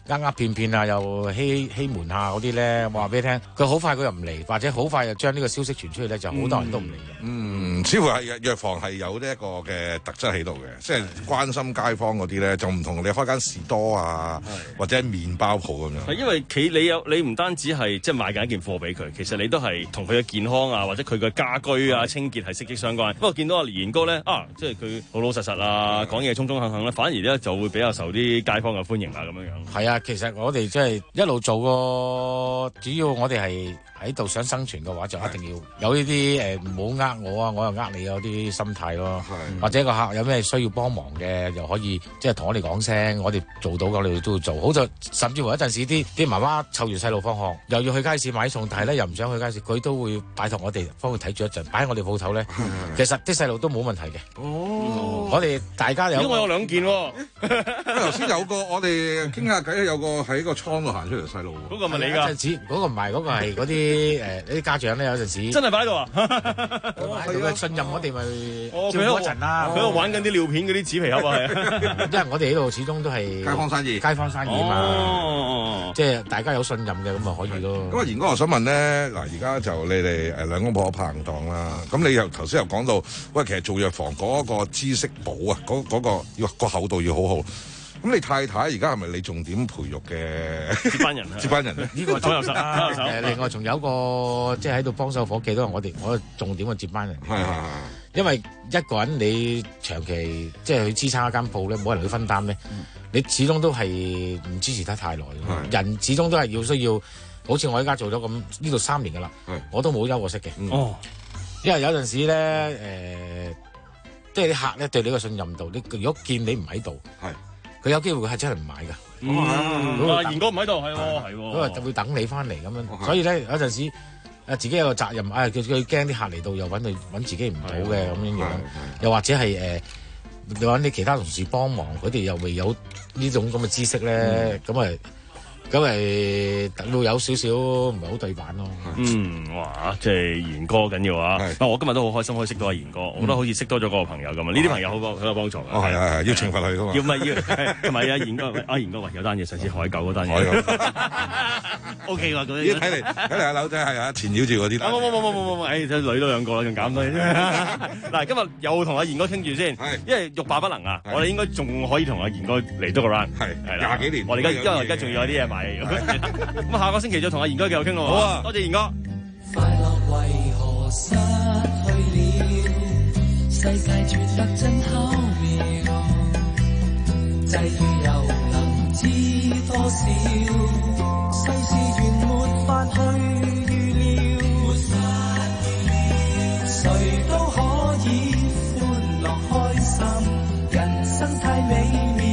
Speaker 13: 呃呃騙騙啊，又欺欺瞞下嗰啲咧，我話俾你聽，佢好快佢又唔嚟，或者好快就將呢個消息傳出去咧，就好多人都唔嚟嘅。
Speaker 6: 嗯，似乎係藥房係有呢一個嘅特質喺度嘅，即係關心街坊嗰啲咧，就唔同你開間士多啊，或者麵包鋪咁樣。
Speaker 2: 係因為企你有你唔單止係即係賣緊一件貨俾佢，其實你都係同佢嘅健康啊，或者佢嘅家居啊、清潔係息息相關。不過見到阿賢哥咧啊，即係佢老老實實啊，講嘢中中肯肯咧，反而咧就會比較受啲街坊嘅歡迎啊咁樣樣。
Speaker 13: 係啊，其實我哋即係一路做個，主要我哋係喺度想生存嘅話，就一定要有呢啲誒唔好呃我啊，我又呃你有啲心態咯。或者個客有咩需要幫忙嘅，又可以即係同我哋講聲，我哋做到嘅，我哋都要做。好就甚至乎有陣時啲啲媽媽湊完細路放學，又要去街市買餸，但係咧又唔想去街市，佢都會拜託我哋幫佢睇住一陣，擺喺我哋鋪頭咧。其實啲細路都冇問題嘅。哦，我哋大家有。
Speaker 2: 我有兩件喎。
Speaker 6: 頭先有個我哋傾下偈，有個喺個倉度行出嚟細路。
Speaker 2: 嗰個咪你㗎？
Speaker 13: 有陣時嗰個唔係，嗰個係嗰啲誒啲家長咧，有陣時
Speaker 2: 真係擺喺度啊！
Speaker 13: 佢信任我哋咪照顧一陣啦。
Speaker 2: 佢喺度玩緊啲尿片嗰啲紙皮盒啊，係。
Speaker 13: 因為我哋呢度始終都係
Speaker 6: 街坊生意，
Speaker 13: 街坊生意啊嘛。即係大家有信任嘅咁咪可以咯。咁
Speaker 6: 啊，賢哥，我想問咧，嗱，而家就你哋誒兩公婆拍檔啦。咁你又頭先又講到，喂，其實做藥房嗰個知識簿啊，嗰嗰個要個厚度要好好。咁你太太而家係咪你重點培育嘅
Speaker 2: 接班人啊？
Speaker 6: 接班人咧？
Speaker 13: 呢個
Speaker 2: 左右手，左右手。
Speaker 13: 誒，另外仲有一個即係喺度幫手夥計，都係我哋我重點嘅接班人。
Speaker 6: 係係係。
Speaker 13: 因為一個人你長期即係去支撐一間鋪咧，冇人去分擔咧，嗯、你始終都係唔支持得太耐。人始終都係要需要，好似我依家做咗咁呢度三年噶啦，我都冇休過息嘅。哦，因為有陣時咧，誒、呃，即係啲客咧對你嘅信任度，你如果見你唔喺度，係佢有機會係真係唔買噶。
Speaker 2: 嗯，啊，賢哥唔喺度，係喎，係喎，
Speaker 13: 佢話會等你翻嚟咁樣，所以咧有陣時。誒自己有個責任，誒佢佢驚啲客嚟到又揾佢揾自己唔到嘅咁樣樣，又或者係誒你揾啲其他同事幫忙，佢哋又未有呢種咁嘅知識咧，咁誒咁誒等到有少少唔係好對版咯。
Speaker 2: 嗯，哇！即係賢哥緊要啊！啊，我今日都好開心可以識到阿賢哥，我覺得好似識多咗個朋友咁啊！呢啲朋友好幫好有幫助嘅。
Speaker 6: 哦，係係要懲罰佢噶嘛？
Speaker 2: 要咪要？同埋阿賢哥，阿賢哥話有單嘢上次海狗嗰單嘢。O K 喎，咁樣。
Speaker 6: 睇嚟睇嚟阿柳仔係啊，纏繞住嗰啲。
Speaker 2: 冇冇冇冇冇冇，誒女都兩個啦，仲減多。嗱，今日又同阿賢哥傾住先，因為欲罷不能啊！我哋應該仲可以同阿賢哥嚟多個 round。係係啦，
Speaker 6: 廿幾年。
Speaker 2: 我哋而家因為而家仲有啲嘢買。咁下個星期再同阿賢哥繼續傾咯。好啊，多謝賢哥。
Speaker 11: 快樂為何失去了？世界絕得真巧妙，際遇又能知多少？世事原沒法去預料，沒法預料，誰都可以歡樂開心，人生太美妙。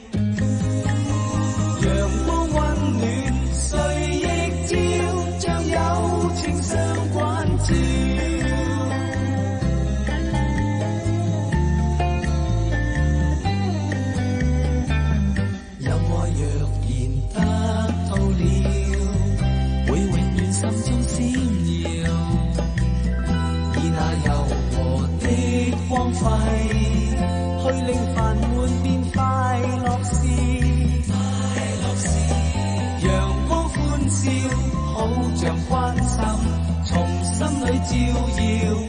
Speaker 11: 陽光溫暖，誰亦照，像友情相關照。有愛若然得到了，會永遠心中閃耀，以那柔和的光輝，去令煩悶變快樂事。陽光歡笑，好像關心，從心裏照耀。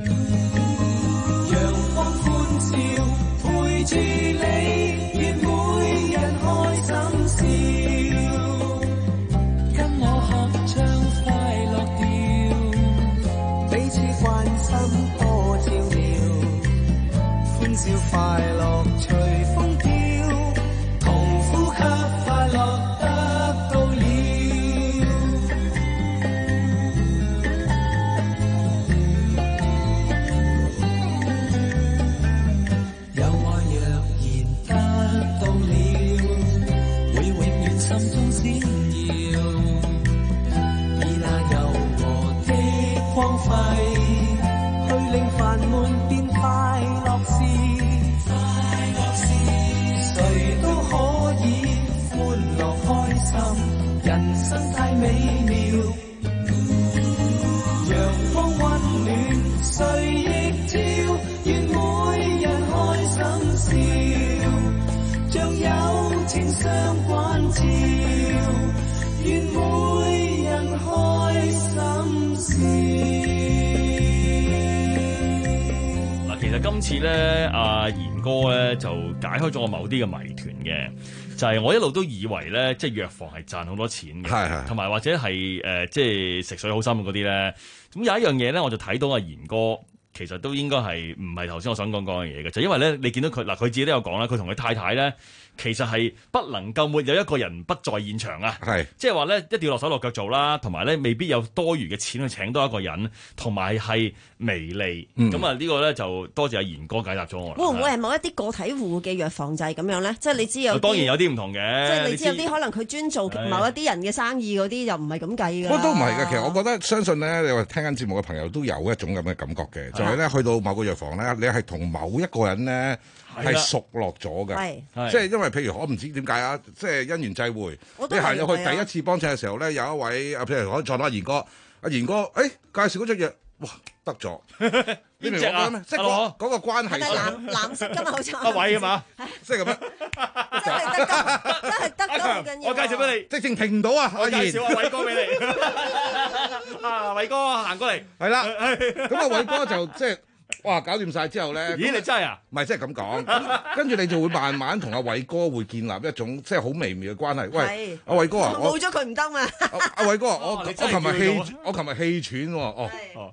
Speaker 11: 陽光歡笑，陪住你，願每日開心笑。跟我合唱快樂調，彼此關心多照料，歡笑快樂隨風飄，同呼吸快樂。心中閃耀，以那柔和的光輝，去令煩悶變快樂事。快樂事，誰都可以歡樂開心，人生太美妙。陽光溫暖，誰亦照，願每日開心笑，像友情相關照。
Speaker 2: 今次咧，阿賢哥咧就解開咗我某啲嘅謎團嘅，就係、是、我一路都以為咧，即係藥房係賺好多錢嘅，同埋或者係誒、呃、即係食水好深嗰啲咧。咁有一樣嘢咧，我就睇到阿賢哥其實都應該係唔係頭先我想講講嘅嘢嘅，就因為咧你見到佢嗱，佢自己都有講啦，佢同佢太太咧。其實係不能夠沒有一個人不在現場啊！係即係話咧，一定要落手落腳做啦，同埋咧未必有多餘嘅錢去請多一個人，同埋係微利。咁啊、嗯、呢個咧就多謝阿賢哥解答咗我啦。
Speaker 14: 會唔會係某一啲個體戶嘅藥房就係咁樣咧？即係你知有
Speaker 2: 當然有啲唔同嘅，
Speaker 14: 即係你知有啲可能佢專做某一啲人嘅生意嗰啲，又唔係咁計㗎。
Speaker 6: 不過都唔係嘅，其實我覺得相信咧，你話聽緊節目嘅朋友都有一種咁嘅感覺嘅，就係咧去到某個藥房咧，你係同某一個人咧。係熟落咗嘅，即係因為譬如我唔知點解啊，即係因緣際會，你行入去第一次幫襯嘅時候咧，有一位啊，譬如我撞到阿賢哥，阿賢哥，誒介紹嗰隻藥，哇得咗，你明我講咩？即係嗰嗰個關係，
Speaker 14: 藍藍色㗎嘛，好似
Speaker 2: 阿偉啊嘛，
Speaker 6: 即係咁樣，
Speaker 14: 真係得㗎，真係得㗎，好緊要。
Speaker 2: 我介紹俾你，
Speaker 6: 即正停唔到啊！
Speaker 2: 我介紹阿偉哥俾你，啊偉哥行過嚟，
Speaker 6: 係啦，咁阿偉哥就即係。哇！搞掂晒之後咧，
Speaker 2: 咦？你真係啊？
Speaker 6: 唔係，即係咁講，跟住你就會慢慢同阿偉哥會建立一種即係好微妙嘅關係。喂，阿偉哥啊，
Speaker 14: 冇咗佢唔得嘛？
Speaker 6: 阿偉哥，我我琴日氣，我琴日氣喘喎。哦哦，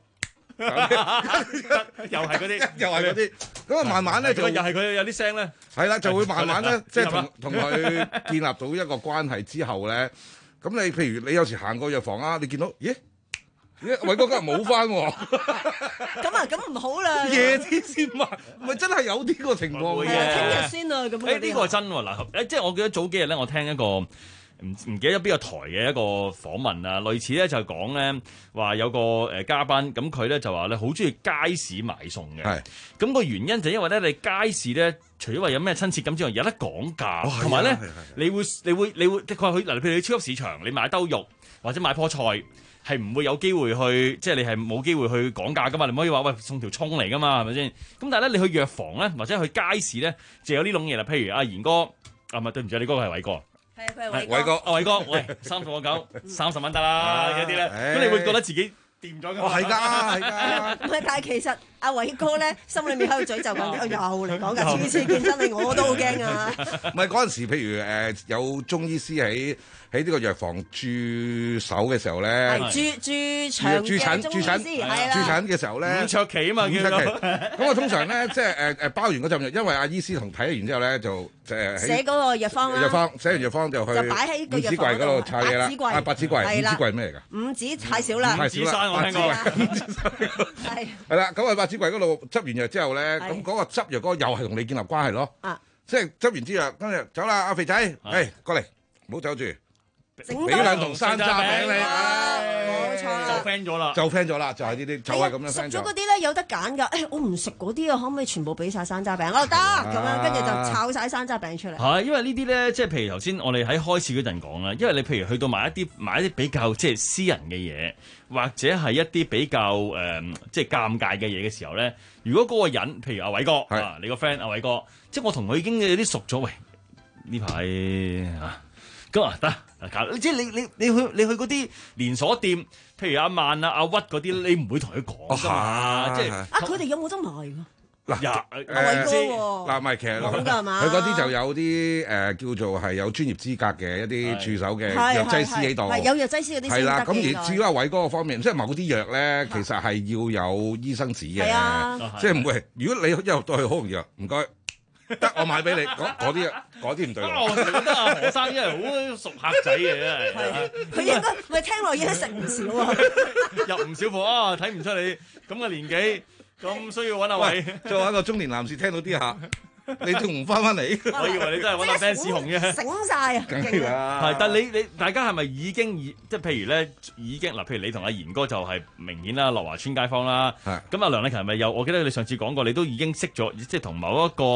Speaker 2: 又係嗰啲，
Speaker 6: 又係嗰啲。咁啊，慢慢咧就
Speaker 2: 又係佢有啲聲咧。
Speaker 6: 係啦，就會慢慢咧，即係同同佢建立到一個關係之後咧，咁你譬如你有時行過藥房啊，你見到咦？偉哥今日冇翻喎，
Speaker 14: 咁啊咁唔好啦，
Speaker 6: 夜啲先買，咪真係有啲個情況嘅，
Speaker 14: 聽日先啊咁。
Speaker 2: 誒呢個係真喎嗱，誒即係我記得早幾日咧，我聽一個唔唔記得邊個台嘅一個訪問啊，類似咧就係講咧話有個誒嘉賓，咁佢咧就話咧好中意街市買餸嘅，係咁個原因就因為咧你街市咧除咗話有咩親切感之外，有得講價，同埋咧你會你會你會佢話佢嗱，譬如你超級市場你買兜肉或者買棵菜。係唔會有機會去，即係你係冇機會去講價噶嘛？你唔可以話喂送條葱嚟噶嘛？係咪先？咁但係咧，你去藥房咧，或者去街市咧，就有呢種嘢啦。譬如阿賢哥，啊唔係對唔住，你嗰個係偉哥。
Speaker 14: 係佢係
Speaker 6: 偉哥，
Speaker 2: 阿偉哥，喂，三十個九，三十蚊得啦，嗰啲咧，咁你會覺得自己掂咗㗎嘛？
Speaker 6: 係㗎，係㗎。
Speaker 14: 唔係，但係其實阿偉哥咧，心裏面喺度詛咒緊，又嚟講㗎，次次見真你我都好驚啊！
Speaker 6: 唔係嗰陣時，譬如誒有中醫師喺喺呢個藥房駐守嘅時候咧，
Speaker 14: 係駐駐場嘅中醫師，係啦，
Speaker 6: 駐診嘅時候咧，
Speaker 2: 伍卓琪啊嘛，
Speaker 6: 伍卓琪。咁我通常咧，即係誒誒包完嗰陣藥，因為阿醫師同睇完之後咧，就誒
Speaker 14: 寫嗰個藥方啦。
Speaker 6: 藥方寫完藥方就去
Speaker 14: 就擺喺個藥
Speaker 6: 房嗰度拆嘢啦。啊，八紙櫃，五紙櫃係咩嚟㗎？
Speaker 14: 五紙太少啦，
Speaker 2: 五紙山我聽過。
Speaker 14: 係
Speaker 6: 係啦，咁啊八紙櫃嗰度執完藥之後咧，咁嗰個執藥嗰個又係同你建立關係咯。啊，即係執完支藥，跟住走啦，阿肥仔，誒過嚟，唔好走住。俾兩桶山楂餅你，
Speaker 14: 冇錯啦，
Speaker 2: 就 friend 咗啦，
Speaker 6: 就 friend 咗啦，就係呢啲，就係咁樣 friend 咗。
Speaker 14: 熟咗嗰啲咧有得揀㗎，誒我唔食嗰啲啊，可唔可以全部俾晒山楂餅？我得咁樣，跟住就炒晒山楂餅出嚟。
Speaker 2: 係，因為呢啲咧，即係譬如頭先我哋喺開始嗰陣講啦，因為你譬如去到買一啲買一啲比較即係私人嘅嘢，或者係一啲比較誒即係尷尬嘅嘢嘅時候咧，如果嗰個人譬如阿偉哥啊，你個 friend 阿偉哥，即係我同佢已經有啲熟咗，喂呢排啊。咁啊得，即係你你你去你去嗰啲連鎖店，譬如阿萬啊、阿屈嗰啲，你唔會同佢講㗎嘛，即係啊
Speaker 14: 佢哋有冇得賣㗎？
Speaker 6: 嗱，
Speaker 14: 阿偉哥喎，
Speaker 6: 嗱唔係其實
Speaker 14: 冇㗎係嘛？
Speaker 6: 佢嗰啲就有啲誒叫做係有專業資格嘅一啲駐守嘅藥劑師喺度，
Speaker 14: 係有藥劑師嗰啲先得嘅。
Speaker 6: 係啦，咁而至於阿偉哥嗰方面，即係某啲藥咧，其實係要有醫生紙嘅，即係唔會。如果你一入到去好容易啊，唔該。得我買俾你，嗰嗰啲嗰啲唔對路。
Speaker 2: 我覺得阿何生因為好熟客仔嘅，真係。
Speaker 14: 佢應該咪聽落已經食唔少啊，
Speaker 2: 入唔少貨啊！睇唔出你咁嘅年紀，咁需要揾阿偉。
Speaker 6: 作為一個中年男士，聽到啲客，你仲唔翻翻嚟？
Speaker 2: 我以為你真係揾阿 fans 紅嘅。
Speaker 14: 醒曬啊！
Speaker 6: 梗係啦。
Speaker 2: 係，但係你你大家係咪已經已即係譬如咧已經嗱？譬如你同阿賢哥就係明顯啦，樂華村街坊啦。咁阿梁禮勤係咪有？我記得你上次講過，你都已經識咗，即係同某一個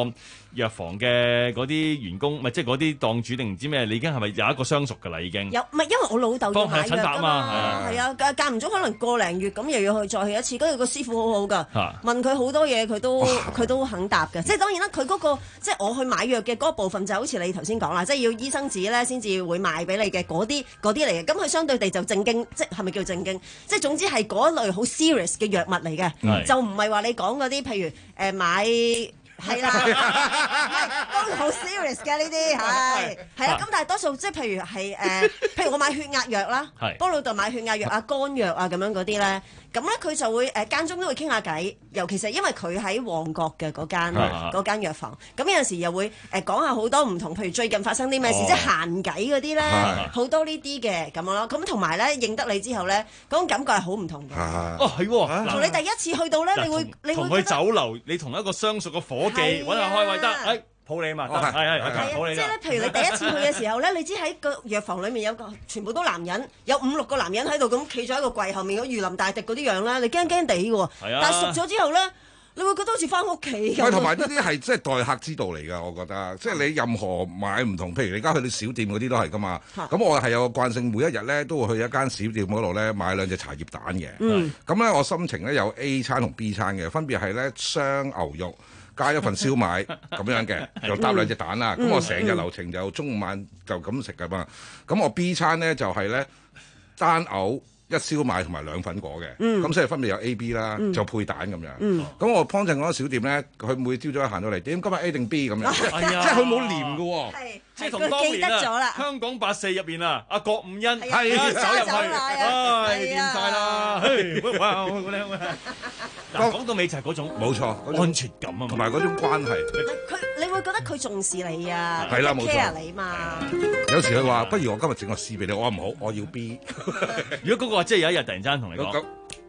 Speaker 2: 藥房嘅嗰啲員工，咪即係嗰啲檔主定唔知咩？你已經係咪有一個相熟㗎啦？已經
Speaker 14: 有，唔係因為我老豆要買藥㗎嘛，係啊，間間唔中可能個零月咁又要去再去一次，跟住個師傅好好㗎，問佢好多嘢佢都佢都肯答嘅。即係當然啦，佢嗰個即係我去買藥嘅嗰部分就好似你頭先講啦，即係要醫生紙咧先至會賣俾你嘅嗰啲嗰啲嚟嘅。咁佢相對地就正經，即係係咪叫正經？即係總之係嗰類好 serious 嘅藥物嚟嘅，就唔係話你講嗰啲譬如誒買。係啦，都好 serious 嘅呢啲，係係啊。咁但係多數即係譬如係誒，譬如我買血壓藥啦，幫老豆買血壓藥啊、肝藥啊咁樣嗰啲咧，咁咧佢就會誒間中都會傾下偈，尤其是因為佢喺旺角嘅嗰間嗰間藥房，咁有陣時又會誒講下好多唔同，譬如最近發生啲咩事，即係閒偈嗰啲咧，好多呢啲嘅咁樣咯。咁同埋咧認得你之後咧，嗰種感覺係好唔同嘅。
Speaker 2: 哦，係喎，
Speaker 14: 同你第一次去到咧，你會你會
Speaker 2: 同佢酒樓，你同一個相熟嘅伙計揾下開胃得，誒抱你嘛，得係係係抱你。
Speaker 14: 即係咧，譬如你第一次去嘅時候咧，你知喺個藥房裏面有個全部都男人，有五六個男人喺度咁企咗喺個櫃後面，嗰如臨大敵嗰啲樣咧，你驚驚地嘅喎。但係熟咗之後咧，你會覺得好似翻屋企咁。
Speaker 6: 同埋呢啲係即係待客之道嚟㗎，我覺得。即係你任何買唔同，譬如你而家去到小店嗰啲都係㗎嘛。咁我係有個慣性，每一日咧都會去一間小店嗰度咧買兩隻茶葉蛋嘅。咁咧我心情咧有 A 餐同 B 餐嘅，分別係咧雙牛肉。加一份燒賣咁樣嘅，就搭兩隻蛋啦。咁、嗯、我成日流程就中午晚就咁食噶嘛。咁我 B 餐咧就係、是、咧單牛一燒賣同埋兩粉果嘅。咁、嗯、所以分別有 A、B 啦，嗯、就配蛋咁樣。咁、嗯、我幫襯嗰個小店咧，佢每朝早行到嚟，點今日 A 定 B 咁樣？哎、即係佢冇黏嘅喎。
Speaker 2: 即係同當年啊，香港八四入邊啊，阿郭五欣係啊走入去，唉掂曬啦，哇好靚好靚！嗱講到尾就係嗰種冇錯安全感啊，
Speaker 6: 同埋嗰種關係。
Speaker 14: 佢你會覺得佢重視你啊，
Speaker 6: 係啦冇錯
Speaker 14: care 你嘛。
Speaker 6: 有時佢話不如我今日整個 C 俾你，我話唔好，我要 B。
Speaker 2: 如果嗰個即係有一日突然間同你講，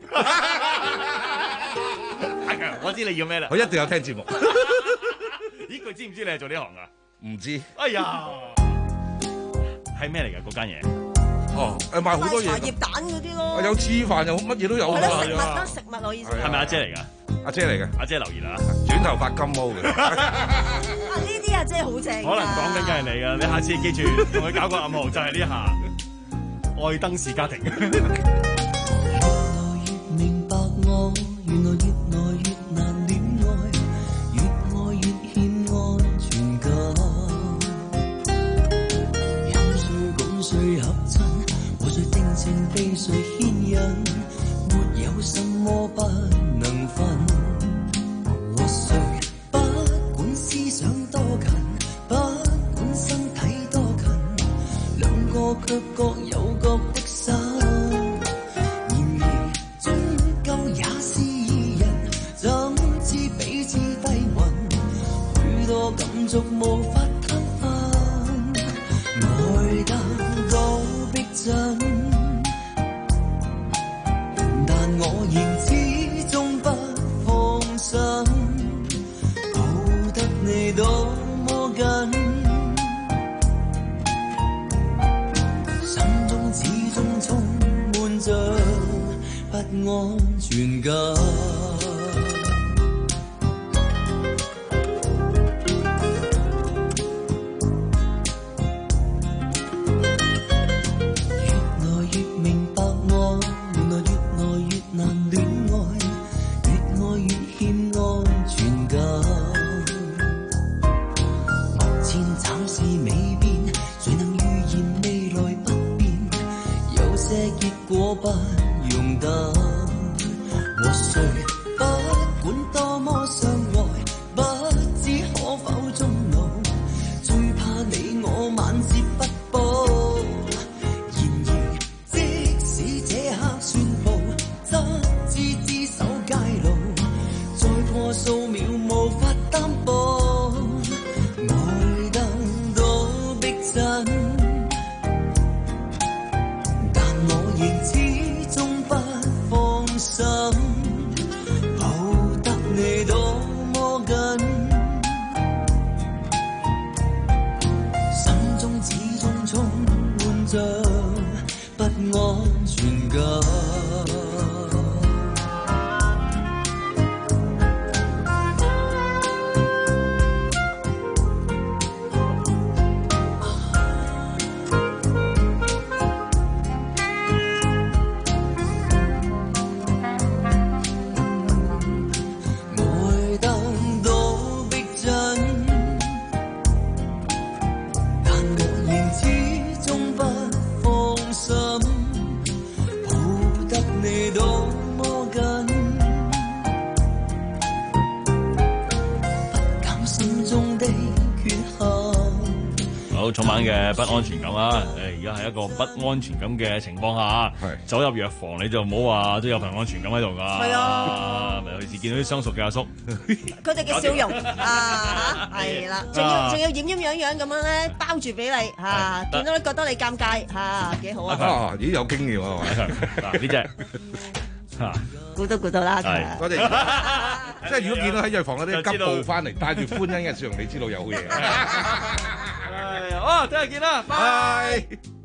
Speaker 2: 我知你要咩啦，
Speaker 6: 我一定有聽節目。
Speaker 2: 咦佢知唔知你係做呢行㗎？
Speaker 6: 唔知，
Speaker 2: 哎呀，係咩嚟㗎嗰間嘢？
Speaker 6: 哦，誒賣好多嘢，
Speaker 14: 茶葉蛋嗰啲咯，
Speaker 6: 有黐飯又乜嘢都有㗎。
Speaker 14: 係咯，食物啦，食物我意思。
Speaker 2: 係咪阿姐嚟㗎？
Speaker 6: 阿姐嚟嘅，
Speaker 2: 阿姐留言啦，
Speaker 6: 短頭髮金毛嘅。
Speaker 14: 啊呢啲阿姐好正。
Speaker 2: 可能講緊嘅係你㗎，你下次記住同佢搞個暗號，就係呢下愛登士家庭。
Speaker 23: 被誰牽引？沒有什麼不能分。和誰不管思想多近，不管身體多近，兩個卻各有各的心。然而終究也是二人，怎知彼此低溫？許多感觸無法攤分，愛得到逼真。我仍始終不放心，抱得你多麼緊，心中始終充滿着不安全感。不用等，和誰不管多麼相愛，不知可否終老，最怕你我晚節不保。然而即使這刻宣布，則知只手街路，再過數秒無法擔保，愛得到逼真，但我仍知心抱得你多麼緊，心中始終充滿着不安全感。
Speaker 2: 有充滿嘅不安全感啊！誒，而家係一個不安全感嘅情況下，走入藥房你就唔好話都有份安全感喺度㗎。係啊，咪隨時見到啲相熟嘅阿叔，
Speaker 14: 佢哋嘅笑容啊嚇，係啦，仲要仲要掩掩樣樣咁樣咧包住俾你嚇，見到你覺得你尷尬嚇，幾好啊！
Speaker 6: 啊，咦有經驗喎，
Speaker 2: 嗱呢隻嚇。
Speaker 14: 估都估到啦，
Speaker 6: 多謝。即係如果見到喺藥房嗰啲急步翻嚟，帶住歡欣嘅笑容，你知道有好嘢。
Speaker 2: 係啊，哦，聽日見啦，拜。